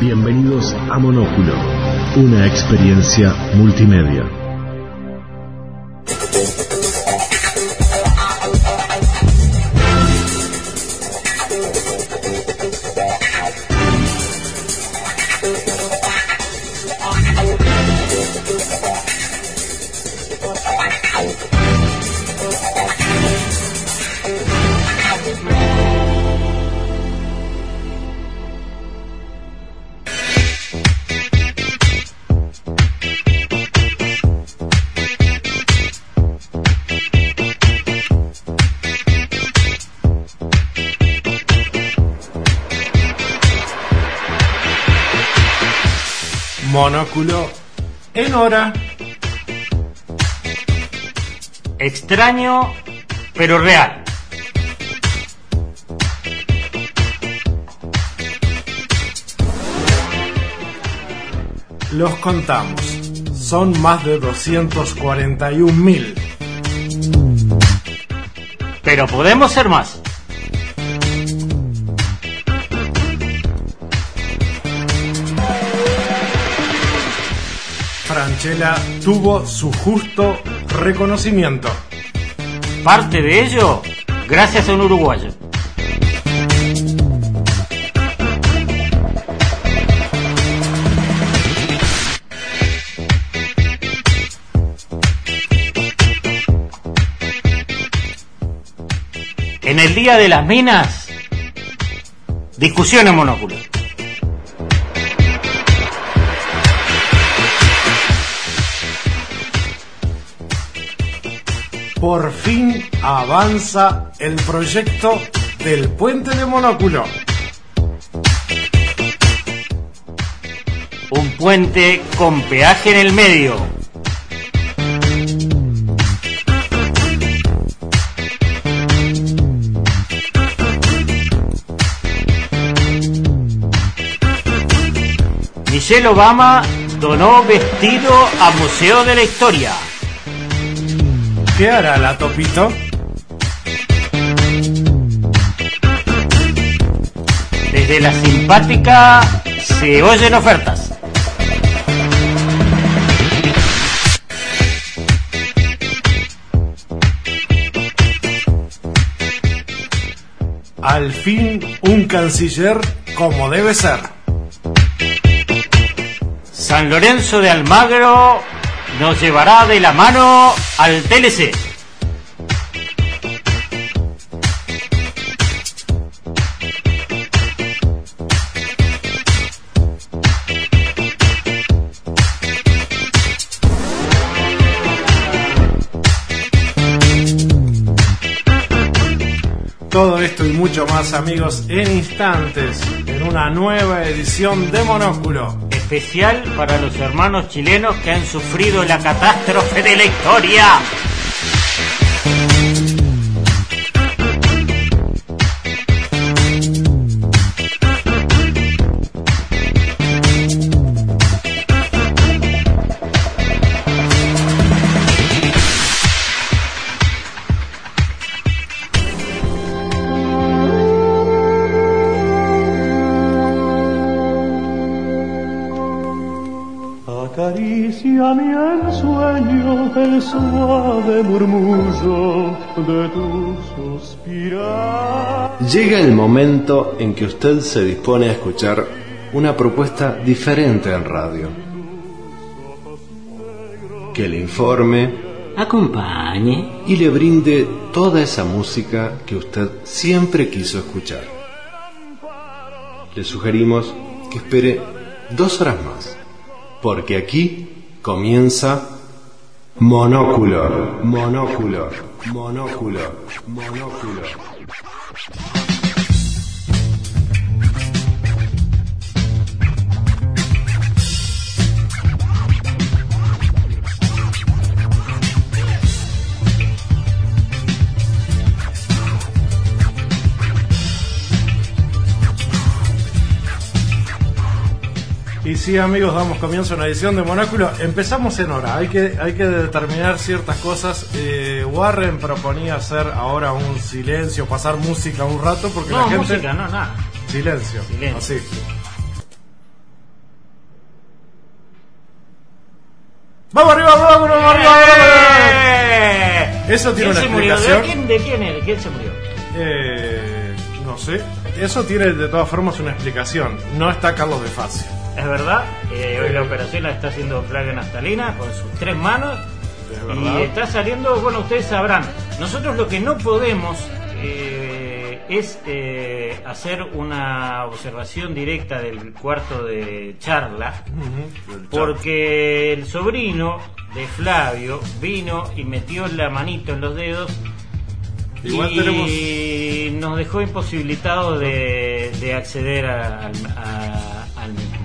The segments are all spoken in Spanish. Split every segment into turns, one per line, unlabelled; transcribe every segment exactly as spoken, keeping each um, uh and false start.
Bienvenidos a Monóculo, una experiencia multimedia.
Monóculo en hora.
Extraño, pero real.
Los contamos. Son más de doscientos cuarenta y un mil.
Pero podemos ser más.
Franchella tuvo su justo reconocimiento.
Parte de ello gracias a un uruguayo. En el Día de las Minas, discusión en Monóculo.
Por fin avanza el proyecto del puente de Monóculo.
Un puente con peaje en el medio. Michelle Obama donó vestido a Museo de la Historia.
¿Qué hará la Topito?
Desde la simpática se oyen ofertas.
Al fin un canciller como debe ser.
San Lorenzo de Almagro nos llevará de la mano al T L C.
Todo esto y mucho más, amigos, en instantes, en una nueva edición de Monóculo.
Especial para los hermanos chilenos que han sufrido la catástrofe de la historia.
Acaricia mi ensueño el suave murmullo de tu suspirar.
Llega el momento en que usted se dispone a escuchar una propuesta diferente en radio. Que le informe,
acompañe
y le brinde toda esa música que usted siempre quiso escuchar. Le sugerimos que espere dos horas más, porque aquí comienza Monóculo, Monóculo, Monóculo, Monóculo.
Y sí, amigos, damos comienzo a una edición de Monóculo. Empezamos en hora, hay que, hay que determinar ciertas cosas. eh, Warren proponía hacer ahora un silencio, pasar música un rato, porque
no,
la gente...
música, no, nada.
Silencio,
Silencio.
así. ¡Vamos arriba, vamos arriba, vamos arriba!
¡Eh!
Eso tiene una
¿Quién se murió?
explicación.
¿De quién, de quién es? ¿Quién se murió?
Eh, no sé. Eso tiene de todas formas una explicación. No está Carlos de Facio.
Es verdad, eh, hoy la operación la está haciendo Flavio Nastalina con sus tres manos.
Es verdad.
Y está saliendo, bueno, ustedes sabrán. Nosotros lo que no podemos eh, es eh, hacer una observación directa del cuarto de charla,
Ujú, del
porque el sobrino de Flavio vino y metió la manito en los dedos.
Igual
y
tenemos-
nos dejó imposibilitados de, de acceder a- al, a- al mismo.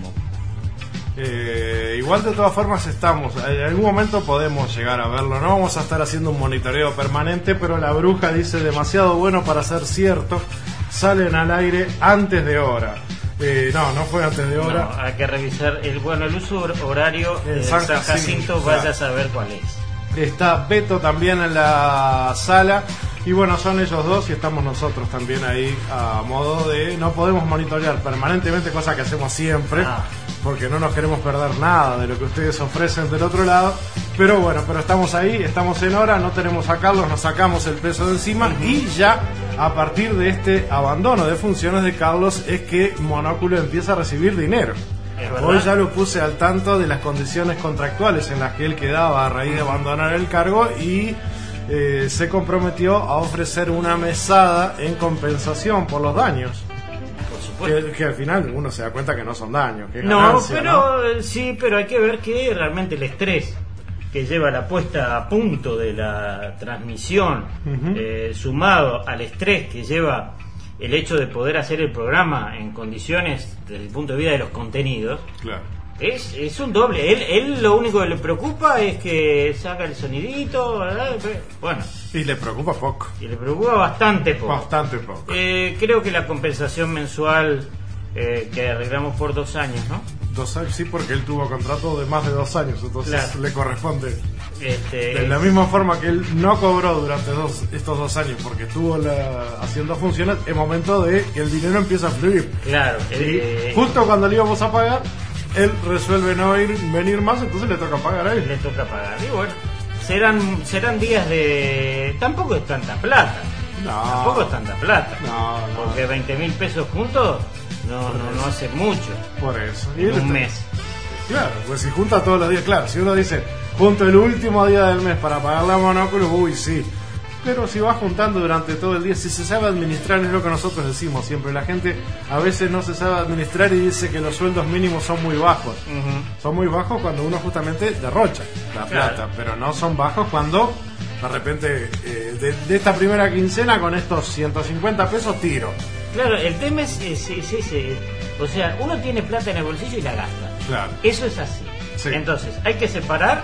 Eh, igual de todas formas estamos, en algún momento podemos llegar a verlo, no vamos a estar haciendo un monitoreo permanente, pero la bruja dice demasiado bueno para ser cierto, salen al aire antes de hora. Eh, no, no fue antes de hora.
No, hay que revisar el bueno el uso hor- horario
En
de
San
San,
Jacinto,
Jacinto,
claro.
vaya a saber cuál es.
Está Beto también en la sala. Y bueno, son ellos dos y estamos nosotros también ahí a modo de... No podemos monitorear permanentemente, cosa que hacemos siempre,
Ah.
porque no nos queremos perder nada de lo que ustedes ofrecen del otro lado. Pero bueno, pero estamos ahí, estamos en hora, no tenemos a Carlos, nos sacamos el peso de encima y ya a partir de este abandono de funciones de Carlos es que Monóculo empieza a recibir dinero.
Es verdad.
Hoy ya lo puse al tanto de las condiciones contractuales en las que él quedaba a raíz de abandonar el cargo y eh, se comprometió a ofrecer una mesada en compensación por los daños.
Por supuesto.
Que, que al final uno se da cuenta que no son daños. Que es
No,
ganancia,
pero
¿no?
eh, sí, pero hay que ver que realmente el estrés que lleva la puesta a punto de la transmisión,
Ujú.
eh, sumado al estrés que lleva el hecho de poder hacer el programa en condiciones desde el punto de vista de los contenidos,
Claro.
es, es un doble. Él, él lo único que le preocupa es que saca el sonidito, ¿verdad? Bueno,
Y le preocupa poco.
y le preocupa bastante poco.
Bastante poco.
Eh, creo que la compensación mensual eh, que arreglamos por dos años, ¿no?
Dos años, sí, porque él tuvo contrato de más de dos años, entonces
Claro.
le corresponde.
Este,
De la misma forma que él no cobró durante dos, estos dos años porque estuvo la- haciendo funciones, es momento de que el dinero empiece a fluir.
Claro,
Y
eh,
justo cuando le íbamos a pagar, él resuelve no ir, venir más, entonces le toca pagar a él.
le toca pagar. Y bueno, serán, serán días de... Tampoco es tanta plata.
No.
Tampoco es tanta plata.
No, no.
Porque veinte mil pesos juntos no, no, no hace mucho.
Por eso. Y
En
él
un
está-
mes.
Claro, pues si junta todos los días, claro, si uno dice, junto el último día del mes para pagar la Monóculo, uy, sí. Pero si vas juntando durante todo el día, si se sabe administrar, es lo que nosotros decimos siempre. La gente a veces no se sabe administrar y dice que los sueldos mínimos son muy bajos.
Ujú.
Son muy bajos cuando uno justamente derrocha la
Claro.
plata, pero no son bajos cuando de repente eh, de, de esta primera quincena con estos ciento cincuenta pesos tiro.
Claro, el tema es, es, es ese. O sea, uno tiene plata en el bolsillo y la gasta.
Claro.
Eso es así.
Sí.
Entonces, hay que separar.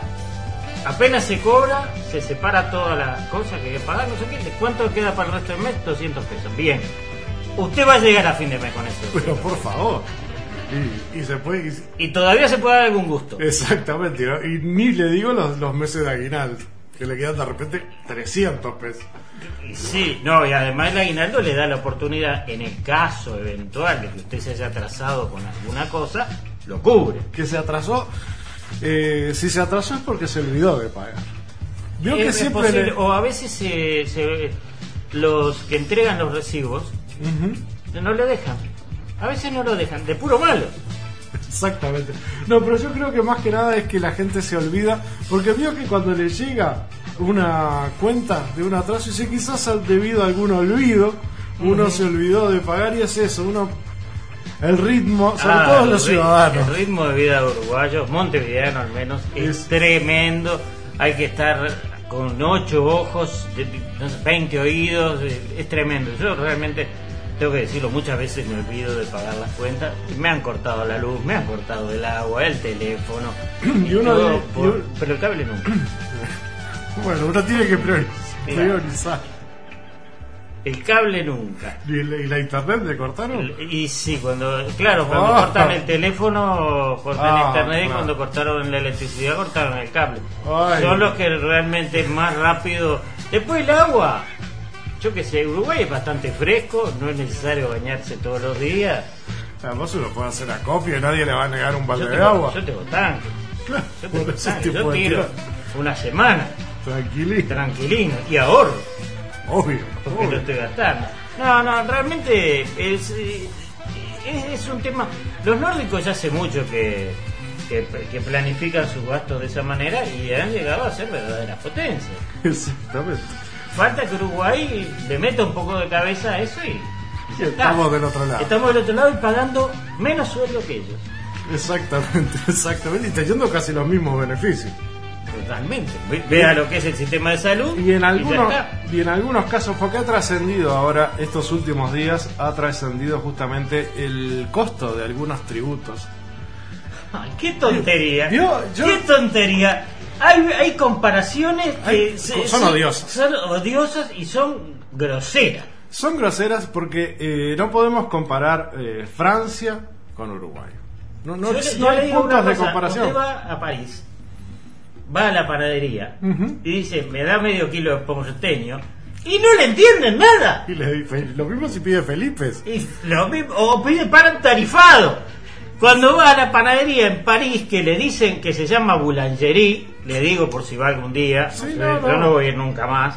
Apenas se cobra, se separa todas las cosas que hay que pagar, no sé qué. ¿Cuánto queda para el resto del mes? doscientos pesos. Bien. Usted va a llegar a fin de mes con eso.
Pero por favor. Y, y se puede... y-
Y todavía se puede dar algún gusto.
exactamente, ¿no? Y ni le digo los, los meses de aguinaldo, que le quedan de repente trescientos pesos.
Y sí, no, y además el aguinaldo le da la oportunidad, en el caso eventual de que usted se haya atrasado con alguna cosa, lo cubre.
Que se atrasó, eh, si se atrasó es porque se olvidó de pagar. Vio que
Es
siempre
posible,
le-
o a veces se, se- los que entregan los recibos
Ujú.
no lo dejan. A veces no lo dejan, de puro malo.
Exactamente. No, pero yo creo que más que nada es que la gente se olvida, porque vio que cuando le llega una cuenta de un atraso, y si quizás debido a algún olvido, uno
Ujú.
se olvidó de pagar y es eso, uno... El ritmo, sobre
Ah,
todo
el
los
ri-
ciudadanos.
El ritmo de vida de uruguayos, montevideano al menos, es,
Es-
tremendo. Hay que estar con ocho ojos, de- de- no sé, veinte oídos, eh, es tremendo. Yo realmente, tengo que decirlo, muchas veces me olvido de pagar las cuentas. Me han cortado la luz, me han cortado el agua, el teléfono.
Y uno
todo
de-
por-
y un-
Pero el cable nunca.
Bueno, uno tiene que prioriz-
Mira.
priorizar.
El cable nunca.
¿Y la, y la internet le cortaron?
El- Y sí, cuando, claro, cuando
Ah.
cortan el teléfono, cortan
Ah,
internet, y
claro.
cuando cortaron la electricidad, cortaron el cable.
Ay.
Son los que realmente más rápido. Después el agua. Yo que sé, Uruguay es bastante fresco, no es necesario bañarse todos los días.
Además uno puede hacer acopio y nadie le va a negar un balde
Yo
de
tengo,
agua.
yo tengo tanque.
Claro,
Yo,
por
te-
ese
ah,
tipo
yo
de
tiro
tiro.
una semana,
Tranquilito.
tranquilino, y ahorro,
Obvio.
porque lo
obvio.
estoy gastando. No, no, realmente es, eh, es, es un tema... Los nórdicos ya hace mucho que, que, que planifican sus gastos de esa manera y han llegado a ser verdaderas potencias.
Exactamente.
Falta que Uruguay le meta un poco de cabeza a eso y, y ya está.
Estamos del otro lado.
Estamos del otro lado y pagando menos sueldo que ellos.
Exactamente, exactamente. Y teniendo casi los mismos beneficios.
Totalmente. Ve- Vea lo que es el sistema de salud.
Y en
ya
algunos,
está.
y en algunos casos, porque ha trascendido ahora, estos últimos días, ha trascendido justamente el costo de algunos tributos.
Ay, qué tontería.
Yo- yo-
Qué tontería. Hay, hay comparaciones que
Hay-
se-
son
se-
odiosas.
Son odiosas y son groseras.
Son groseras porque eh, no podemos comparar eh, Francia con Uruguay. No, no,
Yo le-
no
yo le
hay
digo una
puntos de
cosa,
comparación.
Usted va a París, va a la panadería
Ujú.
y dice, me da medio kilo de porteño y no le entienden nada.
Y le- fe- lo mismo si pide Felipe.
Y lo mismo- o pide pan tarifado. Cuando va a la panadería en París, que le dicen que se llama boulangerie, le digo por si va algún día,
Sí,
eh,
no, no.
yo no voy a ir nunca más.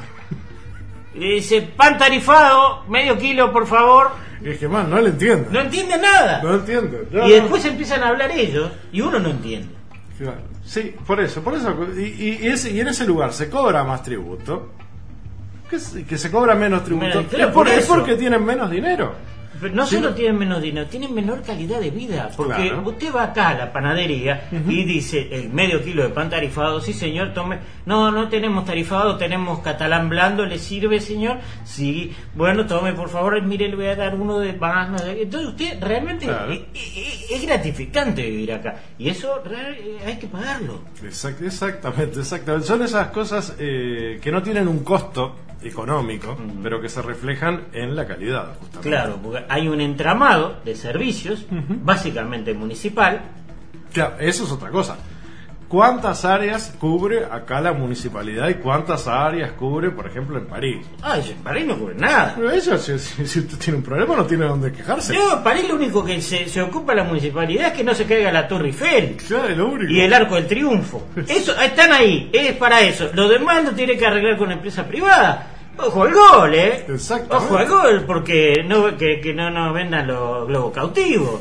Y le dice, pan tarifado, medio kilo por favor.
Y es que más, no le entiendo.
No entiende nada.
No entiendo. No,
Y
no.
después empiezan a hablar ellos y uno no entiende.
Claro. Sí, por eso, por eso. Y, y, y ese- y en ese lugar se cobra más tributo. Que, se- que se cobra menos tributo.
Menos, claro,
es, por-
por
es
eso.
porque tienen menos dinero.
Pero no
Sí,
solo
no-
tienen menos dinero, tienen menor calidad de vida. Porque
Claro.
usted va acá a la panadería y dice el medio kilo de pan tarifado, sí señor, tome. No, no tenemos tarifado, tenemos catalán blando, ¿le sirve señor? Sí, bueno, tome por favor, mire, le voy a dar uno de más. no sé. Entonces usted realmente
Claro.
es, es- es gratificante vivir acá. Y eso real- hay que pagarlo.
Exact- exactamente, exactamente. Son esas cosas eh, que no tienen un costo económico, pero que se reflejan en la calidad, justamente.
Claro, porque hay un entramado de servicios, básicamente municipal.
Claro, eso es otra cosa. ¿Cuántas áreas cubre acá la municipalidad y cuántas áreas cubre, por ejemplo, en París?
Ay, en París no cubre nada.
Pero eso, si, si- si usted tiene un problema, no tiene dónde quejarse.
Yo, París lo único que se, se ocupa la municipalidad es que no se caiga la Torre Eiffel
Claro, es lo único.
y el Arco del Triunfo. Eso, están ahí, es para eso. Lo demás lo tiene que arreglar con empresa privada. Ojo al gol, ¿eh?
Exactamente.
Ojo al gol, porque no, que, que no nos vendan los globos cautivos.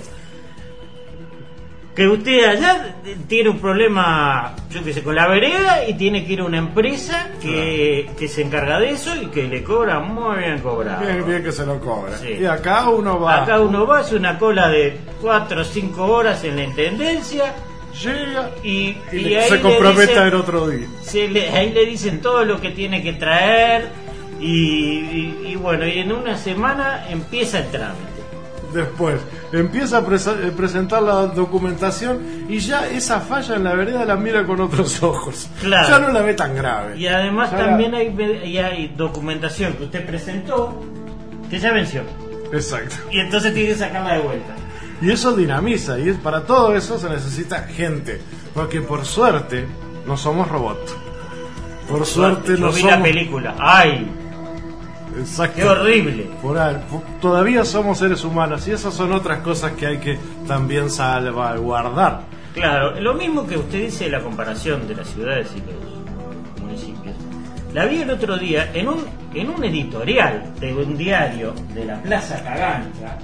Que usted allá tiene un problema, yo qué sé, con la vereda y tiene que ir a una empresa que, que se encarga de eso y que le cobra muy bien cobrado.
Bien, bien que se lo cobra.
Sí.
Y acá uno va,
Acá uno va, hace una cola de cuatro o cinco horas en la intendencia
llega
y,
y,
y
le-
ahí
se
le
compromete
dicen-
a ir otro día.
se le- ahí le dicen todo lo que tiene que traer y, y- y bueno, y en una semana empieza el trámite.
Después empieza a presa- eh, presentar la documentación y ya esa falla en la vereda la mira con otros ojos.
Claro.
Ya no la ve tan grave.
Y además
Ya la-
también hay, y hay documentación que usted presentó que ya venció.
Exacto.
Y entonces tiene que sacarla de vuelta.
Y eso dinamiza, y es, para todo eso se necesita gente. Porque por suerte no somos robots. Por suerte
Yo
no
vi
somos.
la película. ¡Ay!
Exacto.
¡Qué horrible!
Por ahí, po- todavía somos seres humanos y esas son otras cosas que hay que también salvaguardar.
Claro, lo mismo que usted dice de la comparación de las ciudades y los municipios. La vi el otro día en un, en un editorial de un diario de la Plaza Cagancha,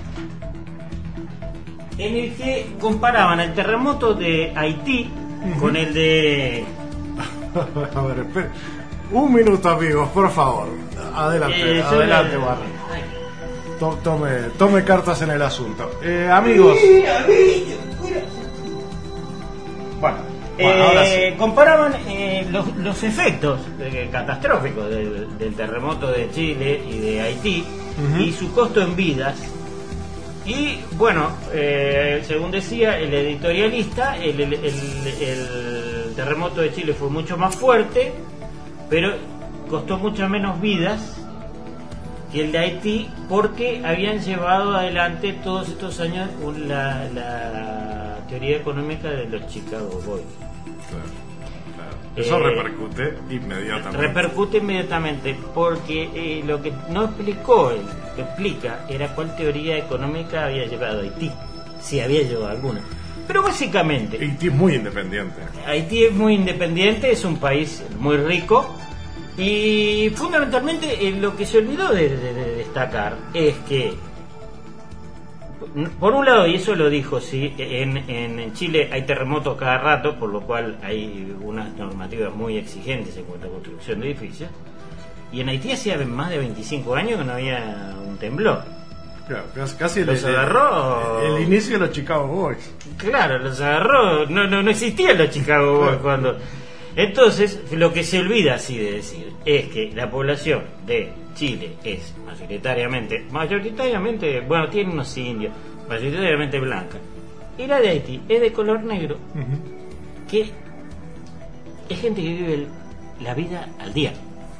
en el que comparaban el terremoto de Haití con el de...
A ver, espere. Un minuto, amigos, por favor. Adelante,
eh, yo
adelante,
le-
Barry. To- Tome, tome cartas en el asunto. Eh, amigos,
Bueno,
Bueno, ahora
eh,
sí.
comparaban eh, los, los efectos eh, catastróficos del, del terremoto de Chile y de Haití
Ujú.
y su costo en vidas. Y bueno, eh, según decía el editorialista, el, el- el- el terremoto de Chile fue mucho más fuerte, pero costó mucho menos vidas que el de Haití porque habían llevado adelante todos estos años un- la, la teoría económica de los Chicago Boys.
eso
Eh,
repercute inmediatamente.
Repercute inmediatamente porque eh, lo que no explicó él, que explica, era cuál teoría económica había llevado Haití, si había llevado alguna. Pero básicamente
Haití es muy independiente.
Haití es muy independiente, es un país muy rico y fundamentalmente eh, lo que se olvidó de, de, de destacar es que, por un lado, y eso lo dijo, sí, en, en Chile hay terremotos cada rato, por lo cual hay unas normativas muy exigentes en cuanto a construcción de edificios, y en Haití hacía más de veinticinco años que no había un temblor.
Claro, casi
los
el,
agarró
el, el inicio de los Chicago Boys.
Claro, los agarró, no, no, no existían los Chicago Boys claro. cuando... Entonces, lo que se olvida así de decir es que la población de Chile es mayoritariamente, mayoritariamente, bueno, tiene unos indios, mayoritariamente blanca, y la de Haití es de color negro, uh-huh. que es gente que vive el, la vida al día,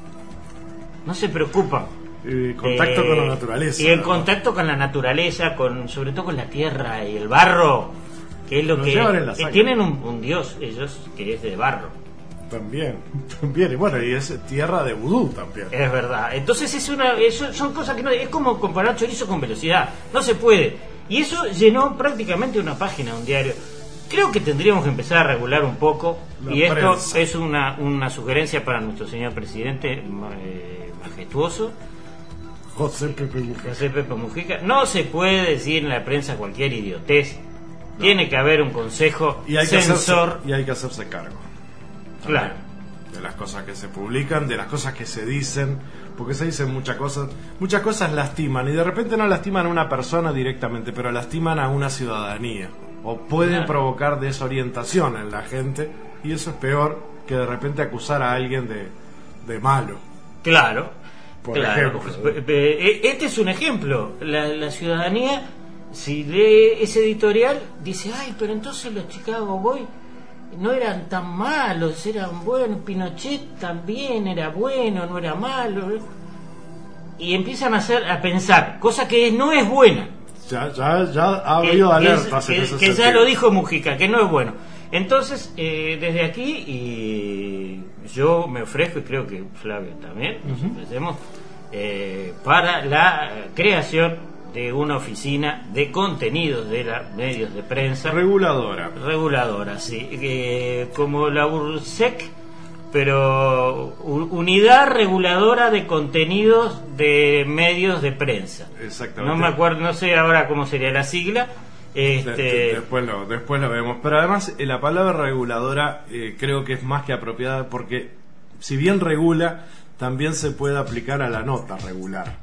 no se preocupan.
Y contacto eh, con la naturaleza.
Y el ¿no? contacto con la naturaleza, con sobre todo con la tierra y el barro, que es lo Nos que, que tienen un, un dios ellos que es de barro.
También, también, y bueno, y es tierra de vudú también.
Es verdad. Entonces es una, eso son cosas que no, es como comparar chorizo con velocidad, no se puede. Y eso llenó prácticamente una página, un diario. Creo que tendríamos que empezar a regular un poco, la y prensa. Esto es una, una sugerencia para nuestro señor presidente eh, majestuoso.
José Pepe Mujica.
José Pepe Mujica. No se puede decir en la prensa cualquier idiotez. No. Tiene que haber un consejo
y hay
censor.
Que hacerse, y hay que hacerse cargo.
Claro.
De las cosas que se publican, de las cosas que se dicen, porque se dicen muchas cosas. Muchas cosas lastiman, y de repente no lastiman a una persona directamente, pero lastiman a una ciudadanía. O pueden claro. provocar desorientación en la gente, y eso es peor que de repente acusar a alguien de, de malo.
Claro.
Por
claro,
ejemplo.
Este es un ejemplo. La, la ciudadanía, si lee ese editorial, dice, ay, pero entonces los Chicago Boys no eran tan malos, eran buenos, Pinochet también era bueno, no era malo. Y empiezan a hacer a pensar, cosa que no es buena.
Ya, ya, ya ha habido alertas.
Que, que, que ya lo dijo Mujica, que no es bueno. Entonces, eh, desde aquí, y yo me ofrezco, y creo que Flavio también, nos uh-huh. ofrecemos, eh, para la creación de una oficina de contenidos de los medios de prensa.
Reguladora.
Reguladora, sí. Eh, como la URSEC, pero Unidad Reguladora de Contenidos de Medios de Prensa.
Exactamente.
No me acuerdo, no sé ahora cómo sería la sigla. Este...
De, de, después, lo, después lo vemos. Pero además eh, la palabra reguladora eh, creo que es más que apropiada, porque si bien regula, también se puede aplicar a la nota regular.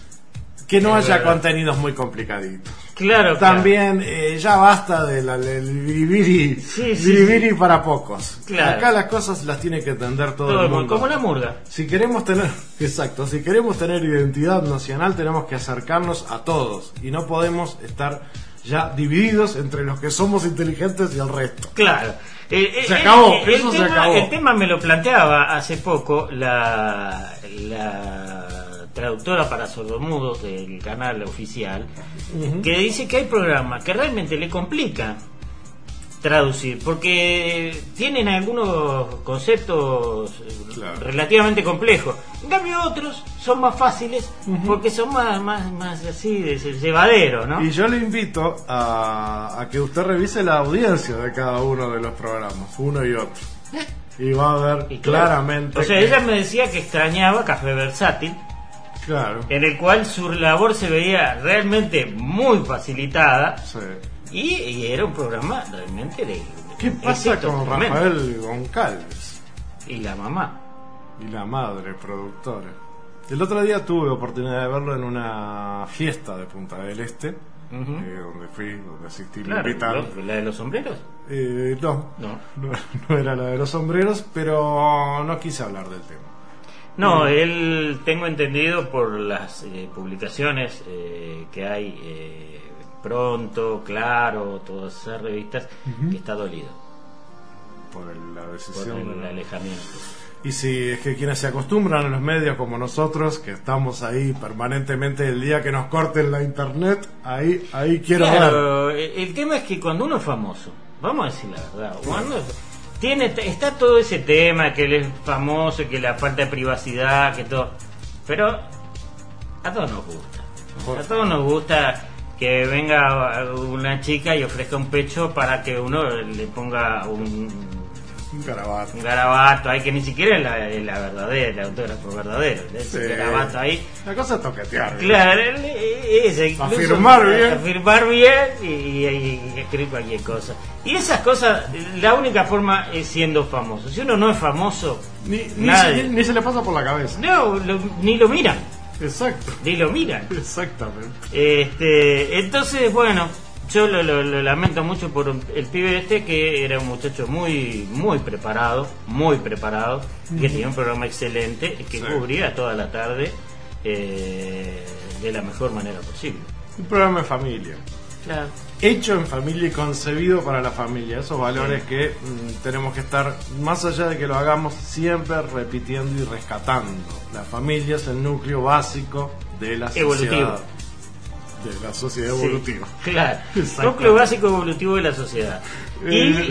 Que no es haya verdad. Contenidos muy complicaditos.
Claro,
también
claro.
Eh, ya basta del de biribiri,
sí, sí,
biribiri
sí.
para pocos.
Claro.
Acá las cosas las tiene que entender todo,
todo
el mundo.
Como la murga.
Si queremos tener, exacto, si queremos tener identidad nacional, tenemos que acercarnos a todos y no podemos estar ya divididos entre los que somos inteligentes y el resto.
Claro. Eh,
se acabó,
el,
eso
el
se
tema,
acabó.
El tema me lo planteaba hace poco la, la traductora para sordomudos del canal oficial, uh-huh. que dice que hay programas que realmente le complican traducir, porque tienen algunos conceptos claro. relativamente complejos. En cambio otros son más fáciles, uh-huh. porque son más, más, más así de llevadero, ¿no?
Y yo le invito a, a que usted revise la audiencia de cada uno de los programas, uno y otro. Y va a ver y claro, claramente.
O sea,
que...
ella me decía que extrañaba Café Versátil.
Claro.
En el cual su labor se veía realmente muy facilitada.
Sí.
Y, y era un programa realmente de...
¿Qué pasa con Rafael Goncalves?
Y la mamá.
Y la madre productora. El otro día tuve oportunidad de verlo en una fiesta de Punta del Este, uh-huh. eh, donde fui, donde asistí
claro,
invitado.
¿La de los sombreros?
Eh, no,
no,
no, no era la de los sombreros, pero no quise hablar del tema.
No, eh, él, tengo entendido por las eh, publicaciones eh, que hay... Eh, Pronto, Claro, todas esas revistas, uh-huh. que está dolido
por el, la decisión
por el
de...
alejamiento.
Y si es que quienes se acostumbran a los medios como nosotros, que estamos ahí permanentemente, el día que nos corten la internet, ahí ahí quiero
claro,
ver.
El, el tema es que cuando uno es famoso, vamos a decir la verdad, cuando tiene está todo ese tema que él es famoso, que la falta de privacidad, que todo, pero a todos nos gusta, por a todos nos gusta que venga una chica y ofrezca un pecho para que uno le ponga un
un garabato,
un garabato ahí que ni siquiera es la, es la verdadera, el autógrafo verdadero, ese
sí.
Garabato ahí.
La cosa es toquetear.
Claro, ese,
afirmar bien.
Afirmar bien y, y, y escribir cualquier cosa. Y esas cosas, la única forma es siendo famoso. Si uno no es famoso,
ni, ni, se, ni, ni se le pasa por la cabeza.
No, lo, ni lo miran.
Exacto.
Ni lo miran.
Exactamente.
Este, entonces, bueno, yo lo, lo, lo lamento mucho por el pibe este, que era un muchacho muy muy preparado, muy preparado, uh-huh. que tenía un programa excelente, que sí. cubría toda la tarde eh, de la mejor manera posible.
Un programa de familia.
Claro.
Hecho en familia y concebido para la familia. Esos valores sí. que mm, tenemos que estar, más allá de que lo hagamos, siempre repitiendo y rescatando. La familia es el núcleo básico de la sociedad.
Evolutivo.
De la sociedad evolutiva.
Sí, claro, núcleo básico evolutivo de la sociedad. Y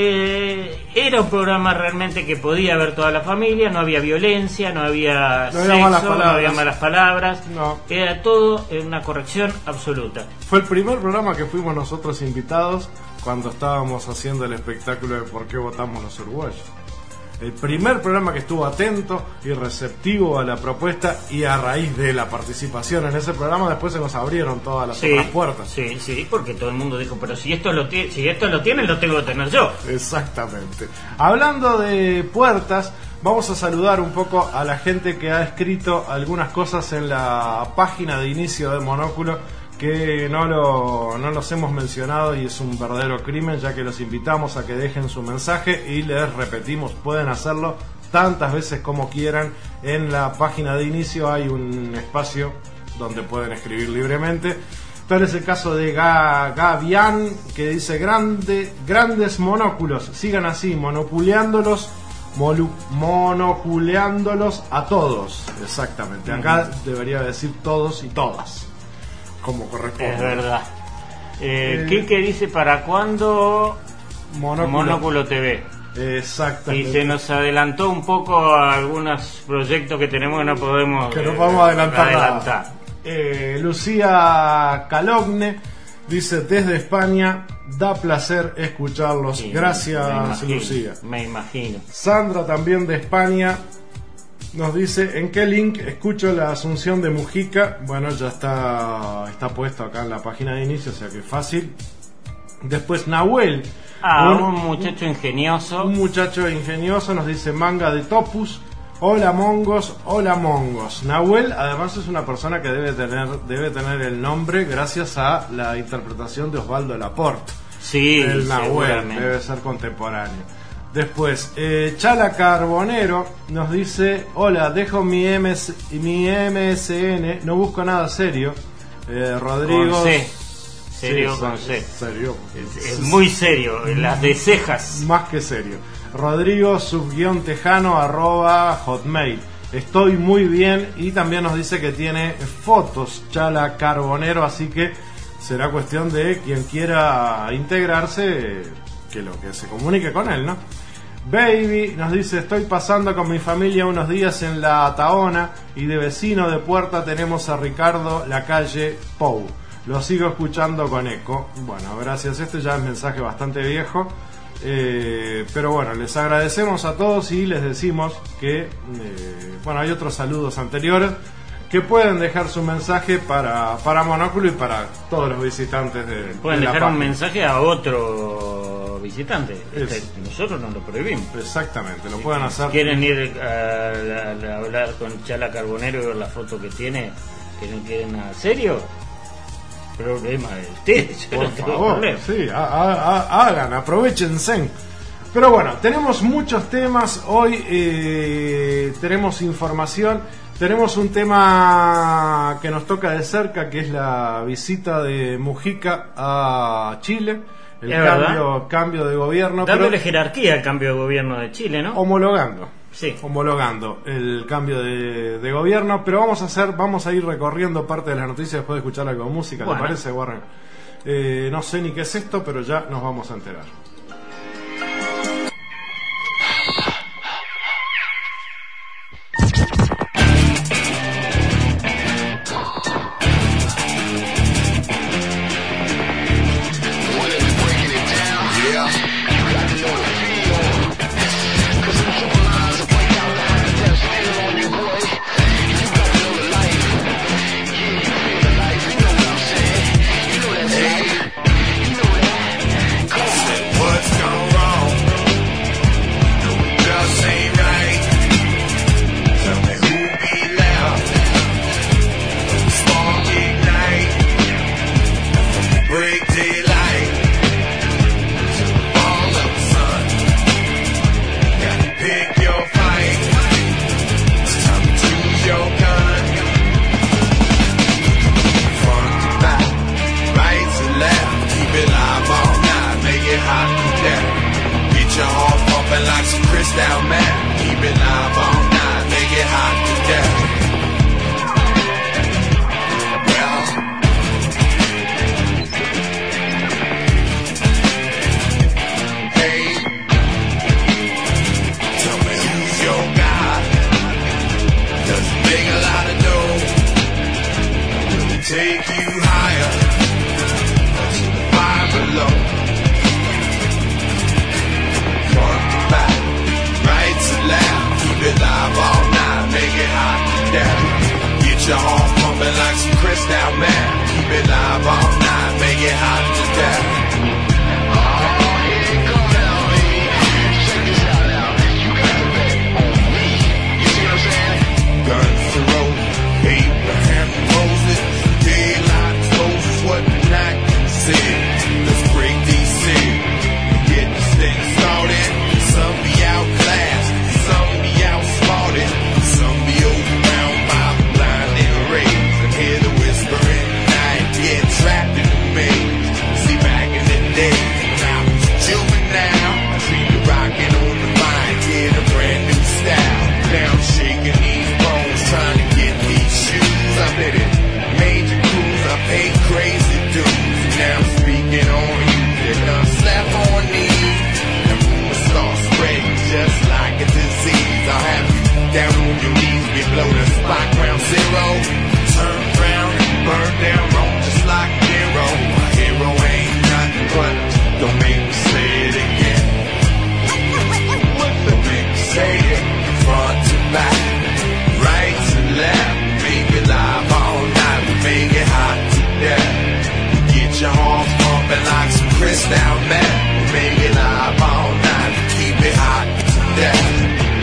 eh, era un programa realmente que podía ver toda la familia, no había violencia, no había
no
sexo,
había malas palabras.
no había malas palabras,
no.
Era todo en una corrección absoluta.
Fue el primer programa que fuimos nosotros invitados cuando estábamos haciendo el espectáculo de por qué votamos los uruguayos. El primer programa que estuvo atento y receptivo a la propuesta, y a raíz de la participación en ese programa después se nos abrieron todas las
sí,
otras puertas.
Sí, sí, porque todo el mundo dijo, pero si esto lo tiene, si esto lo tienen, lo tengo que tener yo.
Exactamente. Hablando de puertas, vamos a saludar un poco a la gente que ha escrito algunas cosas en la página de inicio de Monóculo, que no, lo, no los hemos mencionado y es un verdadero crimen, ya que los invitamos a que dejen su mensaje y les repetimos, pueden hacerlo tantas veces como quieran. En la página de inicio hay un espacio donde pueden escribir libremente. Tal es el caso de Ga, Gavian, que dice: Grande, grandes monóculos, sigan así, monoculeándolos, molu, monoculeándolos a todos. Exactamente, acá uh-huh. debería decir todos y todas, como corresponde.
Es verdad. Eh, eh, Quique dice: ¿para cuándo Monóculo, Monóculo T V?
Exactamente.
Y se nos adelantó un poco a algunos proyectos que tenemos que no podemos,
que no podemos adelantar.
adelantar.
Eh, Lucía Calogne dice: desde España, da placer escucharlos. Sí, Gracias, me imagino, Lucía.
Me imagino.
Sandra, también de España, nos dice: ¿en qué link escucho la Asunción de Mujica? Bueno, ya está, está puesto acá en la página de inicio, o sea que es fácil. Después Nahuel,
ah, un, un muchacho ingenioso.
Un muchacho ingenioso nos dice: manga de Topus. Hola mongos, hola mongos. Nahuel además es una persona que debe tener, debe tener el nombre gracias a la interpretación de Osvaldo Laporte.
Sí,
el Nahuel debe ser contemporáneo. Después, eh, Chala Carbonero nos dice: hola, dejo mi, M S, mi M S N, no busco nada serio. eh, Rodrigo
con C. Serio
sí,
con C.
Serio.
Es, es muy serio, las de cejas.
Más que serio. Rodrigo subguión tejano arroba hotmail. Estoy muy bien. Y también nos dice que tiene fotos Chala Carbonero, así que será cuestión de quien quiera integrarse que lo que se comunique con él, ¿no? Baby nos dice: estoy pasando con mi familia unos días en la Taona y de vecino de puerta tenemos a Ricardo Lacalle Pou. Lo sigo escuchando con eco. Bueno, gracias. Este ya es mensaje bastante viejo, eh, pero bueno, les agradecemos a todos y les decimos que eh, bueno, hay otros saludos anteriores que pueden dejar su mensaje para, para Monóculo y para todos los visitantes de,
pueden
de la
dejar
página.
Un mensaje a otro visitante. Este, nosotros no lo prohibimos.
Exactamente, lo
si
pueden hacer.
Quieren ir a, a, a hablar con Chala Carbonero y ver la foto que tiene, que no quieren nada serio, problema de ustedes.
Por
no
favor, sí, ha, ha, hagan, aprovechense. Pero bueno, tenemos muchos temas hoy, eh, tenemos información, tenemos un tema que nos toca de cerca, que es la visita de Mujica a Chile, el cambio, cambio de gobierno.
Dándole
pero
jerarquía al cambio de gobierno de Chile, ¿no?
Homologando.
Sí.
Homologando el cambio de, de gobierno, pero vamos a hacer, vamos a ir recorriendo parte de las noticias después de escuchar algo de música.
Bueno.
¿Te parece, Warren? Eh, no sé ni qué es esto, pero ya nos vamos a enterar.
pumping like some crystal man. Keep it live all night, make it hot to death. Well, hey, tell me who's your guy? Does he make a lot of dough? Will it take you higher to the fire below? Front to back, right to left, keep it live all night, make it hot to death. Get your heart pumping like some crystal man. Keep it live all night, make it hot to death. Guns to roll, Abraham and Moses, daylight exposes what the night said. Let's break these seals and get this thing started. Some be outclassed, some be outsmarted, some be overwhelmed by the blinding rays and hear the whisper in the night, get trapped in the maze. See, back in the day when I was a juvenile, I dreamed of rocking on the vine, get a brand new style. Now I'm shaking these bones, trying to get these shoes. I bet it major crews, I paid crazy dues. Now I'm speaking on you, they're gonna slap on knees. And rumors start spreading just like a disease. I'll have you down on your knees, get blown to spot ground zero. Turn around and burn down wrong just like a hero. A hero ain't nothing but, don't make me say it again. Don't make me say it. Front to back, right to left, make it live all night, we make it hot to death. Get your heart pumping like some crystal meth. We make it live all night, we keep it hot to death.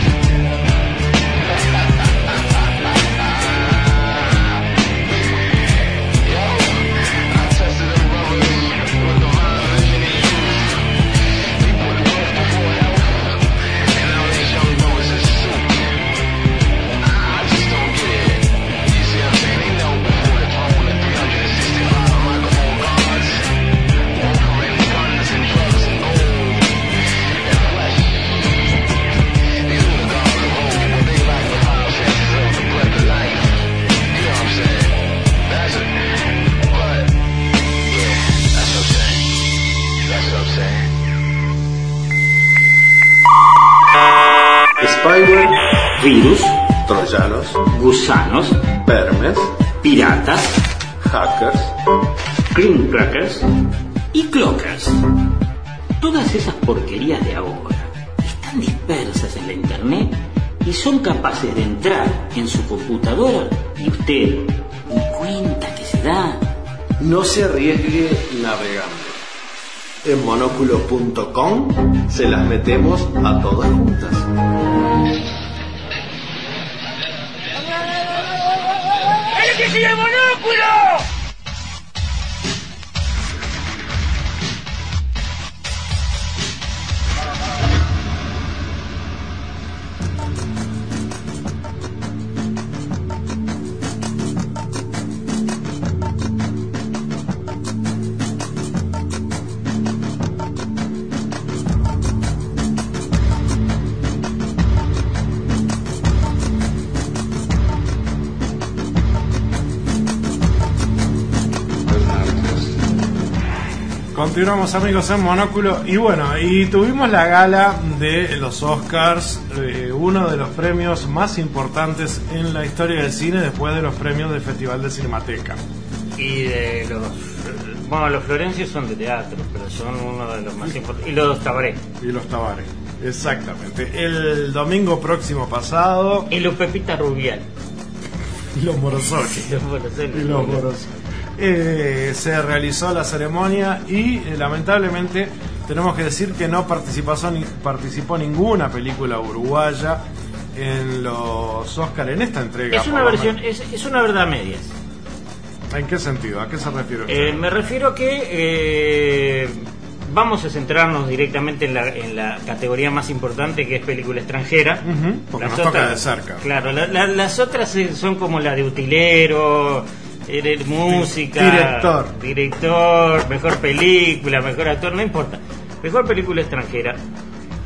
Spyware,
Virus,
troyanos,
gusanos,
vermes,
piratas,
hackers,
cream crackers y clockers. Todas esas porquerías de ahora están dispersas en la internet y son capaces de entrar en su computadora y usted ni cuenta que se da.
no se arriesgue navegando. En monóculo punto com se las metemos a todas juntas.
¡El que sigue el monóculo!
Continuamos, amigos, en Monóculo. Y bueno, y tuvimos la gala de los Oscars, eh, uno de los premios más importantes en la historia del cine después de los premios del Festival de Cinemateca.
Y de los... Bueno, los Florencios son de teatro, pero son uno de los más importantes. Y los Tabaré.
Y los Tabaré, exactamente. El domingo próximo pasado...
Y los Pepita Rubial.
Y los Morosoli.
Y los Morosoli.
Y los Morosoli. Eh, se realizó la ceremonia y eh, lamentablemente tenemos que decir que no participó, ni, participó ninguna película uruguaya en los Oscars en esta entrega.
Es una versión, es, es una verdad a medias.
¿En qué sentido? ¿A qué se refiere usted?
Eh, me refiero que eh, vamos a centrarnos directamente en la, en la categoría más importante, que es película extranjera.
Uh-huh, porque
las
nos
otras,
toca de cerca.
Claro, la, la, las otras son como la de utilero, eh, música,
director,
director, mejor película, mejor actor, no importa. Mejor película extranjera.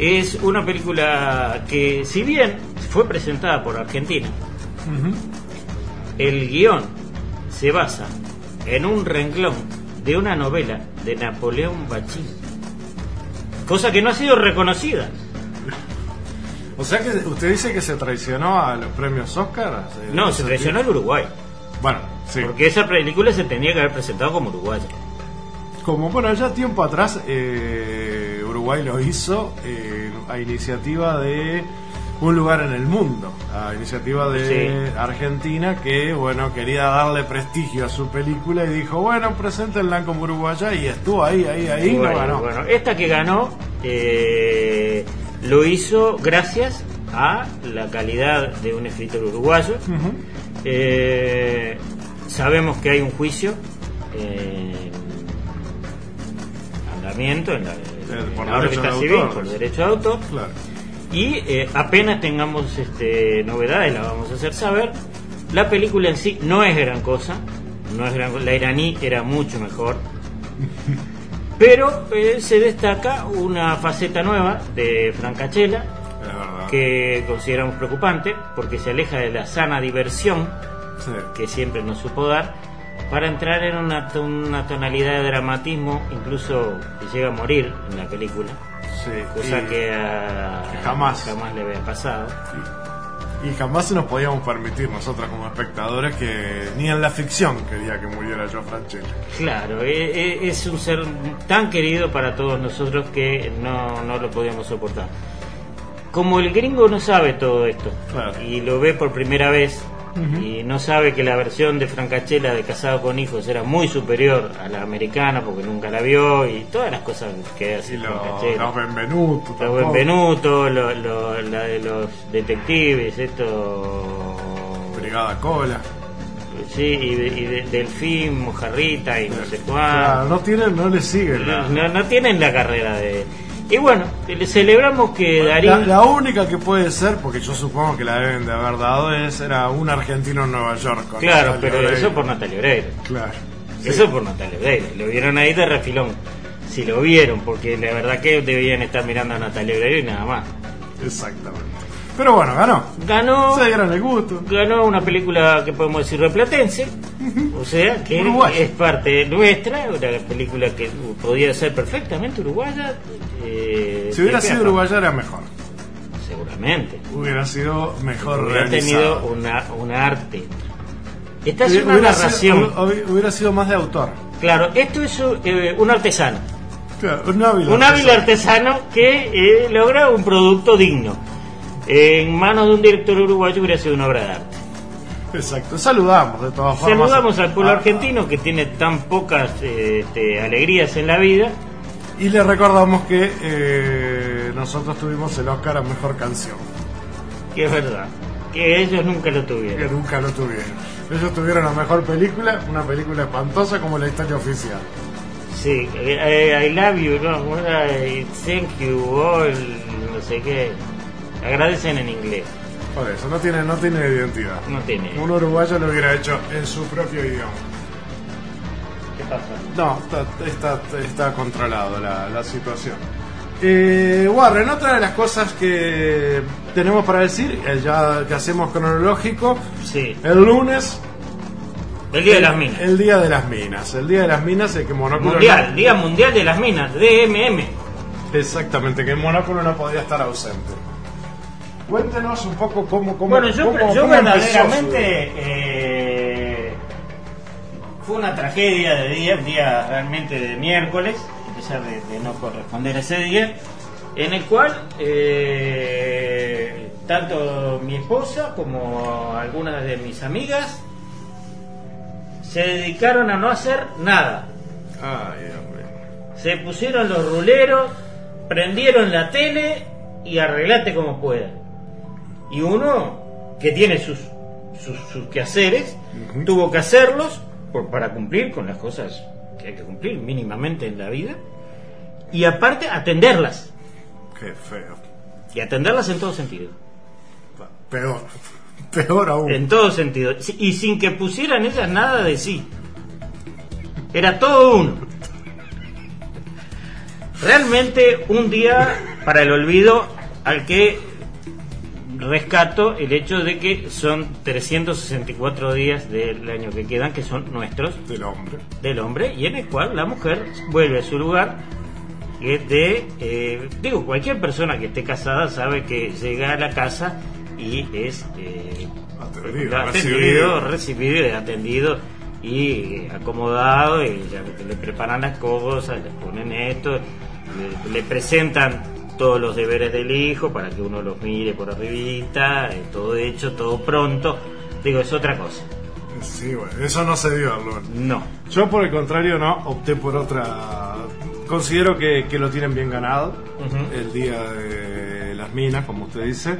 Es una película que, si bien fue presentada por Argentina,
Ujú.
el guión se basa en un renglón de una novela de Napoleón Bachín, cosa que no ha sido reconocida.
O sea que usted dice que se traicionó a los premios Oscar. ¿Se-
No, se traicionó al Uruguay,
Bueno, sí.
porque esa película se tenía que haber presentado como uruguaya.
Como bueno, ya tiempo atrás eh, Uruguay lo hizo eh, a iniciativa de Un lugar en el mundo, a iniciativa de
Sí.
Argentina, que bueno, quería darle prestigio a su película y dijo, bueno, preséntenla como uruguaya, y estuvo ahí, ahí, ahí, y no
Bueno,
ganó.
bueno, esta que ganó eh, lo hizo gracias a la calidad de un escritor uruguayo.
Ujú.
Eh, sabemos que hay un juicio en andamiento en la, en
por
la
derecho
órbita
de
civil
autor.
por derecho de autor,
Claro.
y eh, apenas tengamos este, novedades la vamos a hacer saber. La película en sí no es gran cosa, no es gran, la iraní era mucho mejor, pero eh, se destaca una faceta nueva de Francachela
Es verdad.
que consideramos preocupante porque se aleja de la sana diversión
Sí.
que siempre nos supo dar, para entrar en una, to- una tonalidad de dramatismo, incluso que llega a morir en la película,
Sí.
cosa
y,
que, a-
que jamás.
jamás le había pasado.
y jamás se nos podíamos permitir nosotros como espectadores que ni en la ficción quería que muriera Joe Franchella.
Claro, e- e- es un ser tan querido para todos nosotros que no, no lo podíamos soportar. Como el gringo no sabe todo esto,
Claro.
y lo ve por primera vez,
Ujú.
y no sabe que la versión de Francachela de Casado con Hijos era muy superior a la americana porque nunca la vio, y todas las cosas que hace
Y los,
Francachela.
los Benvenuto.
Los
tampoco.
Benvenuto, lo, lo- la de los detectives, esto.
Brigada Cola.
Sí, y, de- y de- Delfín, Mojarrita y no sé
Claro,
cuánto.
no tienen, no le siguen. la-
No, no tienen la carrera de. Y bueno, le celebramos que
La,
Darín.
la única que puede ser, porque yo supongo que la deben de haber dado, es era un argentino en Nueva York. con
Claro,
Natalia
pero
Oreiro.
eso por Natalia Oreiro.
Claro.
Eso por Natalia Oreiro. Lo vieron ahí de refilón. Si lo vieron, porque la verdad que debían estar mirando a Natalia Oreiro y nada más.
Exactamente. Pero bueno, ganó.
Ganó.
Se dieron el gusto.
Ganó una película que podemos decir replatense, o sea que
Uruguaya.
es parte nuestra, una película que podía ser perfectamente uruguaya. eh,
Si hubiera
de
sido
Piazza.
uruguaya era mejor.
Seguramente.
Hubiera sido mejor
Hubiera
realizado.
tenido una, un arte. Esta es
Hubiera-
una
hubiera
narración.
sido, hubi- hubiera sido más de autor.
Claro, esto es eh, un artesano.
Claro, un hábil
Un hábil artesano que eh, logra un producto digno. En manos de un director uruguayo hubiera sido una obra de arte.
Exacto. Saludamos de todas formas.
Saludamos al pueblo
a-
argentino que tiene tan pocas eh, este, alegrías en la vida.
Y le recordamos que eh, nosotros tuvimos el Oscar a Mejor Canción.
Que es verdad, que ellos nunca lo
Que
tuvieron.
nunca lo tuvieron. Ellos tuvieron la mejor película, una película espantosa como la historia oficial.
Sí, eh, eh, I love you, no, ¿cómo era? Eh, thank you, all, no sé qué. Agradecen en inglés,
Por eso, no tiene, no tiene identidad.
no tiene.
Un uruguayo lo hubiera hecho en su propio idioma.
¿Qué pasa?
No, está, está, está controlado la, la situación. Eh, Warren, otra de las cosas que tenemos para decir, eh, ya que hacemos cronológico,
Sí,
el lunes,
el Día de las Minas.
el Día de las Minas. El Día de las Minas, el que Monóculo
Mundial,
no-
Día Mundial de las Minas, D M M.
Exactamente, que el Monóculo no podía estar ausente. Cuéntenos un poco cómo, cómo,
Bueno, yo,
cómo-
yo
cómo empezó
verdaderamente eh, fue una tragedia de día, un día realmente de miércoles, a pesar de, de no corresponder a ese día, en el cual eh, tanto mi esposa como algunas de mis amigas se dedicaron a no hacer nada.
su- Ay, hombre.
Se pusieron los ruleros, prendieron la tele y arreglate como puedan. Y uno que tiene sus, sus, sus quehaceres,
Ujú.
tuvo que hacerlos por, para cumplir con las cosas que hay que cumplir mínimamente en la vida. Y aparte atenderlas.
Qué feo.
Y atenderlas en todo sentido.
Peor. Peor aún.
En todo sentido. Y sin que pusieran ellas nada de sí. Era todo uno. Realmente un día para el olvido, al que rescato el hecho de que son trescientos sesenta y cuatro días del año que quedan, que son nuestros,
Del hombre.
del hombre, y en el cual la mujer vuelve a su lugar. Que de, eh, digo, cualquier persona que esté casada sabe que llega a la casa y es eh,
Atendido,
atendido,
recibido.
recibido y atendido y eh, acomodado, y ya le preparan las cosas, le ponen esto, le, le presentan todos los deberes del hijo para que uno los mire por arribita, eh, todo hecho, todo pronto. Digo, es otra cosa.
Sí, bueno, eso no se dio, Lord.
No.
Yo, por el contrario, no, opté por otra. Considero que, que lo tienen bien ganado,
Ujú.
el día de las minas, como usted dice,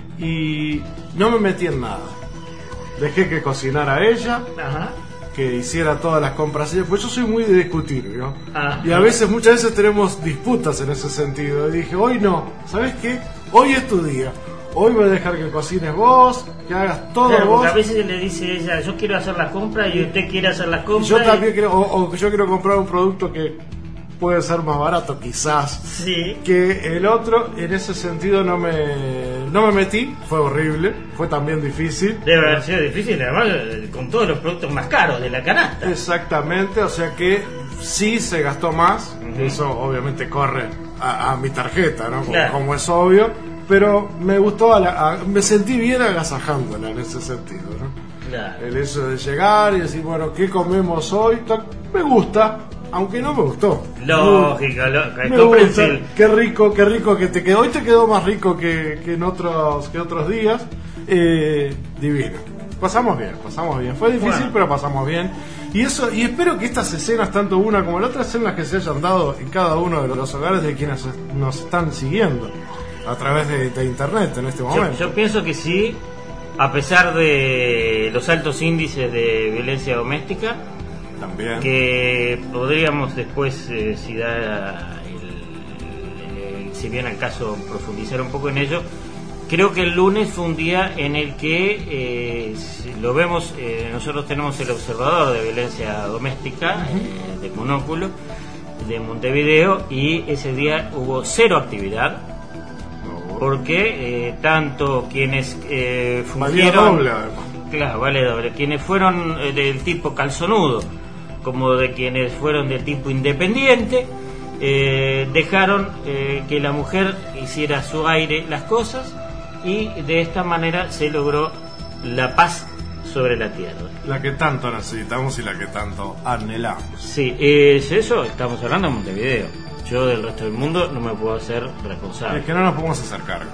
y no me metí en nada. Dejé que cocinara ella,
Ajá.
que hiciera todas las compras ella, pues yo soy muy de discutir, ¿no?
Ajá.
Y a veces, muchas veces tenemos disputas en ese sentido. Y dije, hoy no, ¿sabes qué? Hoy es tu día. Hoy voy a dejar que cocines vos, que hagas todo
Claro,
vos.
porque a veces le dice ella, yo quiero hacer las compras y usted quiere hacer las
Y
compras.
yo
y-
también quiero, o, o yo quiero comprar un producto que puede ser más barato, quizás,
Sí.
que el otro. En ese sentido no me, no me metí, fue horrible, fue también difícil.
Debe haber sido difícil, además, eh, con todos los productos más caros de la canasta.
Exactamente, o sea que sí se gastó más,
Ujú.
eso obviamente corre a, a mi tarjeta, ¿no? Como,
Claro.
como es obvio, pero me gustó, a la- a- me sentí bien agasajándola en ese sentido, ¿no?
Claro.
El hecho de llegar y decir, bueno, ¿qué comemos hoy? Ta- Me gusta, aunque no me gustó.
Lógico, lo-
Me gusta,
comprensible.
qué rico, qué rico que te quedó. Hoy te quedó más rico que, que en otros que otros días. Eh, divino. Pasamos bien, pasamos bien. Fue difícil,
Bueno.
pero pasamos bien. Y eso, y espero que estas escenas, tanto una como la otra, sean las que se hayan dado en cada uno de los hogares de quienes nos están siguiendo a través de, de internet en este
Yo,
momento.
yo pienso que sí, a pesar de los altos índices de violencia doméstica,
También.
que podríamos después, eh, si da el, el- si viene al caso, profundizar un poco en ello. Creo que el lunes fue un día en el que eh, si lo vemos, eh, nosotros tenemos el observador de violencia doméstica eh, de Monóculo de Montevideo, y ese día hubo cero actividad porque eh, tanto quienes eh,
Valía
fungieron,
doble, además.
claro, vale doble, quienes fueron eh, del tipo calzonudo como de quienes fueron del tipo independiente, eh, dejaron eh, que la mujer hiciera a su aire las cosas, y de esta manera se logró la paz sobre la tierra.
La que tanto necesitamos y la que tanto anhelamos.
Sí, es eso, estamos hablando de Montevideo. Yo del resto del mundo no me puedo hacer responsable.
Es que no nos podemos hacer cargo.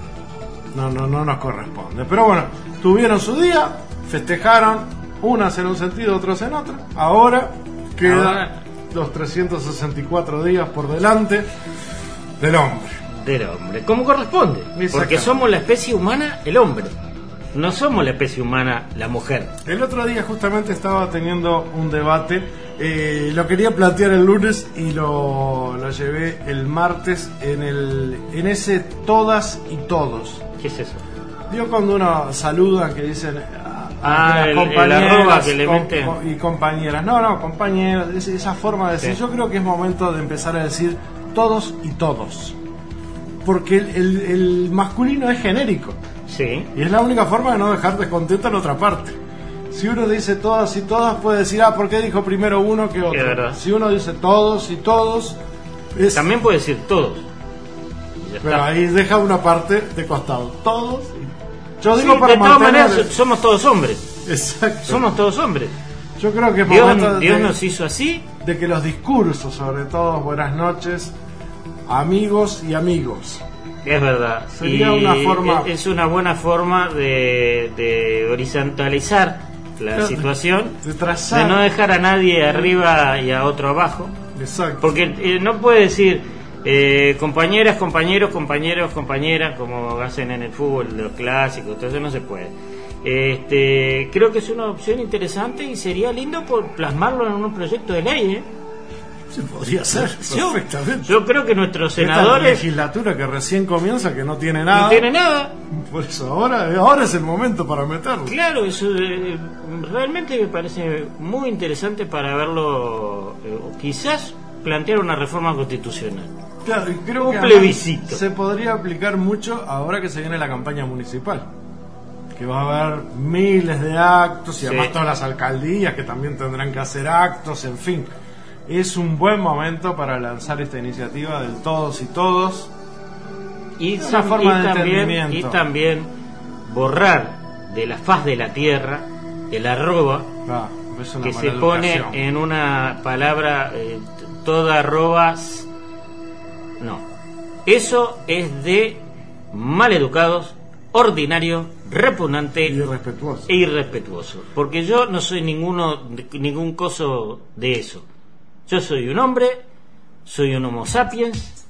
No, no, no nos corresponde. Pero bueno, tuvieron su día, festejaron, unas en un sentido, otros en otro. Ahora quedan
Ahora-
los trescientos sesenta y cuatro días por delante del hombre.
Del hombre, como corresponde. Porque
Exactamente.
somos la especie humana, el hombre. No somos la especie humana, la mujer.
El otro día justamente estaba teniendo un debate, eh, lo quería plantear el lunes y lo, lo llevé el martes en, el, en ese todas y todos.
¿Qué es eso?
Digo, cuando uno saluda, que dicen a-
Ah,
a
el-
las
el
compañeras
arroba que le
com-
meten.
com- y compañeras. No, no, compañeras, es- esa forma de decir.
Sí.
Yo creo que es momento de empezar a decir todos y todos. Porque el, el- el masculino es genérico.
Sí.
Y es la única forma de no dejar descontento en otra parte. Si uno dice todas y todas, puede decir, ah, ¿por qué dijo primero uno que otro?
Es verdad.
Si uno dice todos y todos, es...
También puede decir todos. Y ya
Pero
está.
ahí deja una parte de costado. Todos. y- Yo
Sí,
digo para
de todas
mantener...
maneras, somos todos hombres.
Exacto.
Somos todos hombres.
Yo creo que es momento
Dios,
de,
Dios nos hizo así.
de que los discursos, sobre todo, buenas noches, amigos y amigos.
Es verdad.
Sería
Y
una forma-
es es una buena forma de, de horizontalizar la
Claro,
situación,
de trazar.
de no dejar a nadie arriba y a otro abajo.
Exacto.
Porque eh, no puede decir eh, compañeras, compañeros, compañeros, compañeras, como hacen en el fútbol, los clásicos, todo eso no se puede. Este, creo que es una opción interesante y sería lindo por plasmarlo en un proyecto de ley. ¿eh?
Sí, podría ser,
Yo,
perfectamente.
yo creo que nuestros
Esta
senadores
legislatura que recién comienza, que no tiene nada.
no tienen nada.
Por eso ahora, ahora es el momento para meterlo.
Claro, eso eh, realmente me parece muy interesante para verlo, eh, o quizás plantear una reforma constitucional.
Claro, y creo
Un
que
plebiscito.
además se podría aplicar mucho ahora que se viene la campaña municipal. Que va a haber miles de actos y
Sí.
además todas las alcaldías que también tendrán que hacer actos, en fin. Es un buen momento para lanzar esta iniciativa del todos y todos.
Y,
Una
tam-
forma
y
de
también,
entendimiento.
y también borrar de la faz de la tierra el arroba
Ah, es una
que se
mala
pone
educación.
en una palabra eh, t- toda arrobas. No, eso es de maleducados, ordinario, repugnante
Y irrespetuoso.
e irrespetuoso, porque yo no soy ninguno ningún coso de eso. Yo soy un hombre, soy un homo sapiens,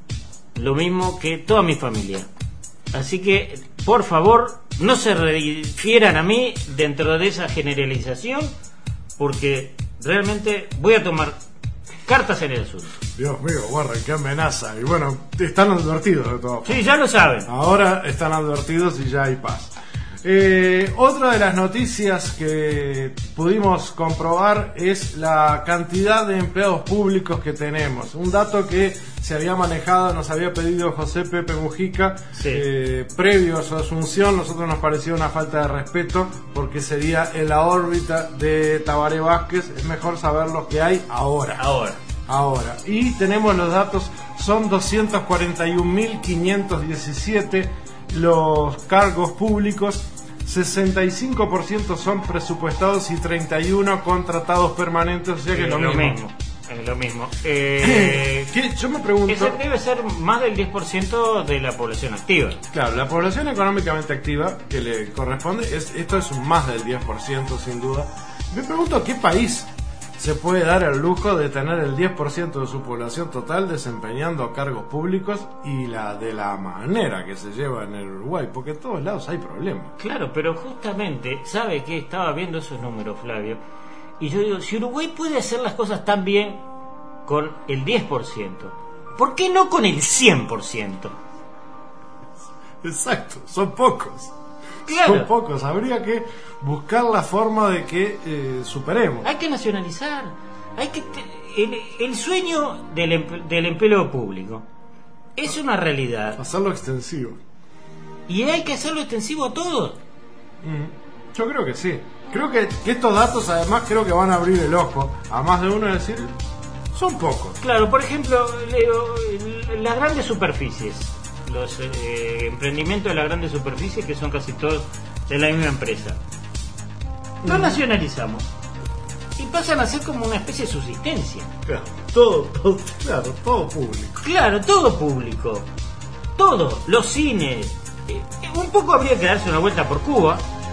lo mismo que toda mi familia. Así que, por favor, no se refieran a mí dentro de esa generalización, porque realmente voy a tomar cartas en el asunto.
Dios mío, Warren, qué amenaza. Y bueno, están advertidos de todo.
Sí, ya lo saben.
Ahora están advertidos y ya hay paz. Eh, otra de las noticias que pudimos comprobar es la cantidad de empleados públicos que tenemos. Un dato que se había manejado, nos había pedido José Pepe Mujica,
Sí.
eh, previo a su asunción. Nosotros nos pareció una falta de respeto porque sería en la órbita de Tabaré Vázquez. Es mejor saber lo que hay ahora.
Ahora.
Ahora, y tenemos los datos, son doscientos cuarenta y un mil quinientos diecisiete los cargos públicos, sesenta y cinco por ciento son presupuestados y treinta y uno contratados permanentes, o sea que
Eh,
es lo,
lo
mismo.
mismo. Es lo mismo. Eh,
Que yo me pregunto,
ese debe ser más del diez por ciento de la población activa.
claro, la población económicamente activa que le corresponde, es, esto es un más del diez por ciento sin duda. Me pregunto qué país se puede dar el lujo de tener el diez por ciento de su población total desempeñando cargos públicos y la de la manera que se lleva en el Uruguay, porque en todos lados hay problemas.
Claro, pero justamente, ¿sabe qué? Estaba viendo esos números, Flavio, y yo digo, si Uruguay puede hacer las cosas tan bien con el diez por ciento, ¿por qué no con el cien por ciento?
Exacto, son pocos.
Claro.
Son pocos, habría que buscar la forma de que eh, superemos.
Hay que nacionalizar, hay que te- el, el sueño del, emp- del empleo público es una realidad
Hacerlo extensivo.
y hay que hacerlo extensivo a todos.
Mm, Yo creo que sí. Creo que, que estos datos además creo que van a abrir el ojo a más de uno y decir, son pocos.
Claro, por ejemplo, Leo, las grandes superficies, los eh, emprendimientos de las grandes superficies, que son casi todos de la misma empresa, los nacionalizamos y pasan a ser como una especie de subsistencia.
Claro, todo, todo, claro, todo público.
Claro, todo público, todo, los cines. Eh, un poco habría que darse una vuelta por Cuba,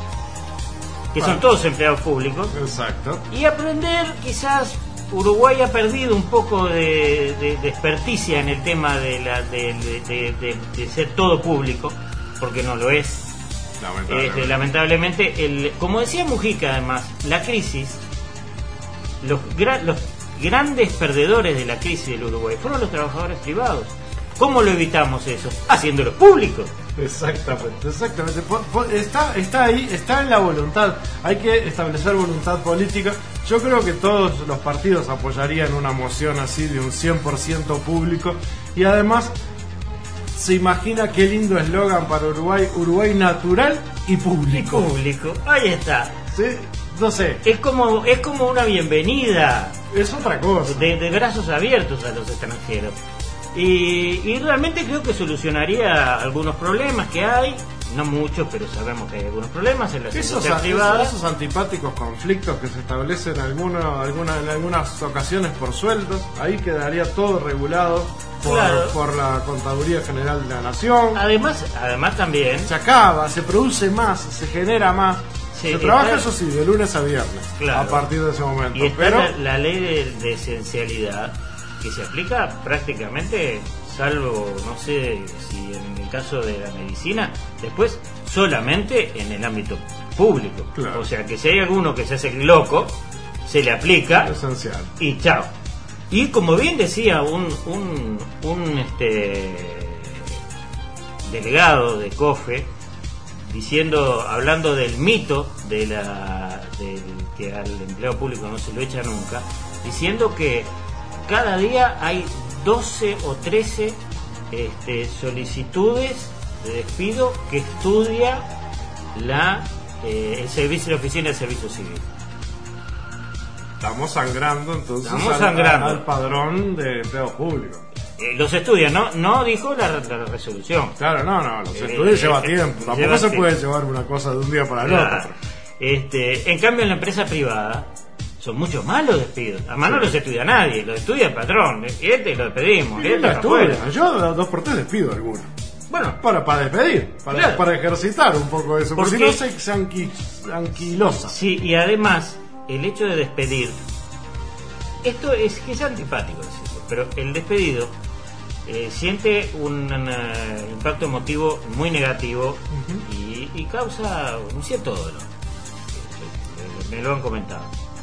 que son
Bueno.
todos empleados públicos,
Exacto.
y aprender. Quizás Uruguay ha perdido un poco de, de, de experticia en el tema de, la, de, de, de- de- de ser todo público, porque no lo es.
Lamentablemente.
Este, lamentablemente, el, como decía Mujica, además, la crisis, los, gra- los grandes perdedores de la crisis del Uruguay fueron los trabajadores privados. ¿Cómo lo evitamos eso? Haciéndolo público.
Exactamente, exactamente. Po- po- Está, está ahí, está en la voluntad. Hay que establecer voluntad política. Yo creo que todos los partidos apoyarían una moción así de un cien por ciento público. Y además, se imagina qué lindo eslogan para Uruguay: Uruguay natural y
Y
público.
público. Ahí está.
¿Sí? No sé,
Es como, es como una bienvenida
es otra cosa.
de, de brazos abiertos a los extranjeros. Y, y realmente creo que solucionaría algunos problemas que hay, no muchos, pero sabemos que hay algunos problemas en las
Esos,
industrias
esos,
privadas.
esos antipáticos conflictos que se establecen alguno, alguna, en algunas ocasiones por sueldos, ahí quedaría todo regulado por,
Claro.
por la Contaduría General de la Nación.
Además, además también,
Se acaba, se produce más, se genera más.
Sí,
se trabaja,
está-
eso sí, de lunes a viernes,
Claro.
a partir de ese momento.
y está
Pero
la, la ley de, de esencialidad, que se aplica prácticamente, salvo, no sé si en el caso de la medicina, después solamente en el ámbito público.
Claro.
O sea que si hay alguno que se hace loco, se le aplica
esencial.
y chao. Y como bien decía un, un, un este delegado de COFE, diciendo, hablando del mito de la del que al empleado público no se lo echa nunca, diciendo que cada día hay doce o trece este, solicitudes de despido que estudia la eh, el servicio, la oficina de servicio civil.
Estamos sangrando entonces
Estamos
al,
sangrando.
al padrón de empleados públicos.
Eh, los estudia, no no dijo la, la resolución.
Claro, no, no, los
Eh,
estudios lleva
eh,
tiempo. Tampoco
lleva
se
tiempo.
puede llevar una cosa de un día para el
Claro.
otro.
Este, en cambio en la empresa privada son mucho más los despidos. Además no los estudia nadie, los estudia el patrón. Este lo despedimos,
Y
este
la
para afuera.
estudia. Yo dos por tres despido a alguno.
Bueno,
Para, para despedir, para,
Claro.
para ejercitar un poco eso. Porque si
Porque-
no se, se anqui- anquilosa.
sí, y además el hecho de despedir, esto es que es antipático decirlo, pero el despedido eh, siente un eh, impacto emotivo muy negativo y, y causa un cierto dolor. Eh, Me lo han comentado.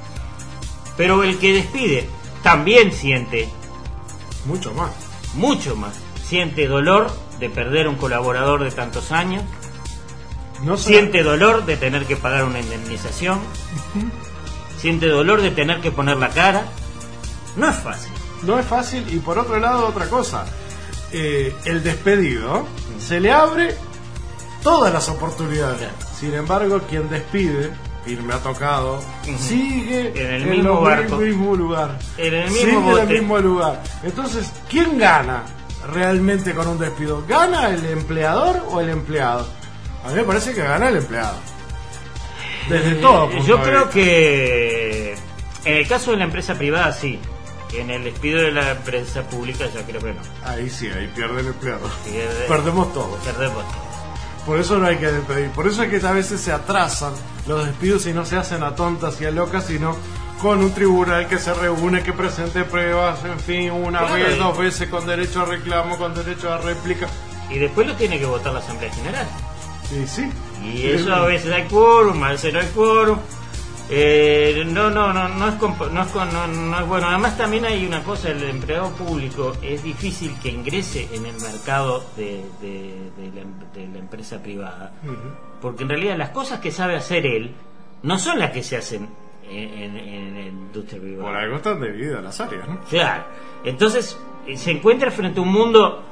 Pero el que despide también siente
Mucho más.
mucho más. Siente dolor de perder un colaborador de tantos años,
No se-
siente dolor de tener que pagar una indemnización, siente dolor de tener que poner la cara. No es fácil.
No es fácil. Y por otro lado, otra cosa. Eh, el despedido se le abre todas las oportunidades.
Claro.
Sin embargo, quien despide, y me ha tocado,
Ujú.
sigue
En el
en
mismo
lo-
barco.
mismo lugar.
En el
Sigue
mismo
en el
bote.
mismo lugar. Entonces, ¿quién gana realmente con un despido? ¿Gana el empleador o el empleado? A mí me parece que gana el empleado. Desde todo.
Eh,
punto
Yo
de
creo
vista.
que en el caso de la empresa privada sí. En el despido de la empresa pública ya creo que no.
Ahí sí, ahí pierde el empleado.
Pierde-
Perdemos todo.
Perdemos todo.
Por eso no hay que despedir. Por eso es que a veces se atrasan los despidos y no se hacen a tontas y a locas, sino con un tribunal que se reúne, que presente pruebas, en fin, una
Claro,
vez,
y-
dos veces, con derecho a reclamo, con derecho a réplica.
Y después lo tiene que votar la Asamblea General.
Y sí.
Y
Sí,
eso a veces hay quórum, a veces no hay quórum. Eh, no, no, no, no es, comp- no, es con- no, no es bueno. Además también hay una cosa, el empleado público es difícil que ingrese en el mercado de, de- de la, em- de la empresa privada, porque en realidad las cosas que sabe hacer él no son las que se hacen en, en- en la industria privada.
Por algo están divididas las áreas, ¿no?
Claro. Entonces eh, se encuentra frente a un mundo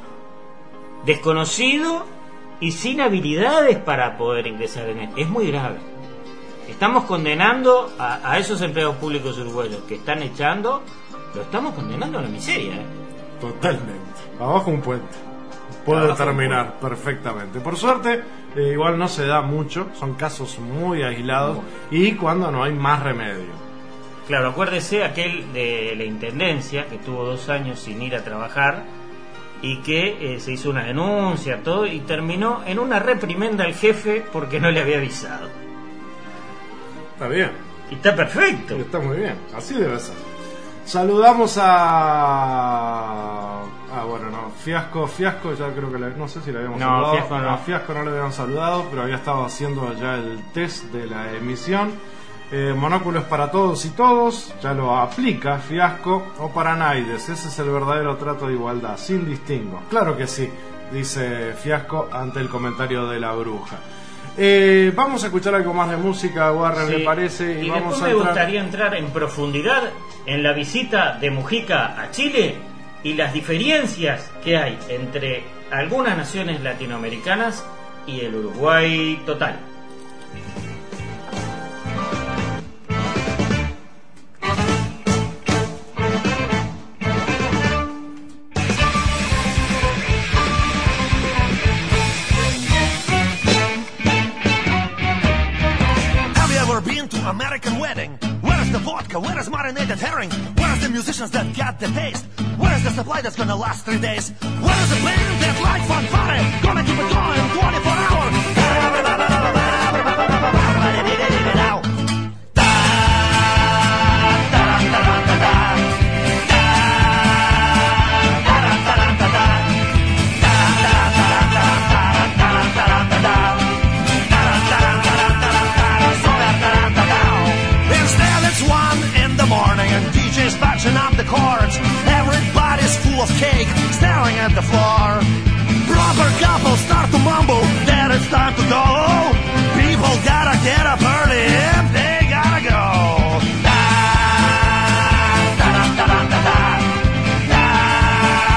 desconocido y sin habilidades para poder ingresar en él. Es muy grave. Estamos condenando a, a esos empleados públicos uruguayos que están echando, lo estamos condenando a la miseria. ¿eh?
Totalmente. Abajo un puente. Puede
Abajo un
terminar perfectamente. Por suerte, eh, igual no se da mucho. Son casos muy aislados. Y cuando no hay más remedio.
Claro, acuérdese aquel de la intendencia que tuvo dos años sin ir a trabajar y que eh, se hizo una denuncia, todo, y terminó en una reprimenda al jefe porque no le había avisado.
Está bien.
Y está perfecto.
Está muy bien, así debe ser. Saludamos a. Ah, bueno, no. Fiasco, Fiasco, ya creo que le- no sé si le habíamos
No,
saludado.
Fiasco no.
A Fiasco no le habíamos saludado, pero había estado haciendo ya el test de la emisión. Eh, monóculos para todos y todos, ya lo aplica Fiasco, o para Naides. Ese es el verdadero trato de igualdad, sin distingo. Claro que sí, dice Fiasco ante el comentario de la bruja. Eh, vamos a escuchar algo más de música, Warren,
Sí.
¿le parece?
Y,
vamos
después
a
me
entrar...
gustaría entrar en profundidad en la visita de Mujica a Chile y las diferencias que hay entre algunas naciones latinoamericanas y el Uruguay total.
Have you ever been to American wedding? Where is the vodka? Where is marinated herring? Where is the musicians that got the taste? Where is the supply that's gonna last three days? Where is the band that like fanfare? Gonna keep it going twenty-four hours. Instead it's one in the morning and D J's patching up the chords. Everybody's full of cake, staring at the floor. Brother couples start to mumble that it's time to go. People gotta get up early if they gotta go. Da, da, da, da, da, da, da. Da,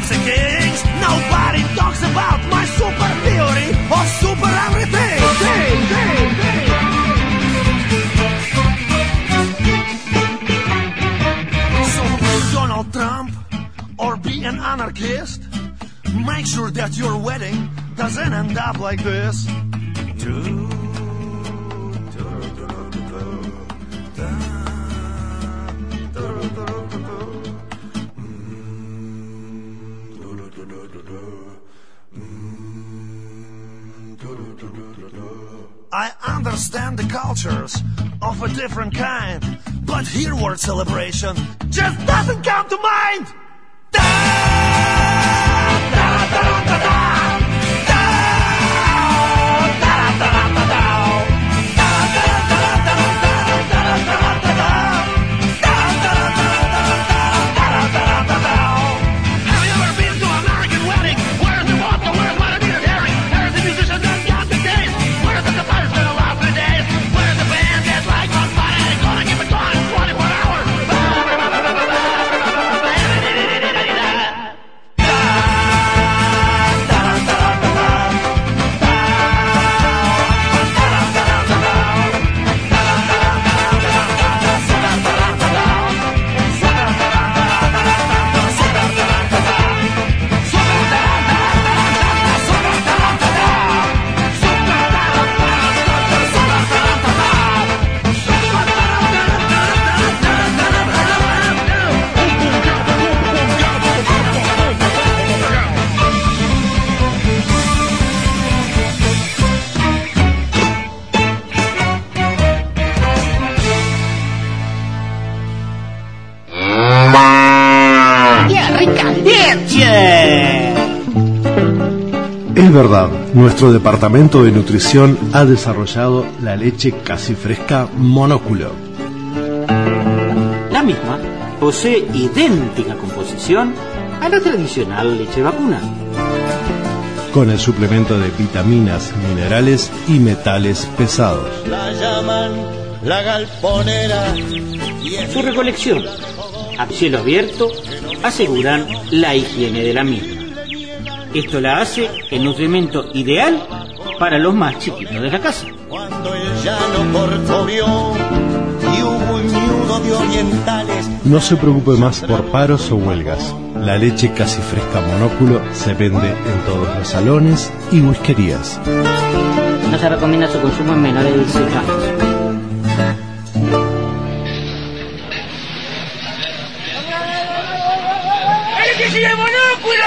fancy kings. Nobody talks about my super theory or super everything. Ding, ding, ding. So will Donald Trump or be an anarchist? Make sure that your wedding doesn't end up like this. I understand the cultures of a different kind, but here word celebration just doesn't come to mind. Da, da, da, da, da, da.
Es verdad, nuestro departamento de nutrición ha desarrollado la leche casi fresca Monóculo.
La misma posee idéntica composición a la tradicional leche vacuna,
con el suplemento de vitaminas, minerales y metales pesados.
La llaman la galponera.
Su recolección a cielo abierto aseguran la higiene de la misma. Esto la hace el nutrimento ideal para los más chiquitos de la casa.
Cuando el llano corcovió y hubo un ñudo de orientales.
No se preocupe más por paros o huelgas. La leche casi fresca Monóculo se vende en todos los salones y whiskerías.
No se recomienda su consumo en menores de dieciocho años.
¡El que sigue Monóculo!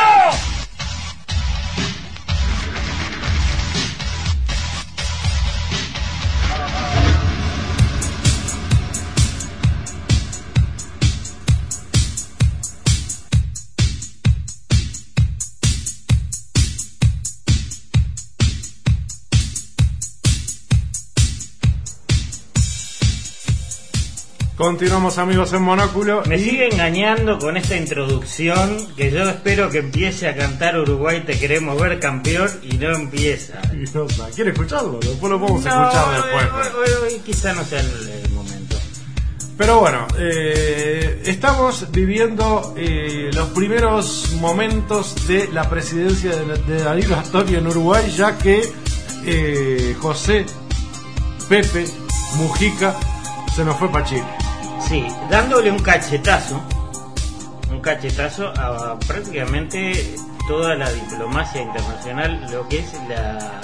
Continuamos, amigos, en Monóculo.
Me
y...
sigue engañando con esta introducción que yo espero que empiece a cantar Uruguay te queremos ver campeón y no empieza.
Y no, ¿quiere escucharlo? Después lo podemos
No,
escuchar después.
Hoy, hoy, hoy quizá no sea el, el momento.
Pero bueno, eh, estamos viviendo eh, los primeros momentos de la presidencia de, de Danilo Astori en Uruguay, ya que eh, José Pepe Mujica se nos fue para Chile.
Sí, dándole un cachetazo, un cachetazo a prácticamente toda la diplomacia internacional, lo que es la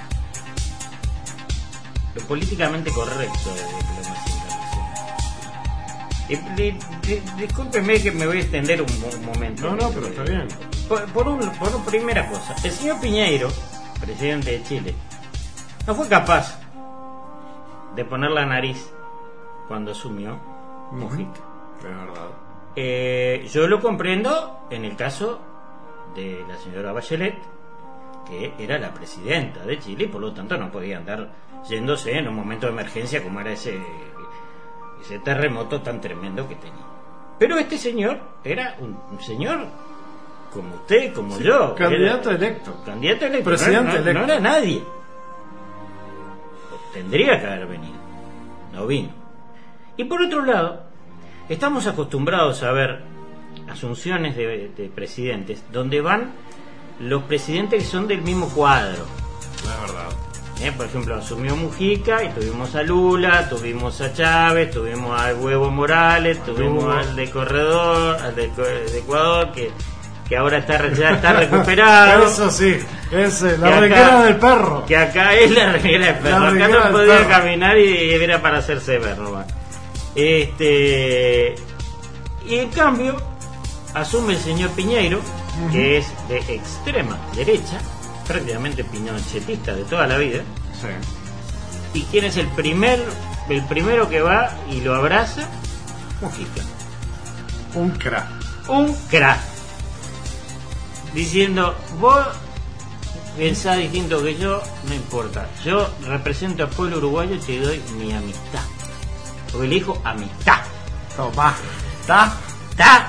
lo políticamente correcto de la diplomacia internacional. Eh, eh, eh, discúlpeme que me voy a extender un, un momento.
No, no, pero está bien.
Por, por, un, por una primera cosa, el señor Piñeiro, presidente de Chile, no fue capaz de poner la nariz cuando asumió Mujica.
Es verdad.
Eh, yo lo comprendo en el caso de la señora Bachelet, que era la presidenta de Chile y por lo tanto no podía andar yéndose en un momento de emergencia como era ese, ese terremoto tan tremendo que tenía. Pero este señor era un, un señor como usted, como sí, yo.
Candidato
era,
electo.
Candidato electo.
Presidente
no,
electo.
No era nadie. Tendría que haber venido. No vino. Y por otro lado, estamos acostumbrados a ver asunciones de, de presidentes, donde van los presidentes que son del mismo cuadro.
La verdad.
Eh, por ejemplo, asumió Mujica y tuvimos a Lula, tuvimos a Chávez, tuvimos a Evo Morales, tuvimos
Hugo.
al de Corredor, al de, de Ecuador, que, que ahora está, ya está recuperado.
Eso sí, es eh,
Que
la
acá-
reguera del perro.
Que acá es la reguera del perro.
La
Acá
reguera
no
del
podía
perro.
caminar y era para hacerse ver nomás. Este, y en cambio, asume el señor Piñeiro,
Ujú.
que es de extrema derecha, prácticamente pinochetista de toda la vida.
Sí.
¿Y quién es el primer el primero que va y lo abraza? Mujica.
Un crack.
Un crack. Diciendo, vos pensás distinto que yo, no importa. Yo represento al pueblo uruguayo y te doy mi amistad. Porque le dijo amistad.
Tomá. ¿Está?
¿Está?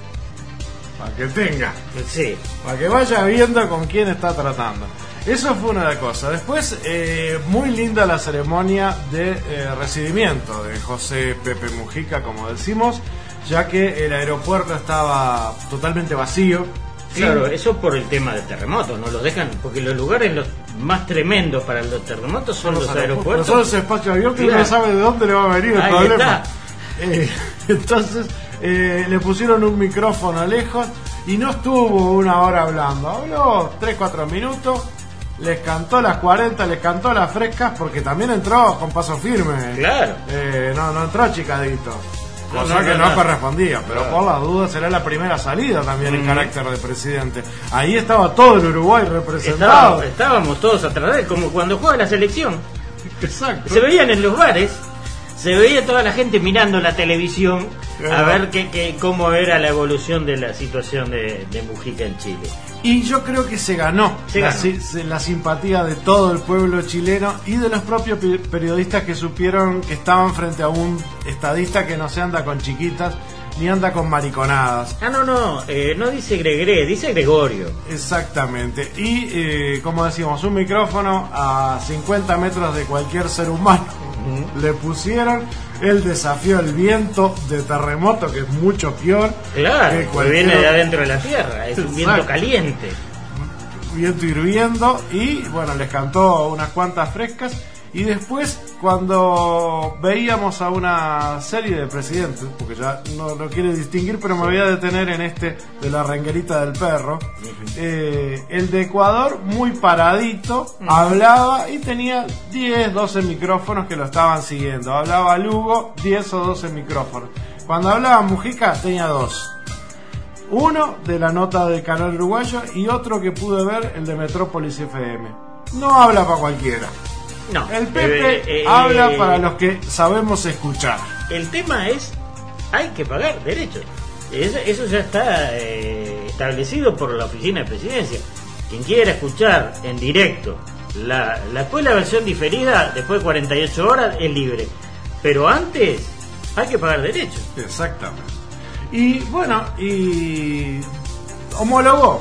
Para que tenga.
Sí.
Para que vaya viendo con quién está tratando. Eso fue una de las cosas. Después, eh, muy linda la ceremonia de eh, recibimiento de José Pepe Mujica, como decimos, ya que el aeropuerto estaba totalmente vacío.
Claro,
Sí.
eso por el tema del terremoto, no los dejan, porque los lugares los más tremendos para los terremotos son los aeropuertos.
Nosotros ese espacio abierto y
Claro.
no sabe de dónde le va a venir el
Ahí
problema.
está.
Eh, entonces, eh, le pusieron un micrófono lejos y no estuvo una hora hablando. Habló tres cuatro minutos, les cantó las cuarenta, les cantó las frescas, porque también entró con paso firme.
Claro.
Eh, no, no entró chicadito.
No,
Cosa
no,
que
no,
no,
no.
correspondía, pero
Claro.
por la duda será la primera salida también en
Mm.
carácter de presidente. Ahí estaba todo el Uruguay representado.
Estábamos, estábamos todos atrás de él, como cuando juega la selección.
Exacto.
Se veían en los bares, se veía toda la gente mirando la televisión a
Claro.
ver qué, qué, cómo era la evolución de la situación de, de Mujica en Chile.
Y yo creo que se ganó,
Se
la,
ganó.
si- se- la simpatía de todo el pueblo chileno y de los propios pe- periodistas que supieron que estaban frente a un estadista que no se anda con chiquitas ni anda con mariconadas.
Ah, no, no, eh, no dice Gregre, dice Gregorio.
Exactamente. Y eh, como decimos, un micrófono a cincuenta metros de cualquier ser humano. Le pusieron, él desafió el viento de terremoto, que es mucho peor.
Claro,
que
que
cualquier
viene de adentro de la tierra, es un viento
Exacto.
caliente.
Viento hirviendo, y bueno, les cantó unas cuantas frescas. Y después, cuando veíamos a una serie de presidentes, porque ya no lo quiere distinguir, pero me voy a detener en este de la renguerita del perro, eh, el de Ecuador, muy paradito, hablaba y tenía diez, doce micrófonos que lo estaban siguiendo. Hablaba Lugo, diez o doce micrófonos. Cuando hablaba Mujica, tenía dos. Uno de la nota del canal uruguayo y otro que pude ver, el de Metrópolis F M. No habla para cualquiera.
No,
El Pepe
eh, eh,
habla para los que sabemos escuchar.
El tema es, hay que pagar derechos. Eso, eso ya está eh, establecido por la oficina de presidencia. Quien quiera escuchar en directo, la, la, después la versión diferida, después de cuarenta y ocho horas, es libre. Pero antes, hay que pagar derechos.
Exactamente. Y bueno, y homologó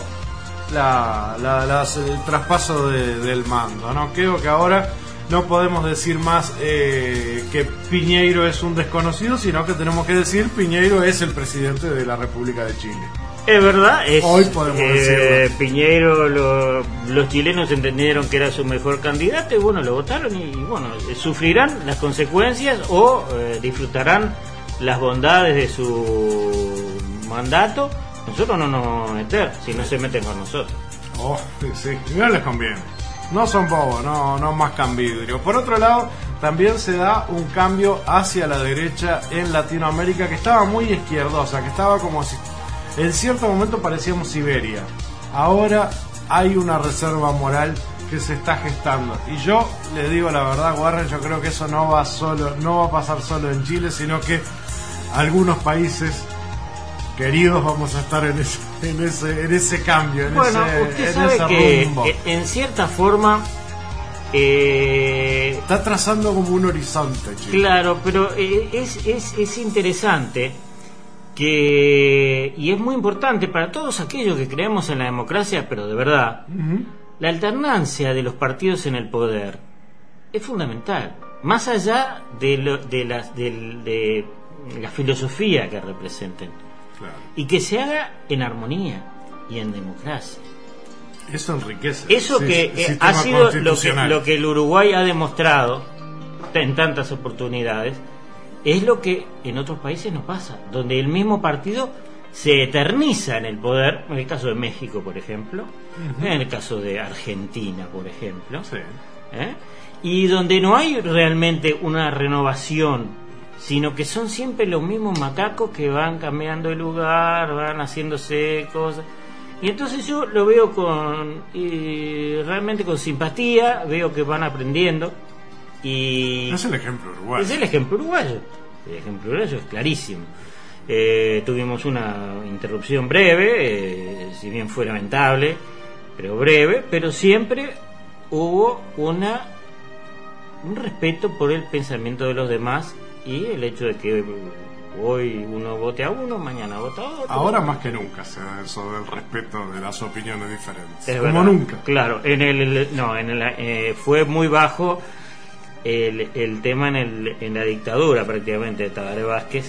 la, la, las- el traspaso de- del mando, ¿no? Creo que ahora no podemos decir más eh, que Piñeiro es un desconocido, sino que tenemos que decir Piñeiro es el presidente de la República de Chile.
Es verdad, es,
Hoy podemos
eh,
decirlo.
Piñeiro, lo- los chilenos entendieron que era su mejor candidato y bueno, lo votaron y bueno, eh, sufrirán las consecuencias o eh, disfrutarán las bondades de su mandato. Nosotros no nos vamos a meter si no se meten con nosotros.
Oh, sí, sí, no les conviene. No son bobos, no, no mascan vidrio. Por otro lado, también se da un cambio hacia la derecha en Latinoamérica, que estaba muy izquierdosa, que estaba como si en cierto momento parecíamos Siberia. Ahora hay una reserva moral que se está gestando. Y yo le digo la verdad, Warren, yo creo que eso no va solo, no va a pasar solo en Chile, sino que algunos países queridos vamos a estar en ese, en ese, en ese cambio, en
Bueno,
ese,
usted
en
sabe
ese
que
rumbo.
eh, en cierta forma eh,
Está trazando como un horizonte, chico.
claro, pero eh, es, es, es interesante que, y es muy importante para todos aquellos que creemos en la democracia, pero de verdad,
Ujú.
la alternancia de los partidos en el poder es fundamental, más allá de, lo, de, las, del- de la filosofía que representen.
Claro.
Y que se haga en armonía y en democracia.
Eso enriquece.
Eso
sí,
que
sí,
eh,
sistema
ha sido lo que,
constitucional.
lo que el Uruguay ha demostrado en tantas oportunidades, es lo que en otros países no pasa, donde el mismo partido se eterniza en el poder, en el caso de México, por ejemplo, uh-huh. en el caso de Argentina, por ejemplo,
sí.
¿eh? Y donde no hay realmente una renovación, sino que son siempre los mismos macacos que van cambiando de lugar, van haciéndose cosas. Y entonces yo lo veo con y realmente con simpatía, veo que van aprendiendo. Y
es el ejemplo uruguayo.
Es el ejemplo uruguayo. El ejemplo uruguayo es clarísimo. Eh, tuvimos una interrupción breve, eh, si bien fue lamentable, pero breve, pero siempre hubo una un respeto por el pensamiento de los demás y el hecho de que hoy uno vote a uno, mañana vota a otro.
Ahora más que nunca se da eso del respeto de las opiniones diferentes.
Es
Como
verdad.
nunca.
Claro, en el no, en el, eh, fue muy bajo el, el tema en, el, en la dictadura prácticamente de Tabaré Vázquez,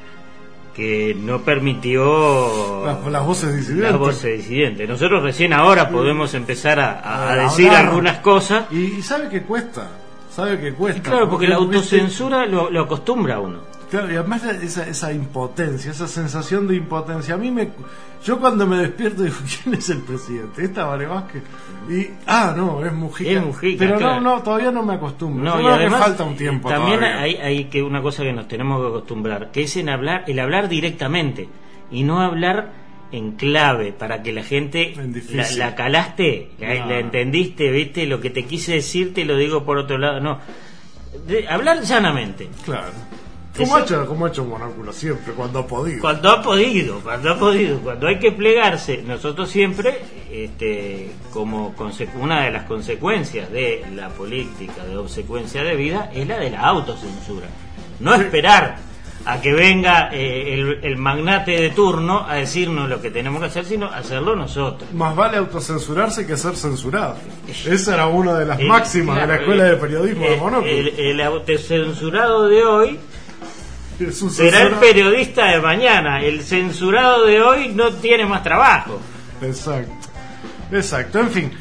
que no permitió
las, las voces disidentes.
Las voces disidentes. Nosotros recién ahora podemos empezar a, a, a decir
hablar.
algunas cosas.
Y, y sabe que cuesta, sabe que cuesta.
Claro, porque, porque la autocensura lo, lo acostumbra a uno.
Claro, y además esa, esa impotencia, esa sensación de impotencia. A mí me. Yo cuando me despierto digo, ¿quién es el presidente? ¿Es Tabaré Vázquez? Y. Ah, no, es Mujica.
Es Mujica,
Pero
claro.
no, no, todavía no me acostumbro.
No,
Yo
y
creo
además,
que falta un tiempo.
También
todavía.
hay, hay que una cosa que nos tenemos que acostumbrar, que es en hablar, el hablar directamente y no hablar en clave para que la gente la, la calaste, la,
no.
la entendiste, viste, lo que te quise decir te lo digo por otro lado, no. De, hablar llanamente.
Claro. Como ha hecho, como ha hecho Monóculo siempre, cuando ha podido.
Cuando ha podido, cuando ha podido, cuando hay que plegarse, nosotros siempre, este, como conse- una de las consecuencias de la política de obsecuencia de vida es la de la autocensura. No sí. esperar a que venga eh, el, el magnate de turno a decirnos lo que tenemos que hacer, sino hacerlo nosotros.
Más vale autocensurarse que ser censurado. Esa era una de las
el,
máximas
claro,
de la Escuela
el,
de Periodismo
el,
de Monóculo.
El, el autocensurado de hoy será el
censurado.
periodista de mañana. El censurado de hoy no tiene más trabajo.
Exacto. Exacto. En fin.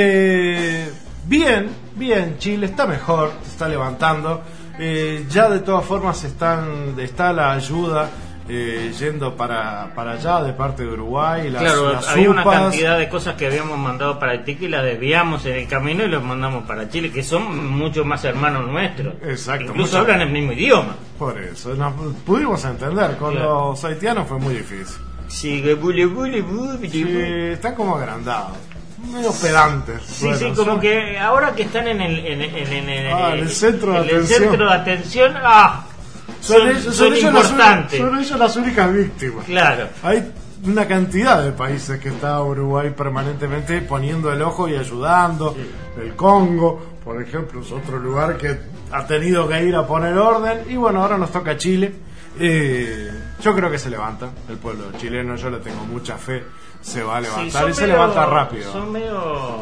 Eh, bien, bien. Chile está mejor, se está levantando. Eh, ya de todas formas están está la ayuda eh, yendo para, para allá de parte de Uruguay. Las,
claro,
las
había
upas.
una cantidad de cosas que habíamos mandado para Haití que las desviamos en el camino y los mandamos para Chile, que son mucho más hermanos nuestros.
Exacto.
Incluso
mucho,
hablan el mismo idioma.
Por eso, nos pudimos entender. Con
claro.
los haitianos fue muy difícil.
Sí, bule, bule, bule,
sí, están como agrandados. Medio pedantes.
Sí,
bueno,
sí, como
son...
que ahora que están en el, en, en, en, en,
ah,
en
el centro de
en
atención.
El centro de atención, ah, son, son, ellos, son, son ellos importantes.
Las, son ellos las únicas víctimas.
Claro.
Hay una cantidad de países que está Uruguay permanentemente poniendo el ojo y ayudando. Sí. El Congo, por ejemplo, es otro lugar que ha tenido que ir a poner orden. Y bueno, ahora nos toca Chile. Eh, yo creo que se levanta el pueblo chileno, yo le tengo mucha fe. Se va a levantar sí, y se medio, levanta rápido.
Son medio...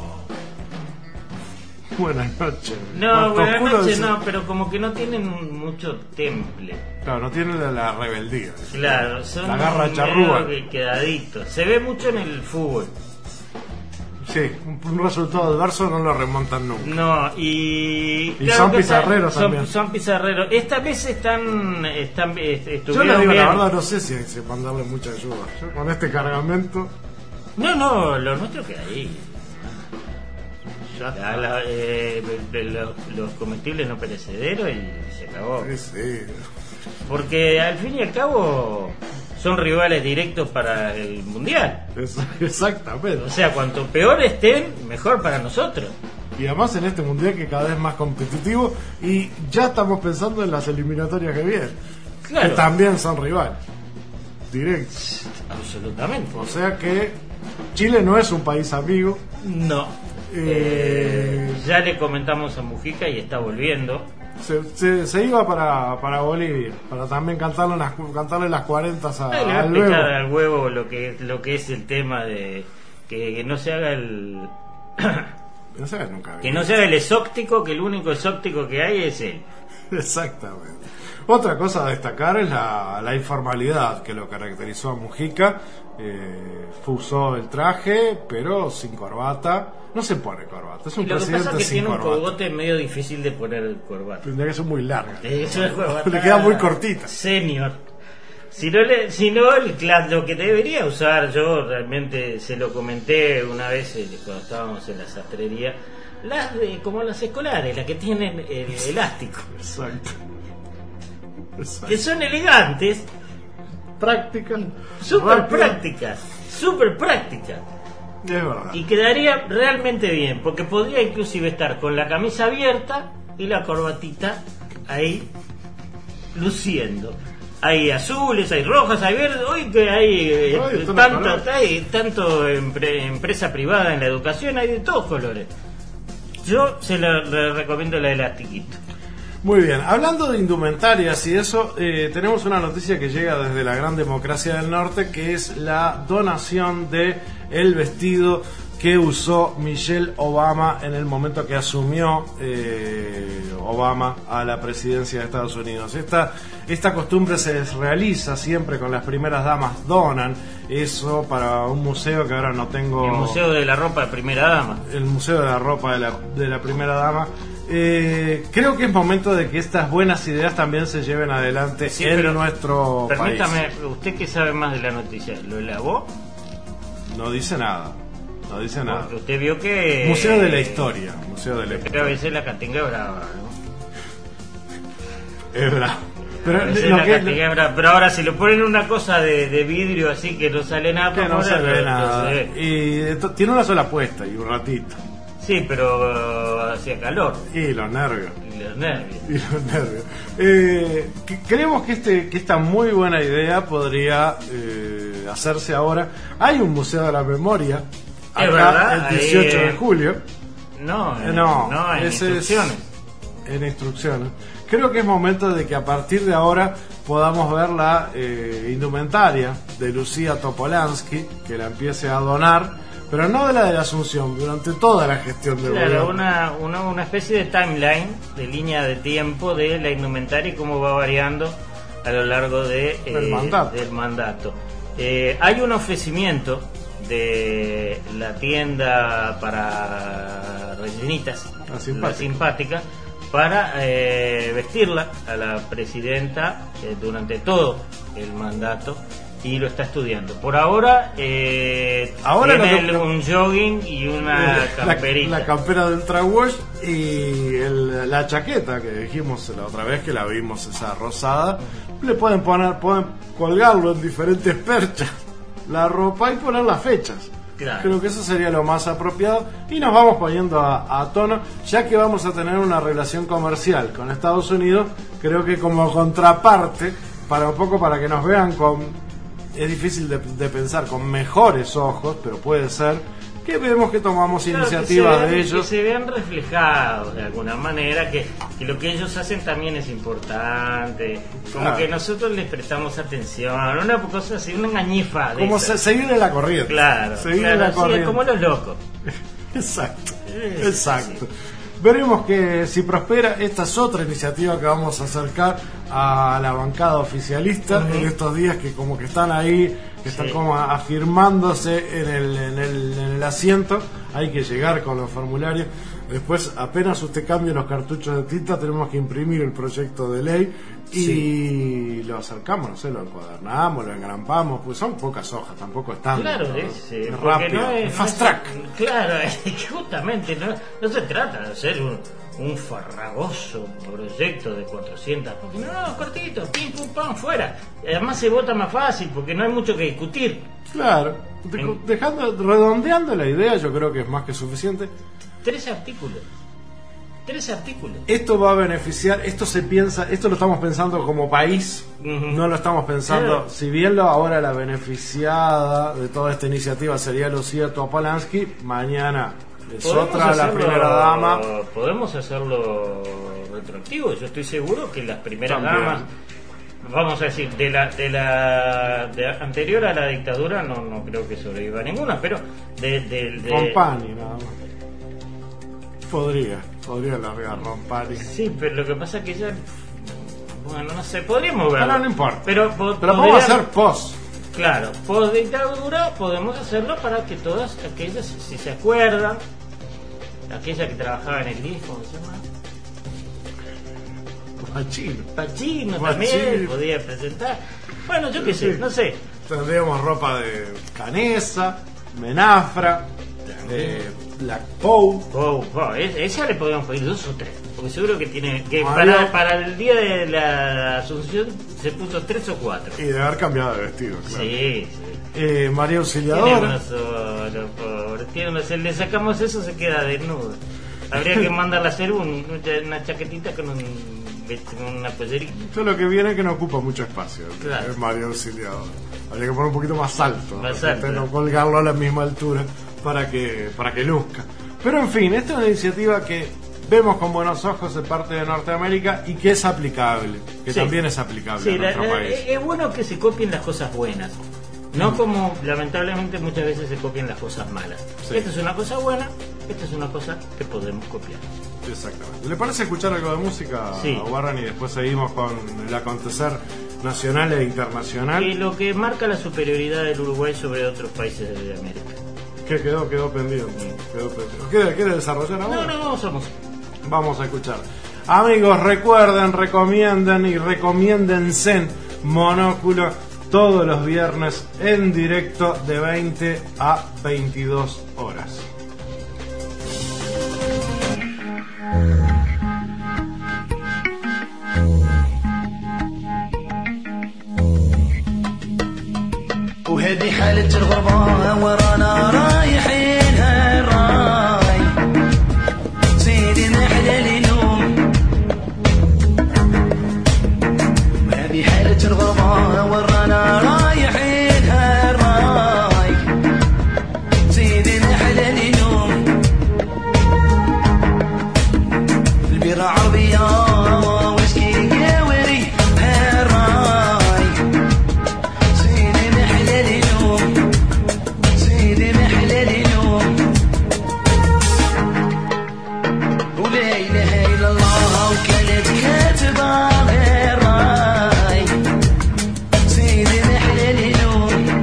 Buenas noches.
No, buenas noches no, pero como que no tienen mucho temple.
Claro, no tienen la, la rebeldía.
Claro, son
la garra charrúa.
Quedaditos. Se ve mucho en el fútbol.
Sí, un, un resultado adverso no lo remontan nunca.
No, y...
Y claro son pizarreros
son,
también.
Son pizarreros. Esta vez están... están
Yo le digo bien. La verdad, no sé si se van a darle mucha ayuda. Yo con este cargamento...
No, no, lo nuestro queda ahí. La, la, eh, los, los comestibles no perecederos y se acabó.
Sí, sí.
Porque al fin y al cabo... son rivales directos para el mundial.
Exactamente.
O sea, cuanto peor estén, mejor para nosotros.
Y además en este mundial que cada vez más competitivo y ya estamos pensando en las eliminatorias que vienen.
Claro.
Que también son rivales. Directos.
Absolutamente.
O sea que Chile no es un país amigo.
No. Eh... Eh, ya le comentamos a Mujica y está volviendo.
Se, se, se iba para, para Bolivia para también cantarle las, cantarle las cuarentas a,
Ay, le va a
al
explicar
huevo.
al huevo lo que, lo que es el tema de que, que no se haga el
no se nunca
que no se haga el exóptico, que el único exóptico que hay es él.
Exactamente. Otra cosa a destacar es la, la informalidad que lo caracterizó a Mujica. Eh, usó el traje, pero sin corbata. No se pone corbata, es un
Lo que
presidente
pasa es que
sin
tiene un
corbata.
cogote medio difícil de poner el corbata.
Tendría que ser muy larga.
Eso es corbata
Le queda muy cortita.
Senior. Si no, le, si no el, cla- lo que debería usar, yo realmente se lo comenté una vez eh, cuando estábamos en la sastrería, las de, como las escolares, las que tienen el elástico.
Exacto. Exacto.
Que son elegantes,
Prácticas.
súper
rápidas.
prácticas, súper prácticas.
Es verdad.
Y quedaría realmente bien, porque podría inclusive estar con la camisa abierta y la corbatita ahí luciendo. Hay azules, hay rojas, hay verdes, hoy que hay eh,
Ay, están
tanto,
los colores.
hay tanto empre- empresa privada en la educación, hay de todos colores. Yo se le, le recomiendo la elastiquito.
Muy bien, hablando de indumentarias y eso, eh, tenemos una noticia que llega desde la Gran Democracia del Norte, que es la donación de el vestido que usó Michelle Obama en el momento que asumió eh, Obama a la presidencia de Estados Unidos. Esta, esta costumbre se realiza siempre con las primeras damas, donan eso para un museo que ahora no tengo...
El Museo de la Ropa de Primera Dama.
El Museo de la Ropa de la, de la Primera Dama. Eh, creo que es momento de que estas buenas ideas también se lleven adelante
Sí,
en
pero
nuestro
Permítame,
país.
usted que sabe más de la noticia, ¿lo lavó?
No dice nada, no dice nada.
Porque usted vio que...
Museo de la Historia, Museo de la
Pero a
Historia.
veces la catinga es brava, ¿no?
Es bravo. Pero,
A veces
lo
la
que-
catinga es brava. Pero ahora si le ponen una cosa de, de vidrio así que no sale nada,
que
por
no
fuera,
se ve
lo- lo
nada.
se ve.
Y esto- tiene una sola puesta y un ratito.
Sí, pero uh, hacía calor.
Y los nervios.
Y los nervios.
Y los nervios. Eh, que- creemos que, este, que esta muy buena idea podría eh, hacerse ahora. Hay un Museo de la Memoria acá
verdad,
el dieciocho
ahí,
de julio.
No,
Eh,
eh,
no,
no, en
ese es-
instrucciones.
En instrucciones. Creo que es momento de que a partir de ahora podamos ver la eh, indumentaria de Lucía Topolansky, que la empiece a donar, pero no de la de la Asunción, durante toda la gestión de
Claro,
gobierno.
una, una, una especie de timeline, de línea de tiempo de la indumentaria y cómo va variando a lo largo de, eh,
Del mandato.
del mandato. Eh, hay un ofrecimiento de la tienda para rellenitas,
La simpática.
la simpática, para eh, vestirla a la presidenta eh, durante todo el mandato, y lo está estudiando. Por ahora, eh,
Ahora
tiene
lo que-
un jogging y una
la,
camperita.
la campera de Ultra Wash y el- la chaqueta que dijimos la otra vez que la vimos, esa rosada. Le pueden poner, pueden colgarlo en diferentes perchas, la ropa, y poner las fechas.
Claro.
Creo que eso sería lo más apropiado, y nos vamos poniendo a, a tono, ya que vamos a tener una relación comercial con Estados Unidos. Creo que como contraparte, para un poco para que nos vean con, es difícil de, de pensar, con mejores ojos, pero puede ser que vemos que tomamos
Claro, que
iniciativas
se vean-
de ellos.
Que se vean reflejados de alguna manera, que, que lo que ellos hacen también es importante, como
Claro.
que nosotros les prestamos atención, una cosa así, una engañifa. de
Como
esas.
se, seguir en la corriente.
Claro,
Seguir
claro,
en la
sí,
corriente.
como los locos.
Exacto,
Sí,
exacto. Veremos que si prospera, esta es otra iniciativa que vamos a acercar a la bancada oficialista en estos días, que como que están ahí, que están
Sí.
como afirmándose en el, en, el, en el asiento. Hay que llegar con los formularios. Después, apenas usted cambie los cartuchos de tinta, tenemos que imprimir el proyecto de ley y lo acercamos, no sé, lo encuadernamos, lo engrampamos, pues son pocas hojas, tampoco es tanto.
Claro,
¿no?
es, eh,
Es
porque
rápido,
no es,
es fast
no es-
track.
Claro, es que justamente no, no se trata de hacer un, un farragoso proyecto de cuatrocientas páginas, no, cortito, pim, pum, pam, fuera. Además se vota más fácil porque no hay mucho que discutir.
Claro, de-
En-
dejando, redondeando la idea, yo creo que es más que suficiente.
Tres artículos. Tres artículos.
Esto va a beneficiar, esto se piensa, esto lo estamos pensando como país,
Ujú.
no lo estamos pensando,
Claro.
si bien lo ahora la beneficiada de toda esta iniciativa sería Lucía Topolansky, mañana es
Podemos
otra la
hacerlo-
primera dama.
Podemos hacerlo retroactivo. Yo estoy seguro que las primeras
También.
damas, vamos a decir, de la de la de anterior a la dictadura, no no creo que sobreviva ninguna, pero de, de, de-
Rompani nada más. Podría, podría largar Rompani.
Sí, pero lo que pasa es que ella, Bueno, no sé, podríamos verlo.
Pero no importa.
Pero, po-
Pero
podría-
vamos a hacer post.
Claro, post dictadura podemos hacerlo para que todas aquellas, si se acuerdan, aquella que trabajaba en el D I F, ¿cómo se llama?
Machino.
Pachino
Machino.
también podía presentar. Bueno, yo qué sé, no sé.
Tendríamos ropa de Canesa, Menafra, de Black Pou.
Oh, oh, es- ella le podemos pedir dos o tres, porque seguro que tiene que
Mario.
para, para el día de la Asunción se puso tres o cuatro.
Y de haber cambiado de vestido, claro.
Sí, sí.
Eh, María
Tiene
Auxiliadora.
uno solo, pobre. Tiene uno- si le sacamos eso se queda desnudo. Habría que mandarle a hacer un- una chaquetita con un, con una pollerita.
Esto es lo que viene que no ocupa mucho espacio.
Claro.
Es María Auxiliadora. Habría que poner un poquito más alto.
Más
¿no?
alto.
No colgarlo a la misma altura para que, para que luzca. Pero en fin, esta es una iniciativa que vemos con buenos ojos de parte de Norteamérica y que es aplicable. Que
Sí.
también es aplicable
Sí,
en
la-
nuestro
la-
país.
es bueno que se copien las cosas buenas. No como lamentablemente muchas veces se copian las cosas malas.
Sí.
Esta es una cosa buena, esta es una cosa que podemos copiar.
Exactamente. ¿Le parece escuchar algo de música,
Sí.
Warren? Y después seguimos con el acontecer nacional e internacional.
Y lo que marca la superioridad del Uruguay sobre otros países de América.
Que quedó, quedó pendiente. Quedó pendiente. ¿Quiere, quiere desarrollar ahora?
No, no, no, somos.
Vamos a escuchar. Amigos, recuerden, recomienden y recomiéndense Monóculo todos los viernes en directo de veinte a veintidós horas.
وهذه حالة الغربة ورانا رايحين هالراي سيدي ما حلال نوم وهذه حالة الغربة ورانا رايحين هالراي سيدي ما حلال نوم البيرة عربية ويسكي قاوري هالراي سيدي ما حلال نوم سيدي ما حلال نوم ولا إله إلا الله وكانت كاتبة الراي سيدي ما حلال نوم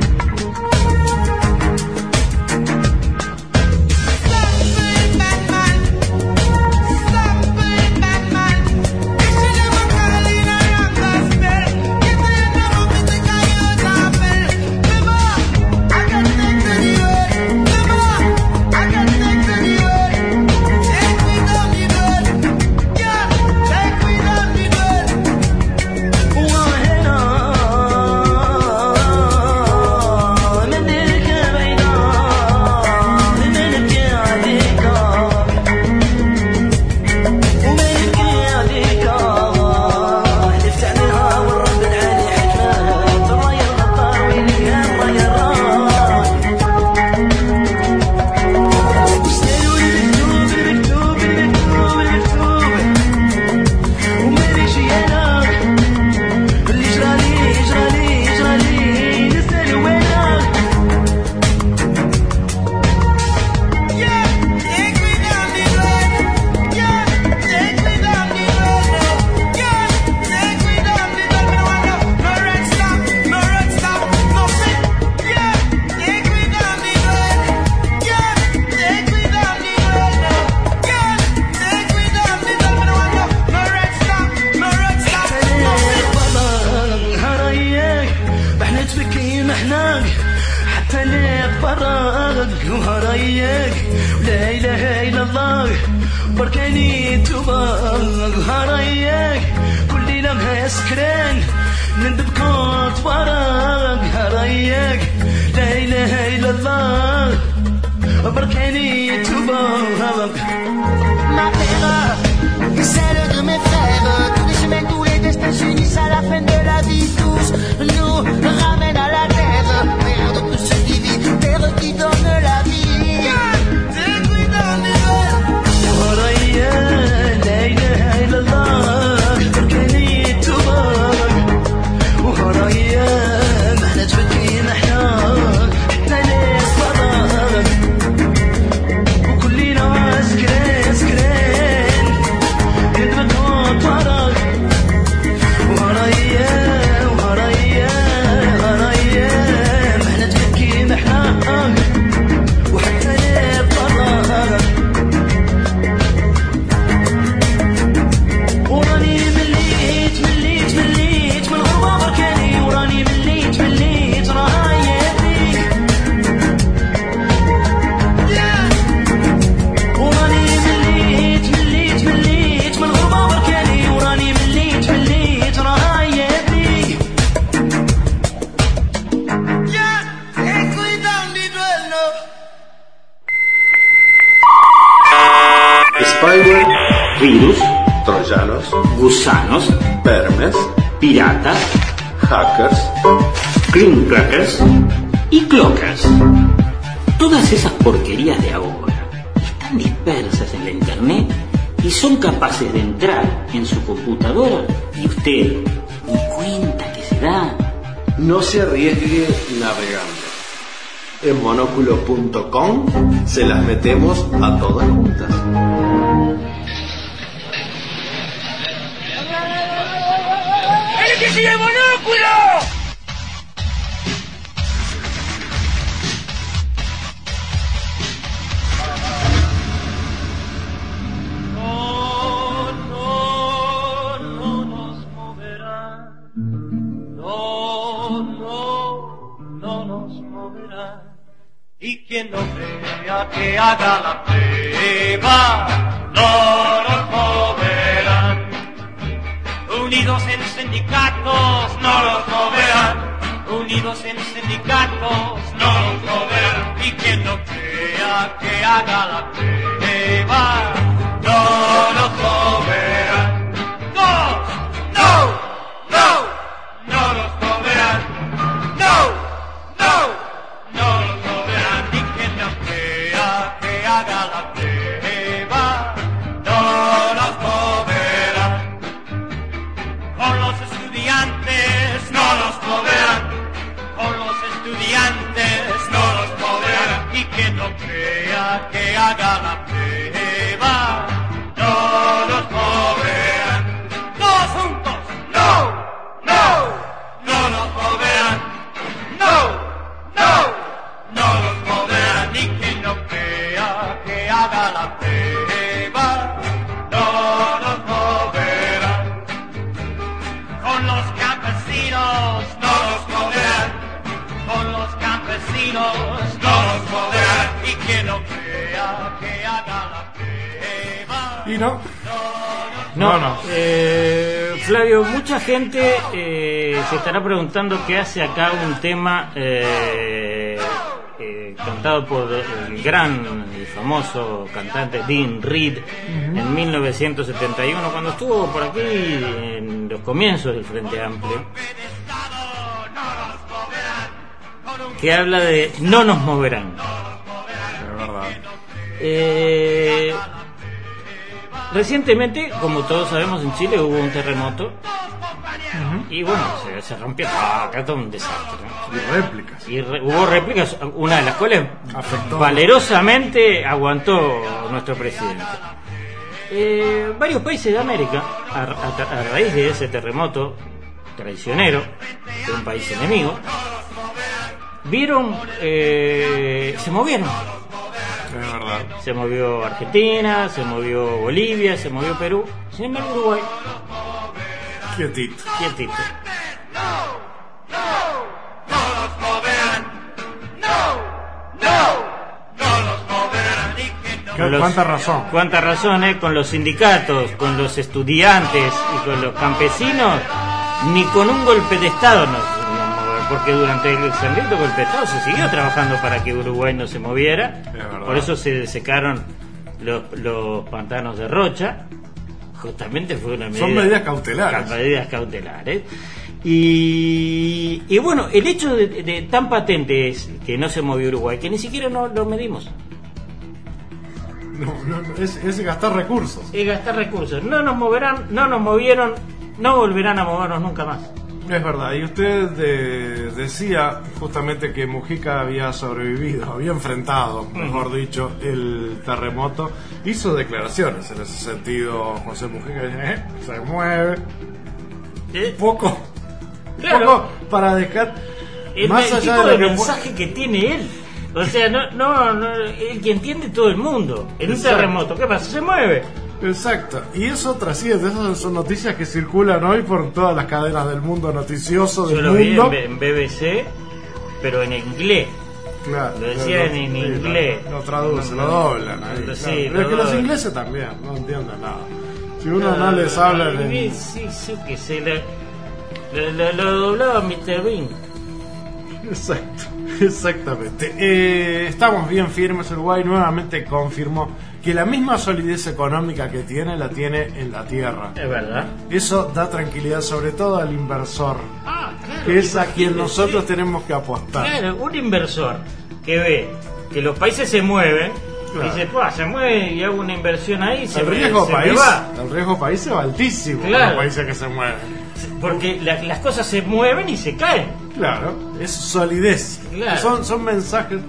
بركاني تبغى هرايك كل لمها سكران ندبكوت وراك هرايك لا اله الا الله بركاني تبغى
Ma terre, celle de mes frères, tous les chemins, tous les destins s'unissent à la fin de la vie, tous nous ramènent à la terre, terre de tout ce qui vit, terre qui donne la vie. Terre qui donne la vie.
ورايا لا اله الا الله بركاني تبغى ورايا ما احنا تفكين احنا احنا ناس فراغ وكلنا عسكري
spyware,
virus,
troyanos,
gusanos,
vermes,
piratas,
hackers,
cream crackers y clockers. Todas esas porquerías de ahora están dispersas en la internet y son capaces de entrar en su computadora y usted ni cuenta que se da.
No se arriesgue navegando. En monóculo punto com se las metemos a todas juntas.
¡El que sigue monóculo!
Y quien no crea que haga la prueba, no nos moverán. Unidos en sindicatos, no nos moverán. Unidos en sindicatos, no nos moverán. Y quien no crea que haga la prueba, no nos moverán. No, no, no, no nos moverán. No, no. No nos moverán, ni quien no crea que haga la prueba, no nos moverán. Con los estudiantes no nos moverán, con los estudiantes no nos moverán, y quien no crea que haga la prueba, no nos moverán. Todos juntos, no, no, no nos moverán, no. No, no nos moverán, ni quien no crea que haga la prueba, no nos moverán. Con los campesinos no nos moverán, con los campesinos no nos moverán, y quien no crea que haga la prueba.
¿Y no?
No,
No, no.
Eh, Flavio, mucha gente eh, se estará preguntando qué hace acá un tema eh, eh, cantado por el gran y famoso cantante Dean Reed uh-huh. en mil novecientos setenta y uno, cuando estuvo por aquí en los comienzos del Frente Amplio, que habla de no nos moverán.
Es verdad.
Eh... Recientemente, como todos sabemos, en Chile hubo un terremoto uh-huh. y bueno, se, se rompió ah, acá todo un desastre, ¿no?
Y réplicas.
Y re, hubo réplicas, una de las cuales
afectó
valerosamente aguantó nuestro presidente. Eh, varios países de América, a, a, a raíz de ese terremoto traicionero de un país enemigo, vieron, eh, se movieron.
Es verdad.
Se movió Argentina, se movió Bolivia, se movió Perú, sin embargo Uruguay
quietito.
Quietito.
Los, ¿Cuánta razón?
¿Cuánta razón, eh? Con los sindicatos, con los estudiantes y con los campesinos, ni con un golpe de Estado nos, nos porque durante el sangriento golpe de Estado se siguió trabajando para que Uruguay no se moviera, por eso se secaron los, los pantanos de Rocha, justamente fue una medida...
Son medidas cautelares.
Medidas cautelares. Y, y bueno, el hecho de, de tan patente es que no se movió Uruguay, que ni siquiera no lo medimos.
No, no, no, es, es gastar recursos.
Es gastar recursos. No nos moverán, no nos movieron, no volverán a movernos nunca más.
Es verdad, y usted de, decía justamente que Mujica había sobrevivido, había enfrentado, mejor dicho, el terremoto. Hizo declaraciones en ese sentido, José Mujica, ¿eh? Se mueve.
¿Eh?
Un poco,
claro.
poco para dejar
el,
más
el
allá
tipo
de
de
lo
mensaje que tiene él. O sea, no, no, no, el que entiende todo el mundo. En un terremoto, ¿qué pasa? Se mueve.
Exacto, y eso trasciende, esas son noticias que circulan hoy por todas las cadenas del mundo noticioso del
Yo lo
mundo.
vi en B B C, pero en inglés.
Claro,
lo decían
lo,
en
sí,
inglés.
Lo, lo traducen,
no,
lo doblan. Ahí,
sí,
claro.
lo
Pero es que
doblan.
los ingleses también no entienden nada. Si uno no, no les habla
no,
en...
sí, sí, que se lo, lo, lo, lo doblaba mister Bean.
Exacto, exactamente. Eh, estamos bien firmes. Uruguay nuevamente confirmó que la misma solidez económica que tiene la tiene en la tierra.
Es verdad.
Eso da tranquilidad sobre todo al inversor,
Ah, claro.
que es a quien
Imagínese.
nosotros tenemos que apostar.
Claro, un inversor que ve que los países se mueven,
Claro.
dice, pues se mueve y hago una inversión ahí, se
El
me-
riesgo
se me
país,
va.
el riesgo país es altísimo en
Claro.
los países que se mueven.
Porque la- las cosas se mueven y se caen.
Claro, es solidez.
Claro.
Son, son mensajes.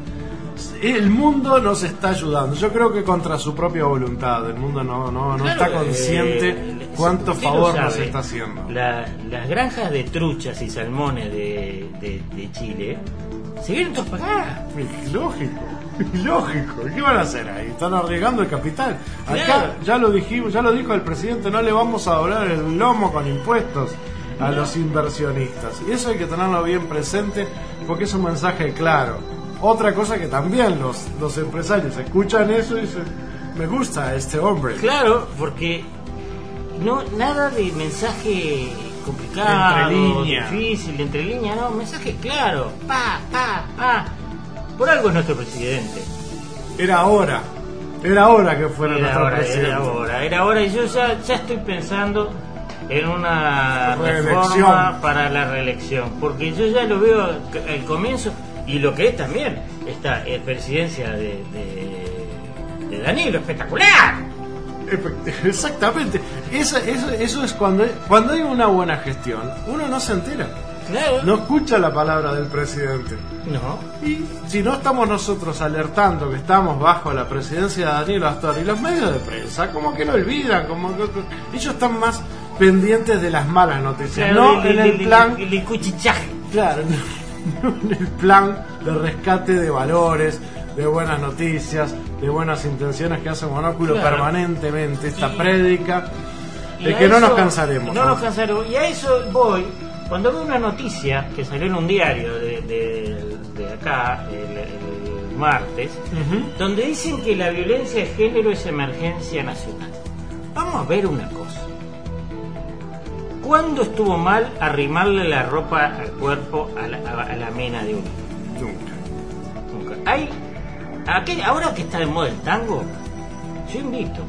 El mundo nos está ayudando. Yo creo que contra su propia voluntad. El mundo no, no, no
Claro,
está consciente
eh,
cuánto
usted lo
favor
sabe,
nos está haciendo.
la- las granjas de truchas y salmones de, de, de Chile se vienen todos para acá.
Es lógico, es lógico. ¿Qué van a hacer ahí? Están arriesgando el capital. Acá
Claro.
ya lo dijimos, ya lo dijo el presidente, no le vamos a doblar el lomo con impuestos a los inversionistas. Y eso hay que tenerlo bien presente porque es un mensaje claro. Otra cosa que también los, los empresarios escuchan eso y dicen, me gusta este hombre.
Claro, porque no nada de mensaje complicado,
Entre línea.
difícil, entre líneas, no, mensaje claro, pa, pa, pa. Por algo es nuestro presidente.
Era hora, era hora que fuera
Era
nuestro
hora,
presidente.
era hora, era hora y yo ya, ya estoy pensando en una
Reelección.
reforma para la reelección, porque yo ya lo veo al comienzo y lo que es también esta eh, presidencia de, de, de Danilo, espectacular.
Exactamente. Eso, eso, eso es cuando, cuando hay una buena gestión, uno no se entera.
Claro.
No escucha la palabra del presidente.
No.
Y si no estamos nosotros alertando que estamos bajo la presidencia de Danilo Astor y los medios de prensa, como que lo olvidan, como que ellos están más pendientes de las malas noticias,
Claro,
no
el-
en
el-
el
el-
plan,
el- el cuchichaje.
claro, no, no en el plan de rescate de valores, de buenas noticias, de buenas intenciones que hace Monóculo
Claro.
permanentemente, esta
Y-
prédica
Y
de
a
que no nos
eso-
cansaremos.
No
¿no?
nos cansaremos. Y a eso voy. Cuando veo una noticia que salió en un diario de, de- de acá, el, el martes,
Ujú.
donde dicen que la violencia de género es emergencia nacional. Vamos a ver una cosa. ¿Cuándo estuvo mal arrimarle la ropa al cuerpo a la, a- a la mena de un hijo?
Nunca.
Nunca. Hay, aquel- ahora que está de moda el tango, yo invito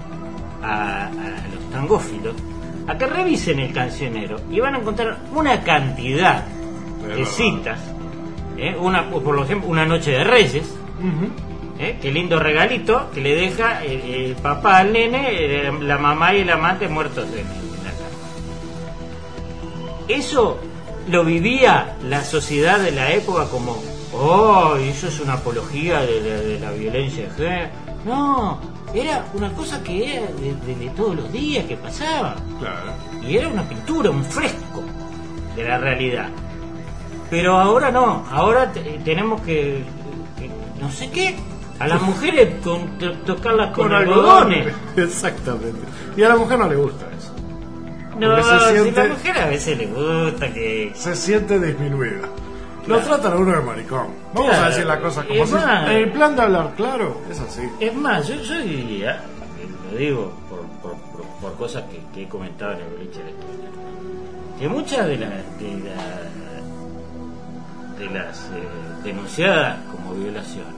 a, a los tangófilos a que revisen el cancionero y van a encontrar una cantidad de
verdad.
citas, ¿eh? una, por ejemplo, una noche de Reyes,
Ujú.
¿eh? Qué lindo regalito que le deja el, el papá al nene, eh, la mamá y el amante muertos en, en la cama. Eso lo vivía la sociedad de la época como, oh, eso es una apología de, de- de la violencia de género. No, era una cosa que era de, de- de todos los días que pasaba.
Claro.
Y era una pintura, un fresco de la realidad. Pero ahora no, ahora te- tenemos que, que- no sé qué, a las mujeres con, to- tocarlas con, algodones.
Exactamente. Y a la mujer no le gusta eso.
No,
Porque se
si
siente-
la mujer a veces le gusta que...
Se siente disminuida. Lo
Claro.
tratan a uno de maricón. Vamos
Claro.
a decir las cosas como
Es
si.
más-
En el plan de hablar claro, es así.
Es más, yo, yo diría, y lo digo por, por, por, por cosas que, que he comentado en el boliche electoral, que muchas de, la, de, la- de las eh, denunciadas como violaciones,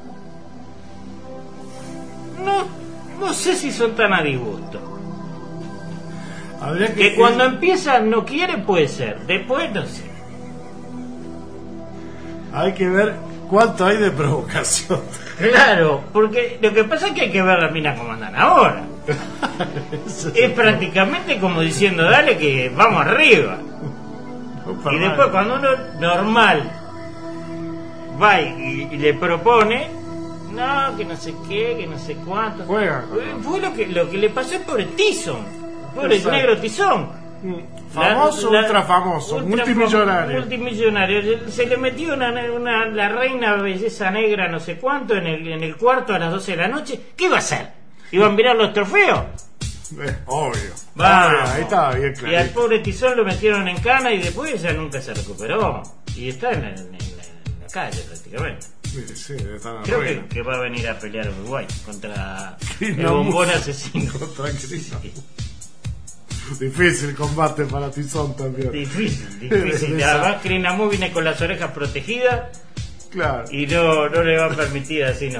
no, no sé si son tan a disgusto.
Habría
Que cuando empiezan no quieren, puede ser, después no sé.
Hay que ver cuánto hay de provocación.
Claro, porque lo que pasa es que hay que ver las minas como andan ahora. Es prácticamente como diciendo, dale que vamos arriba. Y después cuando uno normal va y, y le propone, no, que no sé qué, que no sé cuánto.
Juega con
Eh, Fue lo que, lo que le pasó al pobre Tison, pobre
Exacto.
negro Tizón.
Famoso,
La- la-
ultra famoso,
ultra
multimillonario.
fam- multimillonario. Se le metió una, una- la reina belleza negra no sé cuánto en el, en el cuarto a las doce de la noche. ¿Qué iba a hacer? ¿Iban a mirar los trofeos?
Eh, obvio.
Vamos.
Obvio, ahí estaba bien
Y al
claro.
pobre Tizón lo metieron en cana y después ya nunca se recuperó. Y está en la, en la- en la calle prácticamente.
Sí, sí, está en la
Creo que,
ruina.
que va a venir a pelear a Uruguay contra
Sí,
el
no,
bombón
mucho.
asesino.
Contra Cristo. Difícil combate para Tizón también.
Difícil, difícil.
Esa-
Además, Krinamu viene con las orejas protegidas
Claro.
y no, no le va a permitir así nomás.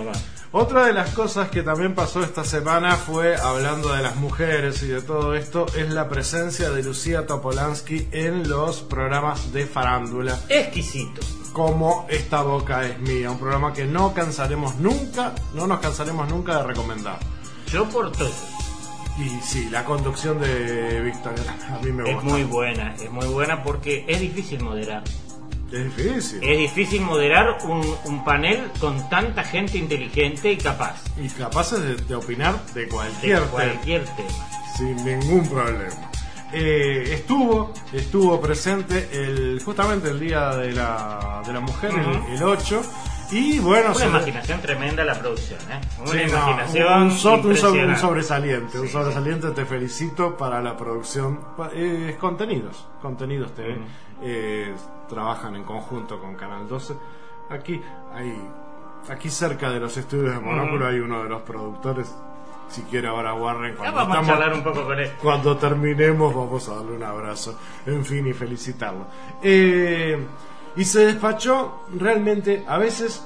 Otra de las cosas que también pasó esta semana fue, hablando de las mujeres y de todo esto, es la presencia de Lucía Topolansky en los programas de farándula.
Exquisito.
Como Esta Boca Es Mía, un programa que no cansaremos nunca, no nos cansaremos nunca de recomendar.
Yo por todo.
Y sí, la conducción de Victoria a mí me gusta.
Es muy buena, es muy buena porque es difícil moderar.
Es difícil.
Es difícil moderar un, un panel con tanta gente inteligente y capaz.
Y capaces de, de opinar de cualquier,
de cualquier tema. tema.
Sin ningún problema. Eh, estuvo estuvo presente el justamente el Día de la, de la Mujer, uh-huh. el, el ocho. Y bueno,
una
sobre...
imaginación tremenda la producción, ¿eh? Una
sí,
imaginación
no, un, so, un, so, un
sí,
sobresaliente, un sobresaliente.
Sí.
Te felicito para la producción. Eh, contenidos, contenidos T V. Uh-huh. Eh, trabajan en conjunto con Canal doce. Aquí hay, aquí cerca de los estudios de Monóculo uh-huh. hay uno de los productores. Si quiere ahora Warren, cuando,
vamos
estamos,
a charlar un poco con él.
Cuando terminemos vamos a darle un abrazo, en fin, y felicitarlo. Eh, y se despachó realmente, a veces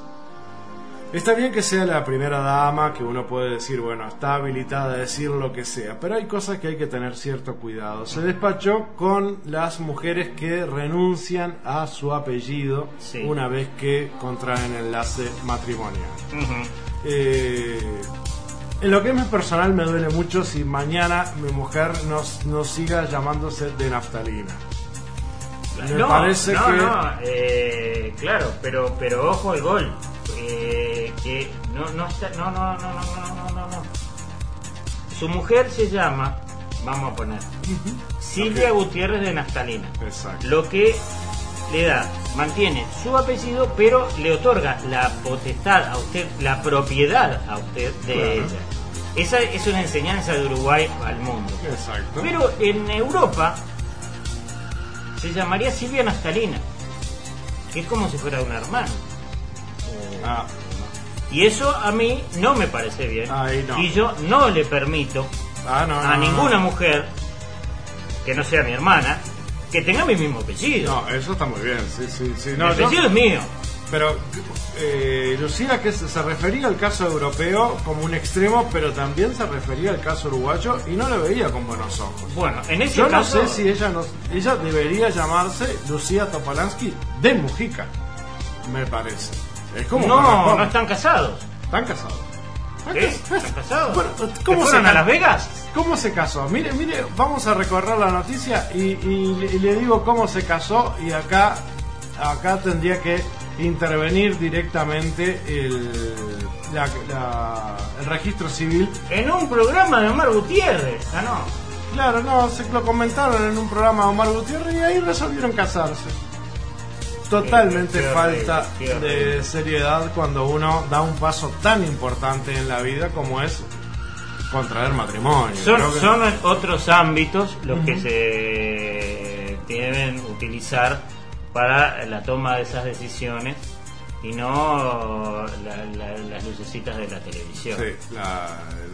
está bien que sea la primera dama, que uno puede decir, bueno, está habilitada a decir lo que sea, pero hay cosas que hay que tener cierto cuidado. Se despachó con las mujeres que renuncian a su apellido sí. una vez que contraen enlace matrimonial. Uh-huh. eh, En lo que es personal me duele mucho si mañana mi mujer nos, nos siga llamándose de naftalina. Me
no,
parece
no,
que...
no, eh, claro, pero pero ojo al gol. Eh, que no, no está, no, no, no, no, no, no, no. Su mujer se llama, vamos a poner, uh-huh. Silvia okay. Gutiérrez de Naftalina.
Exacto.
Lo que le da, mantiene su apellido, pero le otorga la potestad a usted, la propiedad a usted de claro. ella. Esa es una enseñanza de Uruguay al mundo.
Exacto.
Pero en Europa se llamaría Silvia Naftalina, que es como si fuera un hermano.
Ah.
Y eso a mí no me parece bien.
Ahí no.
Y yo no le permito
ah, no,
a
no,
ninguna
no.
mujer que no sea mi hermana que tenga mi mismo apellido.
No, eso está muy bien, sí, sí, sí. No,
el apellido
yo...
es mío.
Pero eh, Lucía, que se, se refería al caso europeo como un extremo, pero también se refería al caso uruguayo y no lo veía con buenos ojos.
Bueno, en ese
yo
caso...
no sé si ella no, ella debería llamarse Lucía Topolansky de Mujica, me parece. Es como
no, no están casados.
¿Están casados?
¿Qué? ¿Están casados?
Bueno, ¿cómo
¿Se fueron a Las Vegas?
¿Cómo se casó? Mire, mire, vamos a recorrer la noticia y, y, y le digo cómo se casó y acá, acá tendría que intervenir directamente el, la, la, el registro civil.
En un programa de Omar Gutiérrez. Ah, no.
Claro, no, se lo comentaron en un programa de Omar Gutiérrez y ahí resolvieron casarse. Totalmente qué, qué falta qué de seriedad cuando uno da un paso tan importante en la vida como es contraer matrimonio.
Son,
que...
son otros ámbitos los uh-huh. que se deben utilizar para la toma de esas decisiones y no la, la, las lucecitas de la televisión.
Sí, la,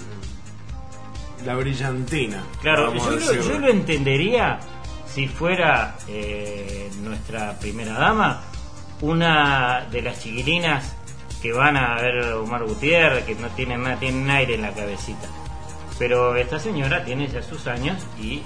la brillantina.
Claro, yo lo, yo lo entendería si fuera eh, nuestra primera dama, una de las chiquilinas que van a ver a Omar Gutiérrez, que no tienen nada, tienen aire en la cabecita. Pero esta señora tiene ya sus años y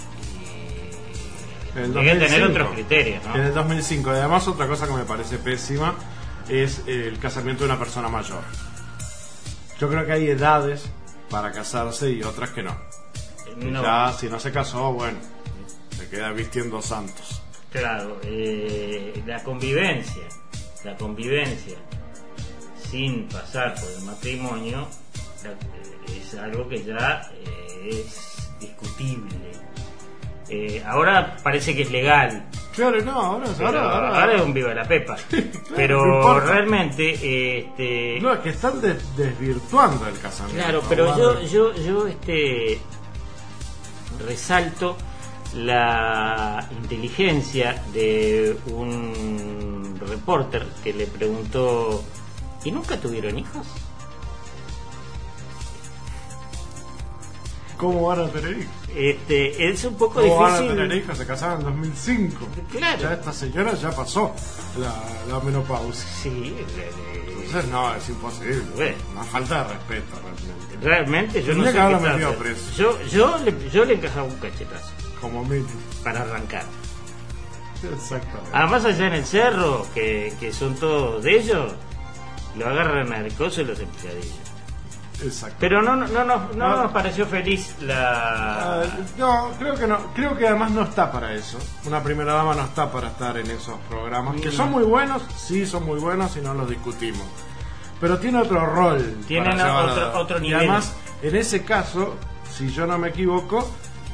debe tener otros criterios, ¿no?
En el dos mil cinco, además otra cosa que me parece pésima es el casamiento de una persona mayor. Yo creo que hay edades para casarse y otras que no. no. Ya si no se casó, bueno, se queda vistiendo santos.
Claro, eh, la convivencia, la convivencia sin pasar por el matrimonio es algo que ya eh, es discutible. Eh, ahora parece que es legal.
Claro, no, ahora, ahora, ahora,
ahora es un viva la pepa. Claro, pero no realmente este
no, es que están des- desvirtuando el casamiento.
Claro, pero ¿no? yo yo yo este resalto la inteligencia de un reporter que le preguntó: ¿y nunca tuvieron hijos?
¿Cómo van a tener hijos?
Este, es un poco
¿Cómo
difícil.
van a tener hijos? Se casaron en dos mil cinco.
Claro.
Ya esta señora ya pasó la, la menopausia.
Sí,
entonces no, es imposible.
Bueno.
Una falta de respeto realmente.
Realmente yo no
Tendría
sé
que haberlo
qué está
metido
haciendo.
preso.
Yo, yo, le, yo le encajaba un cachetazo
Como mínimo.
para arrancar.
Exactamente.
Además allá en el cerro, que, que son todos de ellos, lo agarran al coso y los empleadillos.
Exacto.
Pero no, no, no, no, no
No.
nos pareció feliz la...
Ah, no, creo que no. Creo que además no está para eso. Una primera dama no está para estar en esos programas. Que son muy buenos, sí son muy buenos y no los discutimos. Pero tiene otro rol.
Tienen
para llevar
otro-
a-
otro
Y
nivel.
además, en ese caso, si yo no me equivoco,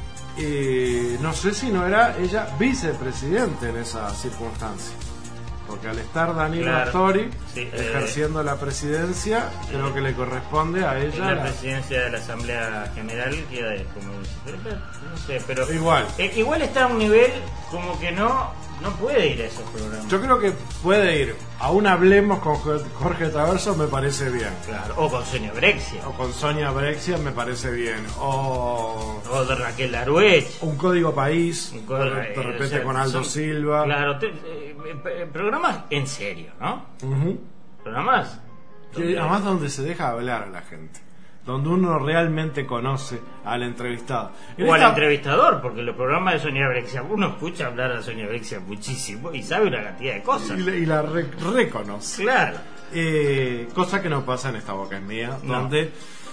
eh, no sé si no era ella vicepresidente en esa circunstancia. Porque al estar Danilo
Claro.
Astori
Sí, eh,
ejerciendo la presidencia, creo que le corresponde a ella
la
la-
presidencia de la Asamblea General queda de- como vicepresidente, no sé, pero
Igual.
eh, igual está a un nivel como que no no puede ir a esos programas.
Yo creo que puede ir. Aún hablemos con Jo- Jorge Traverso, me parece bien.
Claro, o con Sonia Brexia,
O con Sonia Brexia, me parece bien. O
o de Raquel Laruech,
un código país,
un código-
de de repente
o sea,
con Aldo
son-
Silva.
Claro, te- eh, eh, programas en serio, ¿no?
Ujú.
Programas
Que
donde-
además donde se deja hablar a la gente. Donde uno realmente conoce al entrevistado. En
o al
esta-
entrevistador, porque los programas de Sonia Brexia, uno escucha hablar a Sonia Brexia muchísimo y sabe una cantidad de cosas.
Y la, y la re- reconoce.
Claro.
Eh, cosa que no pasa en Esta Boca es Mía,
No.
donde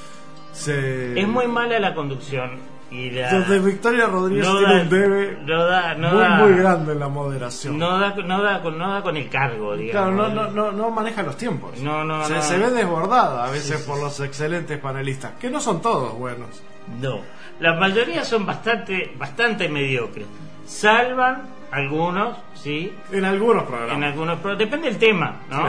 se...
Es muy mala la conducción y la...
Donde Victoria Rodríguez
no
tiene
da-
un debe
no da, no
muy,
da-
muy grande en la moderación.
No da, no da, con, no da con el cargo,
Claro,
digamos.
no, no, no, no maneja los tiempos.
No, no,
se,
no.
se ve desbordada a veces
Sí, sí,
por los excelentes panelistas, que no son todos buenos.
No. La mayoría son bastante, bastante mediocres. Salvan algunos, sí,
En algunos programas.
en algunos, pero depende del tema, ¿no?
Sí.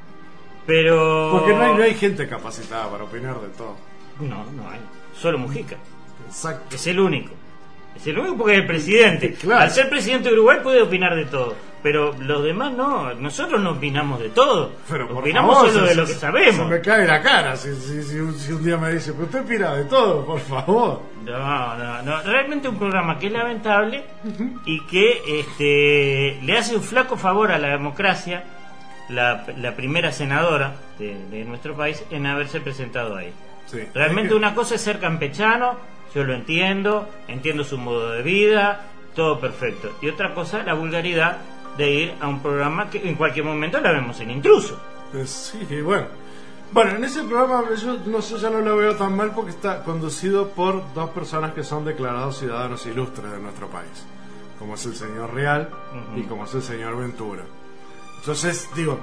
Pero...
Porque no hay, no hay gente capacitada para opinar de todo.
No, no hay. Solo Mujica.
Exacto.
Es el único. Es el único porque es el presidente.
Claro.
Al ser presidente de Uruguay puede opinar de todo. Pero los demás no. Nosotros no opinamos de todo.
Pero por
opinamos
favor,
solo
se-
de lo
se-
que sabemos.
Se me cae la cara si, si, si un, si un día me dice, pero usted opina de todo, por favor.
No, no, no. Realmente un programa que es lamentable y que este, le hace un flaco favor a la democracia, la, la primera senadora de, de nuestro país, en haberse presentado ahí.
Sí.
Realmente
Es que-
una cosa es ser campechano, yo lo entiendo, entiendo su modo de vida, todo perfecto. Y otra cosa, la vulgaridad de ir a un programa que en cualquier momento la vemos en Intruso.
Pues sí, y bueno. Bueno, en ese programa yo no sé, ya no lo veo tan mal porque está conducido por dos personas que son declarados ciudadanos ilustres de nuestro país, como es el señor Real
Ujú.
y como es el señor Ventura. Entonces, digo,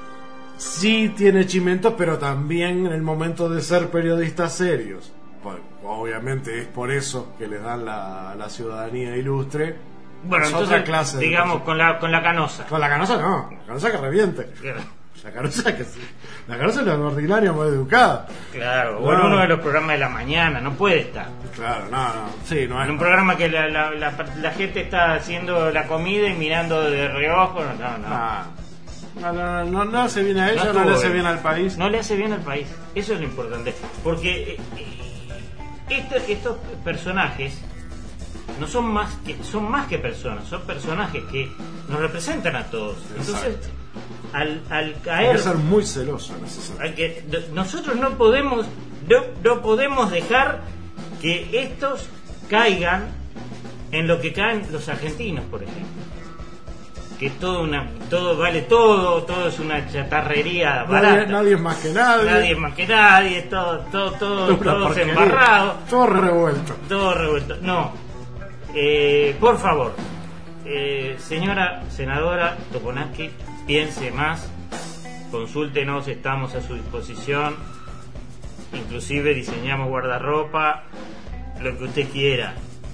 sí tiene chimentos, pero también en el momento de ser periodistas serios. Bueno, obviamente es por eso que les dan la, la ciudadanía ilustre.
Bueno,
Es
entonces,
otra clase de
digamos,
cosas.
con la, con la canosa.
Con la canosa no, la canosa que reviente. La canosa que sí. La canosa es la ordinaria muy educada.
Claro,
No.
o en uno de los programas de la mañana, no puede estar.
Claro, no, no. Sí, no
En
es.
un programa que la, la, la, la gente está haciendo la comida y mirando de reojo, no, no. no.
Ah. No, no, no, no hace bien a ella, no,
estuvo
le hace bien al país.
No le hace bien al país. Eso es lo importante. Porque eh, eh, este- estos personajes no son más que son más que personas, son personajes que nos representan a todos. Entonces, al, al
Hay
caer,
que ser muy celoso en ese sentido.
hay que, d- nosotros no podemos no, no podemos dejar que estos caigan en lo que caen los argentinos, por ejemplo. Que todo una todo vale todo, todo es una chatarrería barata.
Nadie, nadie es más que nadie.
Nadie es más que nadie, todo, todo, todo,
Una
todos
porquería.
embarrados,
Todo revuelto.
todo revuelto. No, eh, por favor, eh, señora senadora Toponansky, piense más, consúltenos, estamos a su disposición, inclusive diseñamos guardarropa, lo que usted quiera.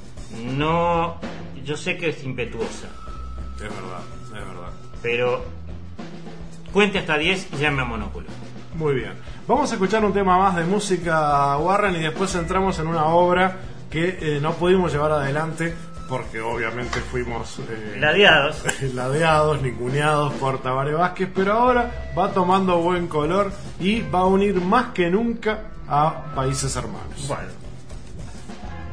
No, yo sé que es impetuosa,
Es verdad, es verdad.
pero cuente hasta diez y llame a Monóculo.
Muy bien. Vamos a escuchar un tema más de música Warren y después entramos en una obra que eh, no pudimos llevar adelante porque obviamente fuimos eh,
Ladeados.
ladeados, ninguneados por Tabaré Vázquez, pero ahora va tomando buen color y va a unir más que nunca a países hermanos.
Bueno.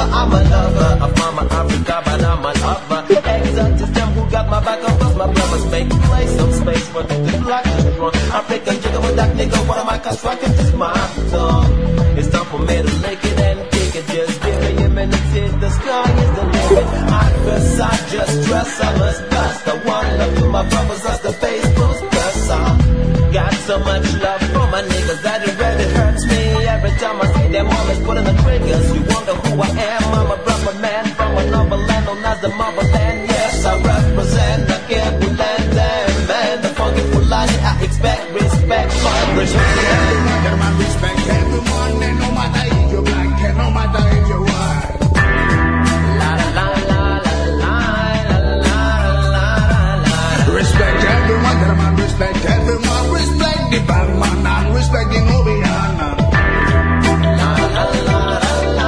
I'm a lover of Mama Africa, but I'm a lover. Exotic them who got my back up, cause my brothers make play some space for the black and run. African jigger with that nigga, what am I constructing? This my tongue. It's time for me to lick it and kick it. Just give me a minute till the sky is the limit. I guess I just dress, I must bust. I want love to my brothers, that's the Facebook cause I got so much love for my niggas that it really hurts me. Every time I see them always putting the triggers. You wonder who I am, I'm a brother man from another land known as the motherland. Yes, I represent the Caribbean land, man, the funky Fulani. I expect respect, my respect.
My respect everyone, and no matter if you're black, and no matter if you're white.
La la la la la la la la la.
Respect everyone, get man, respect everyone, respect the bad man and respect the Nubian.
La la la la la.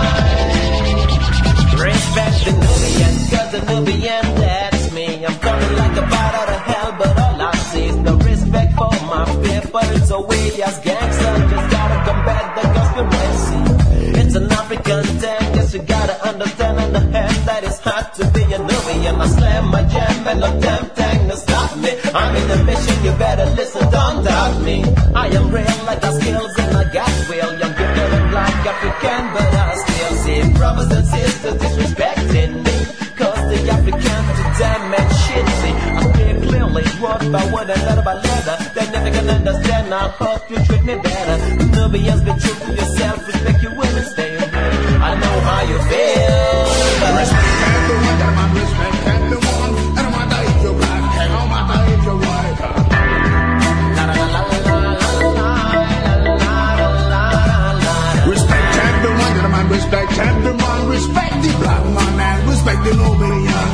Respect the Nubian, cause the Nubian that's me. I'm coming like a bat out of hell, but all I see is the respect for my people. It's a way as gangsters, just gotta combat the conspiracy. It's an African thing, yes you gotta understand and the hand that it's hard to be a Nubian. I slam my jam and no damn thing to stop me. I'm in a mission, you better listen, don't doubt me. I am real, I got skills and I got will. Young gifted and black African, but I still see brothers and sisters disrespecting me. Cause the Africans are damn and shitty. I speak clearly, word by word and letter by letter. They never can understand, I hope you treat me better. Nubians, be true to yourself, respect your women, stay real. I know how you feel.
Respect everyone, that man, respect everyone. And no matter if you're black, and no matter if you're white. Respect everyone, that man, respect everyone. Respect the black man and respect the Nubian.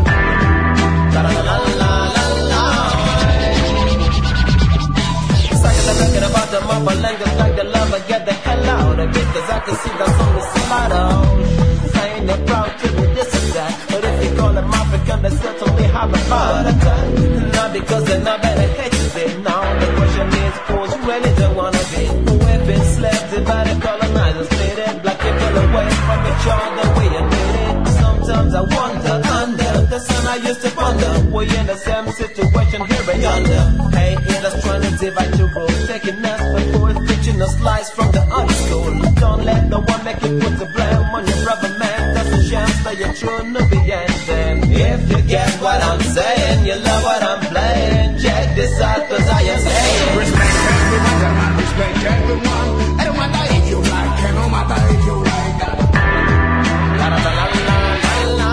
Talking about the motherland just like the lover, get the hell out of it. Cause I can see that's on the slaughter. I ain't not proud to be this or that, but if you call them African, they certainly have a heart attack. Not because they're not better haters, it. Now the question is, who's really the wanna be? We've been slaves, divided, colonizers, split black people away from each other, we admit it. Sometimes I wonder, under the sun I used to ponder, we in the same situation here and yonder. Hey, haters trying to divide your role, taking us before teaching a slice from the other school. Don't let no one make you put the blame on your brother, man. That's a chance that you're true Nubian. Then if you get what I'm saying, you love what I'm playing. Check this out, cause I am saying
respect everyone, that man, respect everyone. And no matter if you're black, and no matter if you're white. La la la la la la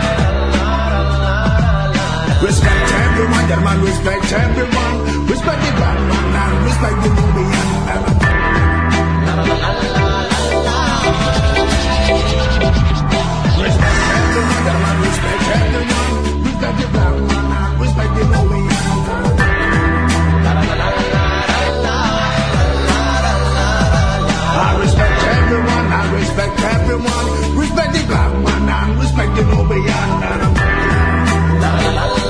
la. Respect everyone, that man, respect everyone. Respect the black man and respect the Nubian. La la la la la la. Respect everyone, that man, respect everyone. Respect the black man and respect the Nubian. La la la la la la. I respect everyone, I respect everyone. Respect the black man and respect the Nubian. La la la la.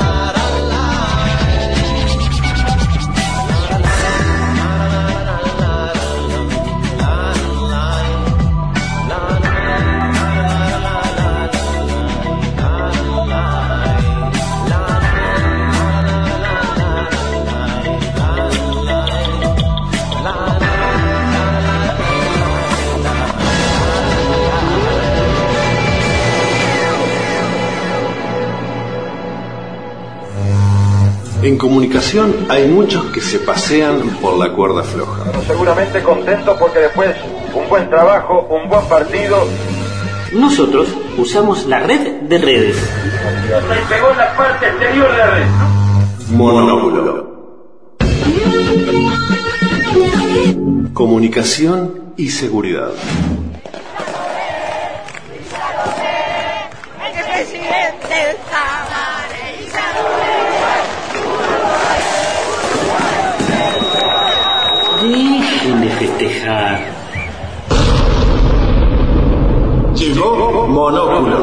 En comunicación hay muchos que se pasean por la cuerda floja.
Pero seguramente contentos porque después un buen trabajo, un buen partido.
Nosotros usamos la red de redes.
Se pegó en la parte exterior de la red.
Monóculo. Comunicación y seguridad.
El presidente estaba.
Dejen de festejar.
Llegó Monóculo.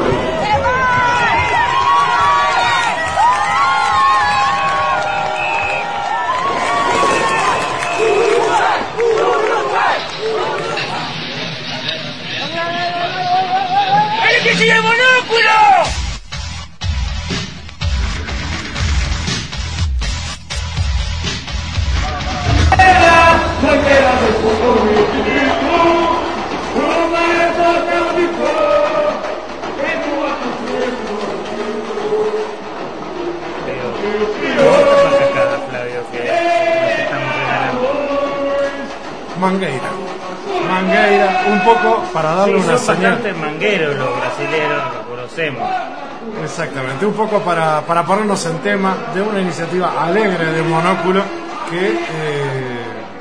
Mangueira. Mangueira, un poco para darle
sí,
una
son
señal.
bastante mangueros los brasileños, lo conocemos.
Exactamente, un poco para, para ponernos en tema de una iniciativa alegre de Monóculo que eh,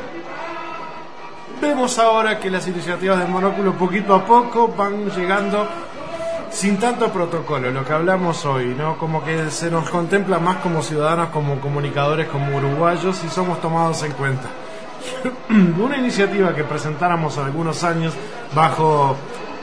vemos ahora que las iniciativas de Monóculo poquito a poco van llegando sin tanto protocolo, lo que hablamos hoy, ¿no? Como que se nos contempla más como ciudadanos, como comunicadores, como uruguayos y somos tomados en cuenta. Una iniciativa que presentáramos hace algunos años bajo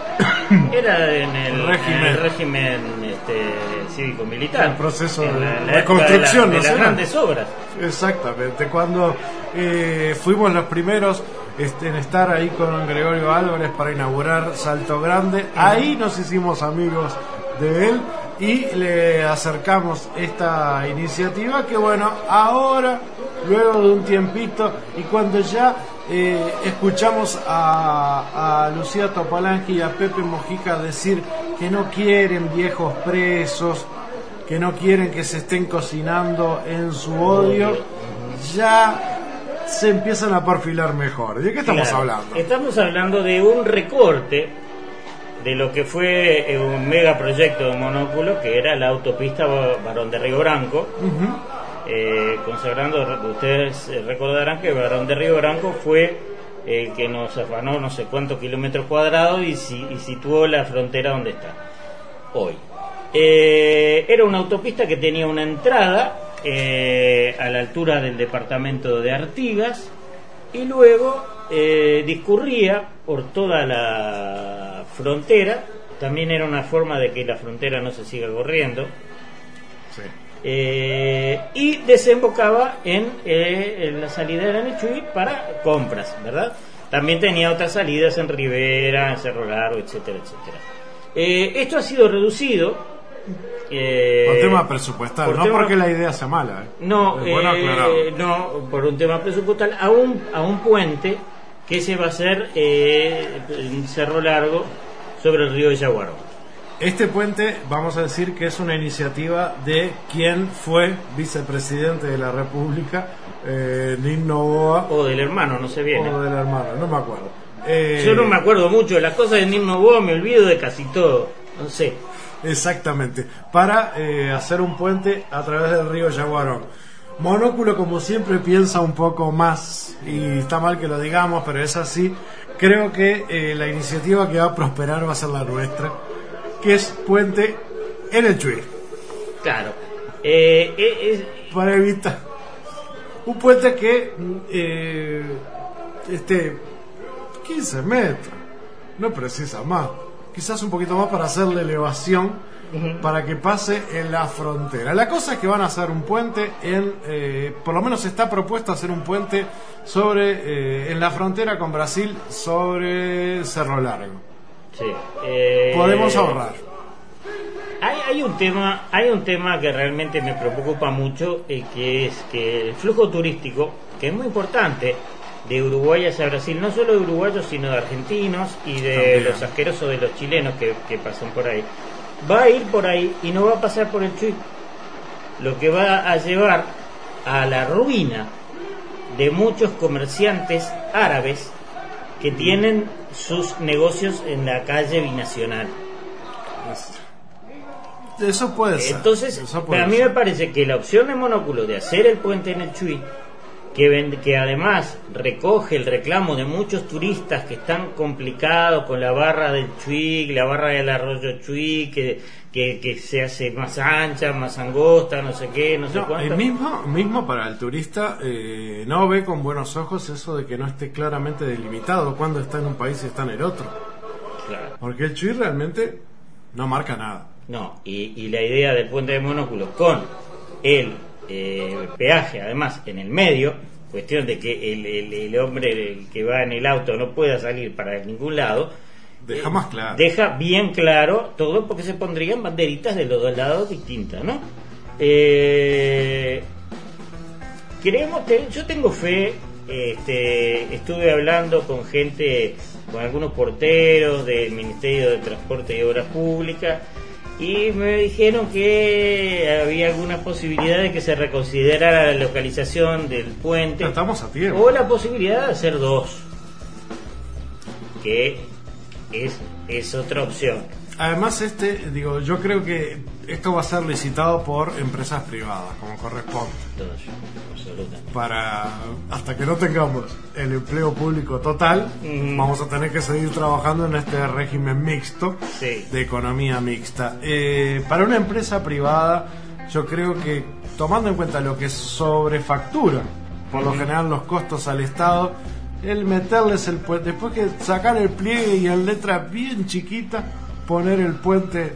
era en el
régimen,
en el régimen este, cívico-militar,
el proceso
en
de
la, la
reconstrucción
de, la, de las
nacional.
grandes obras.
Exactamente, cuando eh, fuimos los primeros este, en estar ahí con Gregorio Álvarez para inaugurar Salto Grande, ahí nos hicimos amigos de él y le acercamos esta iniciativa que bueno, ahora, luego de un tiempito y cuando ya eh, escuchamos a, a Lucía Topalanqui y a Pepe Mojica decir que no quieren viejos presos, que no quieren que se estén cocinando en su odio, ya se empiezan a perfilar mejor. ¿De qué estamos
Claro,
hablando?
Estamos hablando de un recorte de lo que fue un megaproyecto de Monóculo, que era la autopista Barón de Río Branco.
Uh-huh.
eh, consagrando, ustedes recordarán que Barón de Río Branco fue el que nos afanó no sé cuántos kilómetros cuadrados y, si, y situó la frontera donde está hoy. Eh, era una autopista que tenía una entrada eh, a la altura del departamento de Artigas y luego eh, discurría por toda la frontera. También era una forma de que la frontera no se siga corriendo.
Sí.
Eh, y desembocaba en, eh, en la salida de Anichuy para compras, ¿verdad? También tenía otras salidas en Rivera, en Cerro Largo, etcétera, etcétera. Eh, esto ha sido reducido eh,
por tema presupuestal,
por
no
tema,
porque la idea sea mala. ¿eh?
No,
es bueno
eh, no, por un tema presupuestal a un, a un puente que se va a hacer eh, en Cerro Largo sobre el río Yaguarón.
Este puente, vamos a decir que es una iniciativa de quien fue vicepresidente de la República, eh, Nin Novoa.
O del hermano, no sé bien.
O del hermano, no me acuerdo. Eh,
Yo no me acuerdo mucho de las cosas de Nin Novoa, me olvido de casi todo. No sé.
Exactamente. Para eh, hacer un puente a través del río Yaguarón. Monóculo, como siempre, piensa un poco más, y está mal que lo digamos, pero es así. Creo que eh, la iniciativa que va a prosperar va a ser la nuestra, que es puente en el Chuy.
Claro. Eh, eh, es...
Para evitar un puente que eh, este quince metros, no precisa más, quizás un poquito más para hacerle elevación, uh-huh, para que pase en la frontera. La cosa es que van a hacer un puente en, eh, por lo menos está propuesto hacer un puente sobre eh, en la frontera con Brasil, sobre Cerro Largo.
Sí. Eh...
Podemos ahorrar.
Hay, hay un tema, hay un tema que realmente me preocupa mucho, eh, que es que el flujo turístico, que es muy importante, de Uruguay hacia Brasil, no solo de uruguayos, sino de argentinos y de También. los asquerosos de los chilenos que, que pasan por ahí, va a ir por ahí y no va a pasar por el Chuy, lo que va a llevar a la ruina de muchos comerciantes árabes que tienen sus negocios en la calle Binacional.
Eso puede ser.
Entonces,
Eso puede
a mí
ser.
me parece que la opción de Monóculo de hacer el puente en el Chuy, que, ven, que además recoge el reclamo de muchos turistas que están complicados con la barra del Chuy, la barra del arroyo Chuy, que, que, que se hace más ancha, más angosta, no sé qué, no sé
No,
cuánto.
el mismo, mismo para el turista eh, no ve con buenos ojos eso de que no esté claramente delimitado cuando está en un país y está en el otro.
Claro.
Porque el Chuy realmente no marca nada.
No, y, y la idea del puente de Monóculo con el eh, peaje además en el medio, cuestión de que el, el, el hombre el que va en el auto no pueda salir para ningún lado,
deja
eh,
más claro,
deja bien claro todo, porque se pondrían banderitas de los dos lados distintas, ¿no? Eh, creemos que yo tengo fe. Este, estuve hablando con gente, con algunos porteros del Ministerio de Transporte y Obras Públicas, y me dijeron que había alguna posibilidad de que se reconsiderara la localización del puente.
Estamos a tiempo.
O la posibilidad de hacer dos. que es, es otra opción.
Además, este, digo, yo creo que esto va a ser licitado por empresas privadas, como corresponde.
Absolutamente.
Para, hasta que no tengamos el empleo público total, mm. vamos a tener que seguir trabajando en este régimen mixto,
sí.
de economía mixta. Eh, para una empresa privada, yo creo que, tomando en cuenta lo que sobrefactura, por lo general, los costos al Estado, el meterles el puente, después que sacar el pliegue y en letra bien chiquita, poner el puente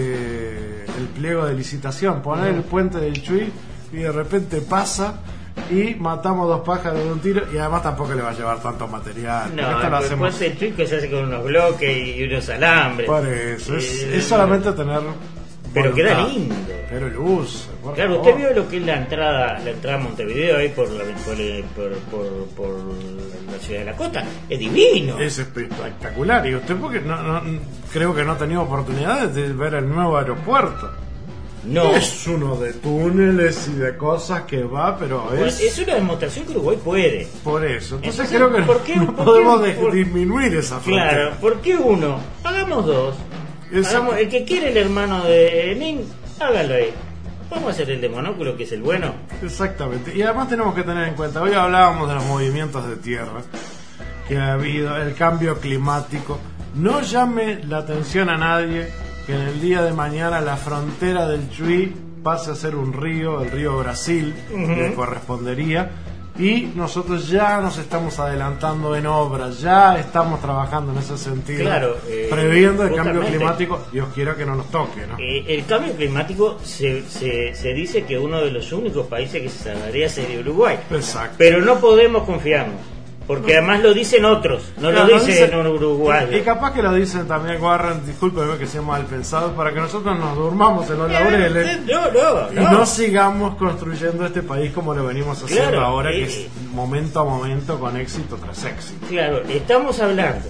de el pliego de licitación, poner el puente del Chuy, y de repente pasa y matamos dos pájaros de un tiro, y además tampoco le va a llevar tanto material.
No,
esto lo hacemos...
el puente del Chuy que se hace con unos bloques y unos alambres.
Por eso, es,
eh,
es solamente tener...
Pero
voluntad.
queda lindo.
Pero luz.
Claro,
favor.
usted vio lo que es la entrada, la entrada a Montevideo ahí por la, por, por, por, por la ciudad de la costa. Es divino.
Es espectacular. Y usted, porque no, no, creo que no ha tenido oportunidades de ver el nuevo aeropuerto.
No.
Es uno de túneles y de cosas que va, pero es...
Es una demostración que Uruguay puede.
Por eso. Entonces,
Entonces
creo que
¿por qué,
no
por
podemos
qué,
de,
por...
disminuir esa frontera.
Claro, ¿por qué uno? Hagamos dos. Hagamos, el que quiere el hermano de Nin, hágalo ahí. Vamos a hacer el de Monóculo, que es el bueno.
Exactamente. Y además tenemos que tener en cuenta, hoy hablábamos de los movimientos de tierra que ha habido, el cambio climático. No llame la atención a nadie que en el día de mañana la frontera del Chuy pase a ser un río, el río Brasil, uh-huh. que correspondería. Y nosotros ya nos estamos adelantando en obras, ya estamos trabajando en ese sentido,
claro, eh,
previendo el cambio climático. Dios quiera que no nos toque, ¿no?
Eh, el cambio climático se, se, se dice que uno de los únicos países que se salvaría sería Uruguay.
Exacto.
Pero no podemos confiarnos, porque no. Además lo dicen otros, no
claro,
lo dicen en Uruguay.
Y, y capaz que lo dicen también, Warren, discúlpeme que sea mal pensado, para que nosotros nos durmamos en los laureles
no, no, no.
y no sigamos construyendo este país como lo venimos haciendo
claro,
ahora,
eh,
que es momento a momento con éxito tras éxito.
Claro, estamos hablando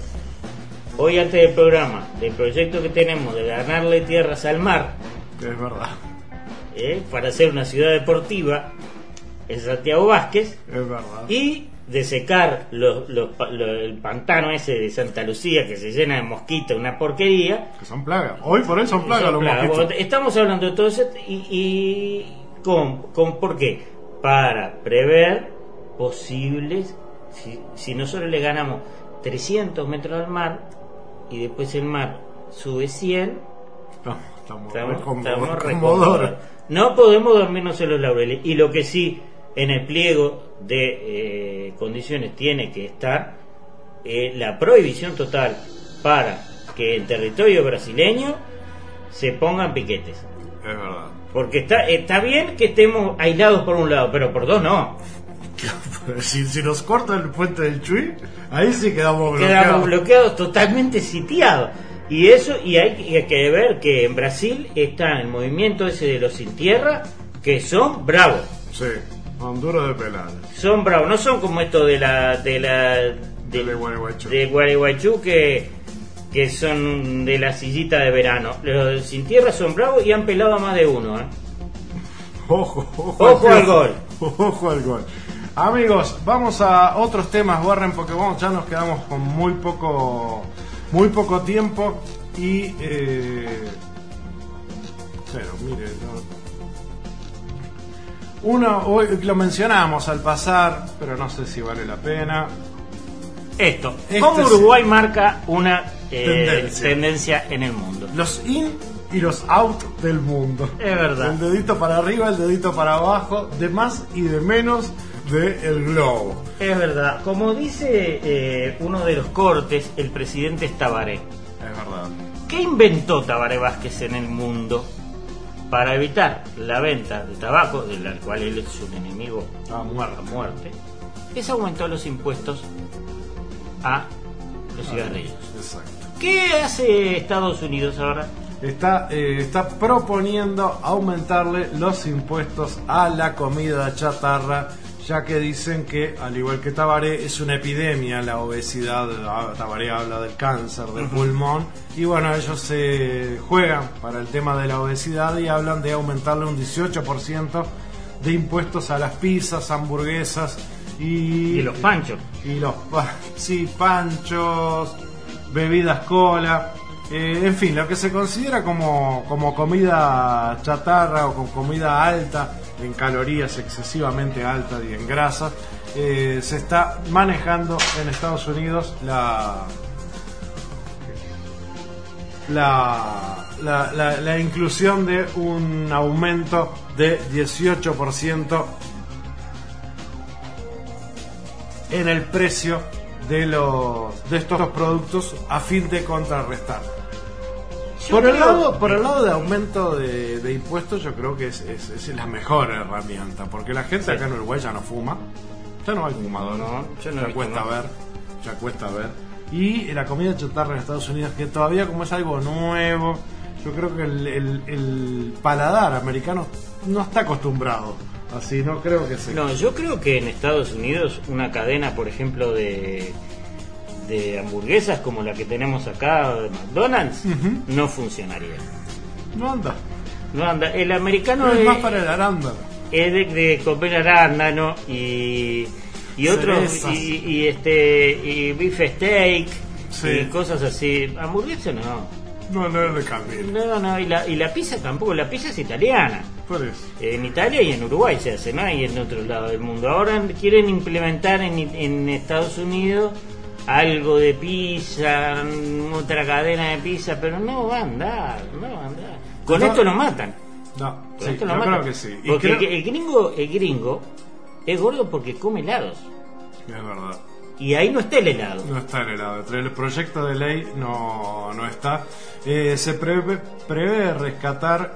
hoy antes del programa del proyecto que tenemos de ganarle tierras al mar.
Es verdad.
Eh, para hacer una ciudad deportiva en Santiago Vázquez.
Es verdad.
Y de secar los, los, los, el pantano ese de Santa Lucía que se llena de mosquitos, una porquería.
Que son plagas. Hoy por hoy son plagas
son
los
plagas.
mosquitos.
Estamos hablando de todo eso y, y con, con ¿por qué? Para prever posibles, si, si nosotros le ganamos trescientos metros al mar y después el mar sube cien,
no, estamos,
estamos,
estamos
recómodos. No podemos dormirnos en los laureles. Y lo que sí en el pliego de eh, condiciones tiene que estar eh, la prohibición total para que en territorio brasileño se pongan piquetes.
Es verdad.
Porque está está bien que estemos aislados por un lado, pero por dos no.
Si, si nos corta el puente del Chuy, ahí sí quedamos bloqueados.
Quedamos bloqueados, totalmente sitiados. Y eso, y hay, hay que ver que en Brasil está el movimiento ese de los sin tierra, que son bravos.
Sí. Honduras de pelar.
Son bravos, no son como esto de la de la de,
de Gualeguaychú,
de Gualeguaychú que, que son de la sillita de verano. Los sin tierra son bravos y han pelado a más de uno, ¿eh?
Ojo, ojo,
ojo al gol.
Ojo al gol. Amigos, vamos a otros temas, Warren, porque vamos, ya nos quedamos con muy poco muy poco tiempo y eh, pero mire, no, uno, hoy lo mencionamos al pasar, pero no sé si vale la pena.
Esto,
este
¿cómo
es
Uruguay marca una eh,
tendencia.
tendencia en el mundo?
Los in y los out del mundo.
Es verdad.
El dedito para arriba, el dedito para abajo, de más y de menos del globo.
Es verdad. Como dice eh, uno de los cortes, el presidente es Tabaré.
Es verdad.
¿Qué inventó Tabaré Vázquez en el mundo para evitar la venta de tabaco, del cual él es un enemigo
a muerte?
A muerte, es aumentó los impuestos a los cigarrillos.
Exacto.
¿Qué hace Estados Unidos ahora?
Está, eh, está proponiendo aumentarle los impuestos a la comida chatarra, ya que dicen que, al igual que Tabaré, es una epidemia la obesidad. Tabaré habla del cáncer del uh-huh. pulmón, y bueno, ellos se juegan para el tema de la obesidad y hablan de aumentarle un dieciocho por ciento de impuestos a las pizzas, hamburguesas y...
Y los panchos.
Y los pa- sí, panchos... bebidas cola, eh, en fin, lo que se considera como, como comida chatarra o como comida alta en calorías, excesivamente alta y en grasas, eh, se está manejando en Estados Unidos la la, la, la, la inclusión de un aumento de dieciocho por ciento en el precio de los de estos productos a fin de contrarrestar. Por el lado, por el lado de aumento de, de impuestos, yo creo que es, es, es la mejor herramienta, porque la gente acá en Uruguay ya no fuma, ya no hay fumadores,
no, yo no
ya cuesta ver, ya cuesta ver. Y la comida chatarra en Estados Unidos, que todavía como es algo nuevo, yo creo que el, el, el paladar americano no está acostumbrado. Así no creo que sea.
No, yo creo que en Estados Unidos una cadena, por ejemplo, de de hamburguesas como la que tenemos acá de McDonald's, uh-huh, no funcionaría.
No anda.
No anda. El americano
es
es
más para el arándano.
Es de, de comer arándano y y otros y, y este y beef steak, sí, y cosas así. Hamburguesa no.
No, no es de camino.
No, no, y la, y la pizza tampoco, la pizza es italiana.
Por eso.
En Italia y en Uruguay se hace, ¿no? Y en otros lados del mundo. Ahora quieren implementar en, en Estados Unidos algo de pizza, otra cadena de pizza, pero no va a andar, no va a andar. Con no, esto lo matan.
No,
Con
sí,
esto
yo
lo matan.
creo que sí. Y
porque
creo...
el gringo, el gringo es gordo porque come helados.
Es verdad.
Y ahí no está el helado.
No está el helado. Entre el proyecto de ley no, no está. Eh, se prevé, prevé rescatar.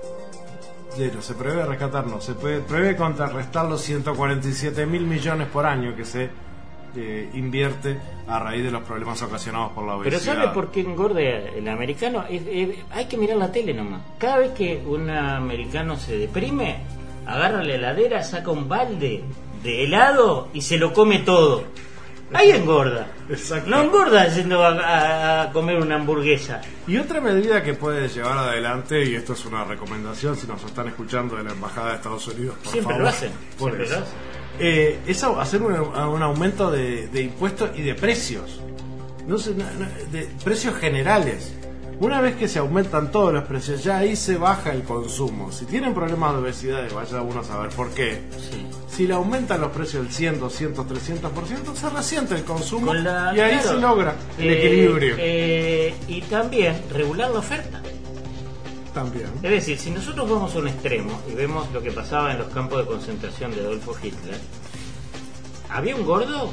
No, se prevé rescatar, no. Se prevé, prevé contrarrestar los ciento cuarenta y siete mil millones por año que se eh, invierte a raíz de los problemas ocasionados por la obesidad.
Pero ¿sabe por qué engorda el americano? Es, es, hay que mirar la tele nomás. Cada vez que un americano se deprime, agarra la heladera, saca un balde de helado y se lo come todo. Ahí engorda.
Exacto.
No engorda yendo a, a, a comer una hamburguesa.
Y otra medida que puede llevar adelante, y esto es una recomendación si nos están escuchando de la Embajada de Estados Unidos, por
siempre
favor,
lo hacen,
por
siempre
eso.
lo hacen.
Eh, es hacer un, un aumento de, de impuestos y de precios. No sé, no, no, de precios generales. Una vez que se aumentan todos los precios, ya ahí se baja el consumo. Si tienen problemas de obesidad, vaya uno a saber por qué.
Sí.
Si le aumentan los precios del cien, doscientos, trescientos por ciento, se resiente el consumo
la,
y ahí
claro,
se logra el
eh,
equilibrio.
Eh, y también regular la oferta.
También.
Es decir, si nosotros vamos a un extremo y vemos lo que pasaba en los campos de concentración de Adolfo Hitler, ¿había un gordo?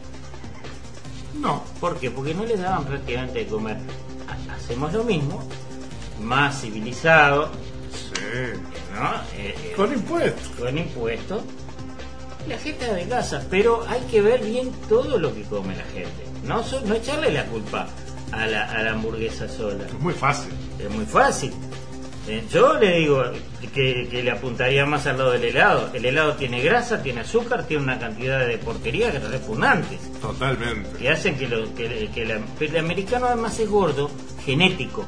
No.
¿Por qué? Porque no les daban prácticamente de comer. Hacemos lo mismo, más civilizado,
sí,
¿no? Eh, eh,
con impuestos.
Con impuestos. La gente adelgaza, pero hay que ver bien todo lo que come la gente. No, so, no echarle la culpa a la, a la hamburguesa sola.
Es muy fácil.
Es muy fácil. Eh, yo le digo que, que le apuntaría más al lado del helado. El helado tiene grasa, tiene azúcar, tiene una cantidad de porquería que repugnantes.
Totalmente.
Que hacen que, lo, que, que la, el americano además es gordo, genético.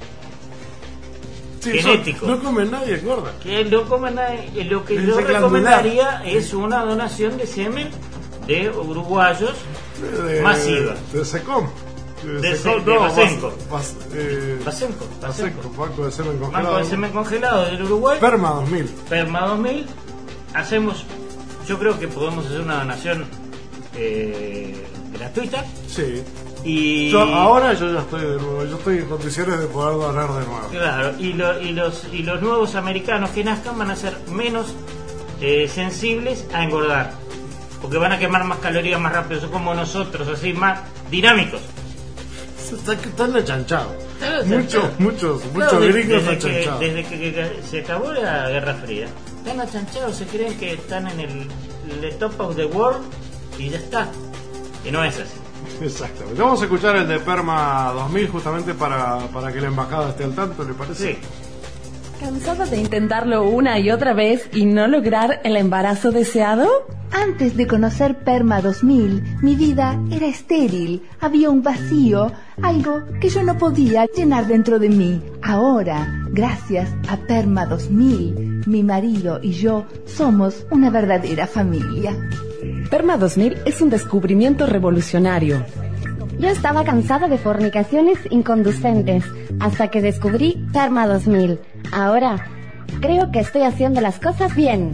Sí,
genético.
No come nadie gorda.
Que no come nadie. Lo que
es
yo recomendaría es una donación de semen de uruguayos
de, de,
masiva.
De SECOM.
De, de, se, de Basenco.
Bas, eh,
Basenco.
Basenco. Banco de semen congelado.
Banco de semen congelado del Uruguay.
Perma dos mil.
Perma dos mil. Hacemos, yo creo que podemos hacer una donación eh, gratuita.
Sí.
Y
yo, ahora yo ya estoy de nuevo, yo estoy en condiciones de poder donar de nuevo.
Claro, y, lo, y, los, y los nuevos americanos que nazcan van a ser menos eh, sensibles a engordar. Porque van a quemar más calorías más rápido, son como nosotros, así más dinámicos.
Están achanchados. Muchos, muchos,
claro,
muchos gringos
desde
achanchados.
Que, desde que, que se acabó la Guerra Fría, están achanchados, se creen que están en el, el top of the world y ya está. Y no es así.
Exactamente. Vamos a escuchar el de Perma dos mil justamente para, para que la embajada esté al tanto, ¿le parece?
Sí.
¿Cansada de intentarlo una y otra vez y no lograr el embarazo deseado?
Antes de conocer Perma dos mil, mi vida era estéril. Había un vacío, algo que yo no podía llenar dentro de mí. Ahora, gracias a Perma dos mil, mi marido y yo somos una verdadera familia.
Perma dos mil es un descubrimiento revolucionario.
Yo estaba cansada de fornicaciones inconducentes hasta que descubrí Perma dos mil. Ahora creo que estoy haciendo las cosas bien.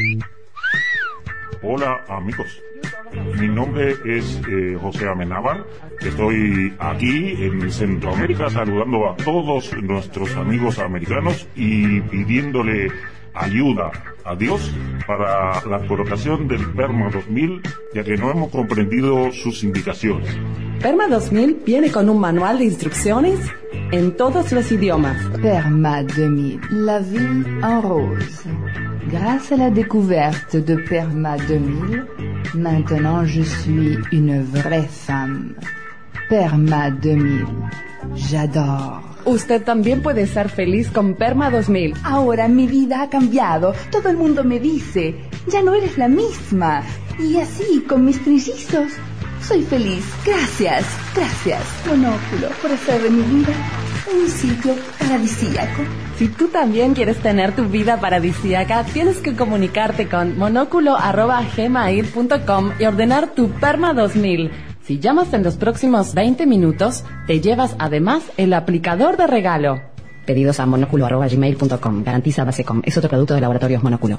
Hola amigos, mi nombre es eh, José Amenábar. Estoy aquí en Centroamérica saludando a todos nuestros amigos americanos y pidiéndole ayuda a Dios para la colocación del Perma dos mil, ya que no hemos comprendido sus indicaciones.
Perma dos mil viene con un manual de instrucciones en todos los idiomas.
Perma dos mil, la vie en rose. Grâce à la découverte de Perma dos mil, maintenant je suis une vraie femme. Perma dos mil, j'adore.
Usted también puede ser feliz con Perma dos mil.
Ahora mi vida ha cambiado. Todo el mundo me dice, ya no eres la misma. Y así, con mis trillizos, soy feliz. Gracias, gracias, Monóculo, por hacer de mi vida un sitio paradisíaco.
Si tú también quieres tener tu vida paradisíaca, tienes que comunicarte con monóculo arroba gmail punto com y ordenar tu Perma dos mil. Si llamas en los próximos veinte minutos, te llevas además el aplicador de regalo.
Pedidos a monóculo arroba gmail punto com. Garantiza Basecom. Es otro producto de Laboratorios Monóculo.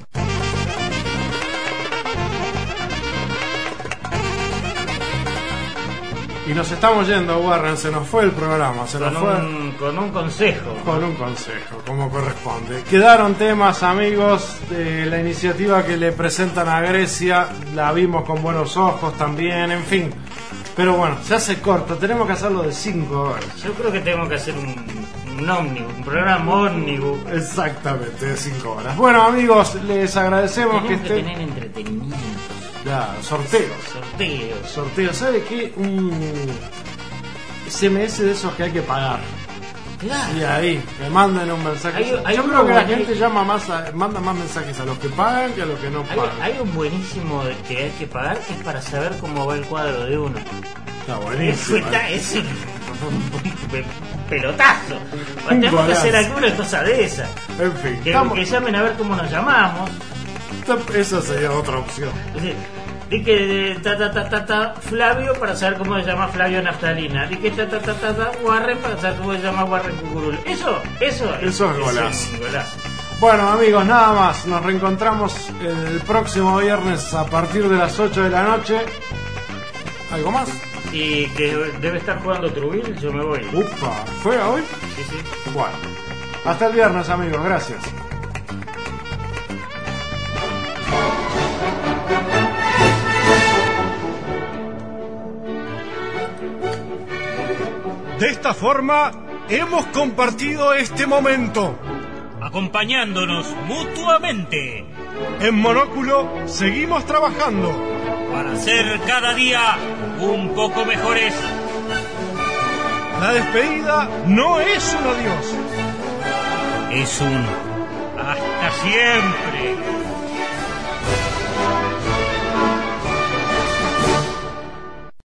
Y nos estamos yendo, Warren, se nos fue el programa, se
con,
nos fue...
un, con un consejo.
Con un consejo, como corresponde. Quedaron temas, amigos, de la iniciativa que le presentan a Grecia, la vimos con buenos ojos también, en fin. Pero bueno, se hace corto, tenemos que hacerlo de cinco horas.
Yo creo que tenemos que hacer un, un ómnibus, un programa ómnibus.
Exactamente, de cinco horas. Bueno, amigos, les agradecemos
tenemos
que
que
estén...
tener entretenimiento.
Claro, sorteos.
Sorteos.
Sorteos. ¿Sabe qué? Un S M S de esos que hay que pagar.
Claro.
Y ahí, que manden un mensaje.
Hay- hay
Yo
uno
creo que la
que-
gente llama más a- manda más mensajes a los que pagan que a los que no
Hay,
pagan.
hay un buenísimo de que hay que pagar que es para saber cómo va el cuadro de uno.
Está buenísimo.
Eso está, es un, un- un pelotazo.
Un
Tenemos que
golazo.
hacer alguna cosa de esa.
En fin,
Que,
estamos-
que llamen a ver cómo nos llamamos.
esa sería otra opción.
Di que ta ta ta ta ta Flavio para saber cómo se llama Flavio Naftalina. Di que ta ta ta ta ta Warren para saber cómo se llama Warren Cucurul. Eso, eso,
Eso es golazo.
es golazo.
Bueno, amigos, nada más. Nos reencontramos el próximo viernes a partir de las ocho de la noche. ¿Algo más?
Y que debe estar jugando Trubil, yo me voy.
Upa, ¿juega hoy?
Sí, sí.
Bueno, hasta el viernes, amigos. Gracias.
De esta forma, hemos compartido este momento.
Acompañándonos mutuamente.
En Monóculo seguimos trabajando.
Para ser cada día un poco mejores.
La despedida no es un adiós.
Es un hasta siempre.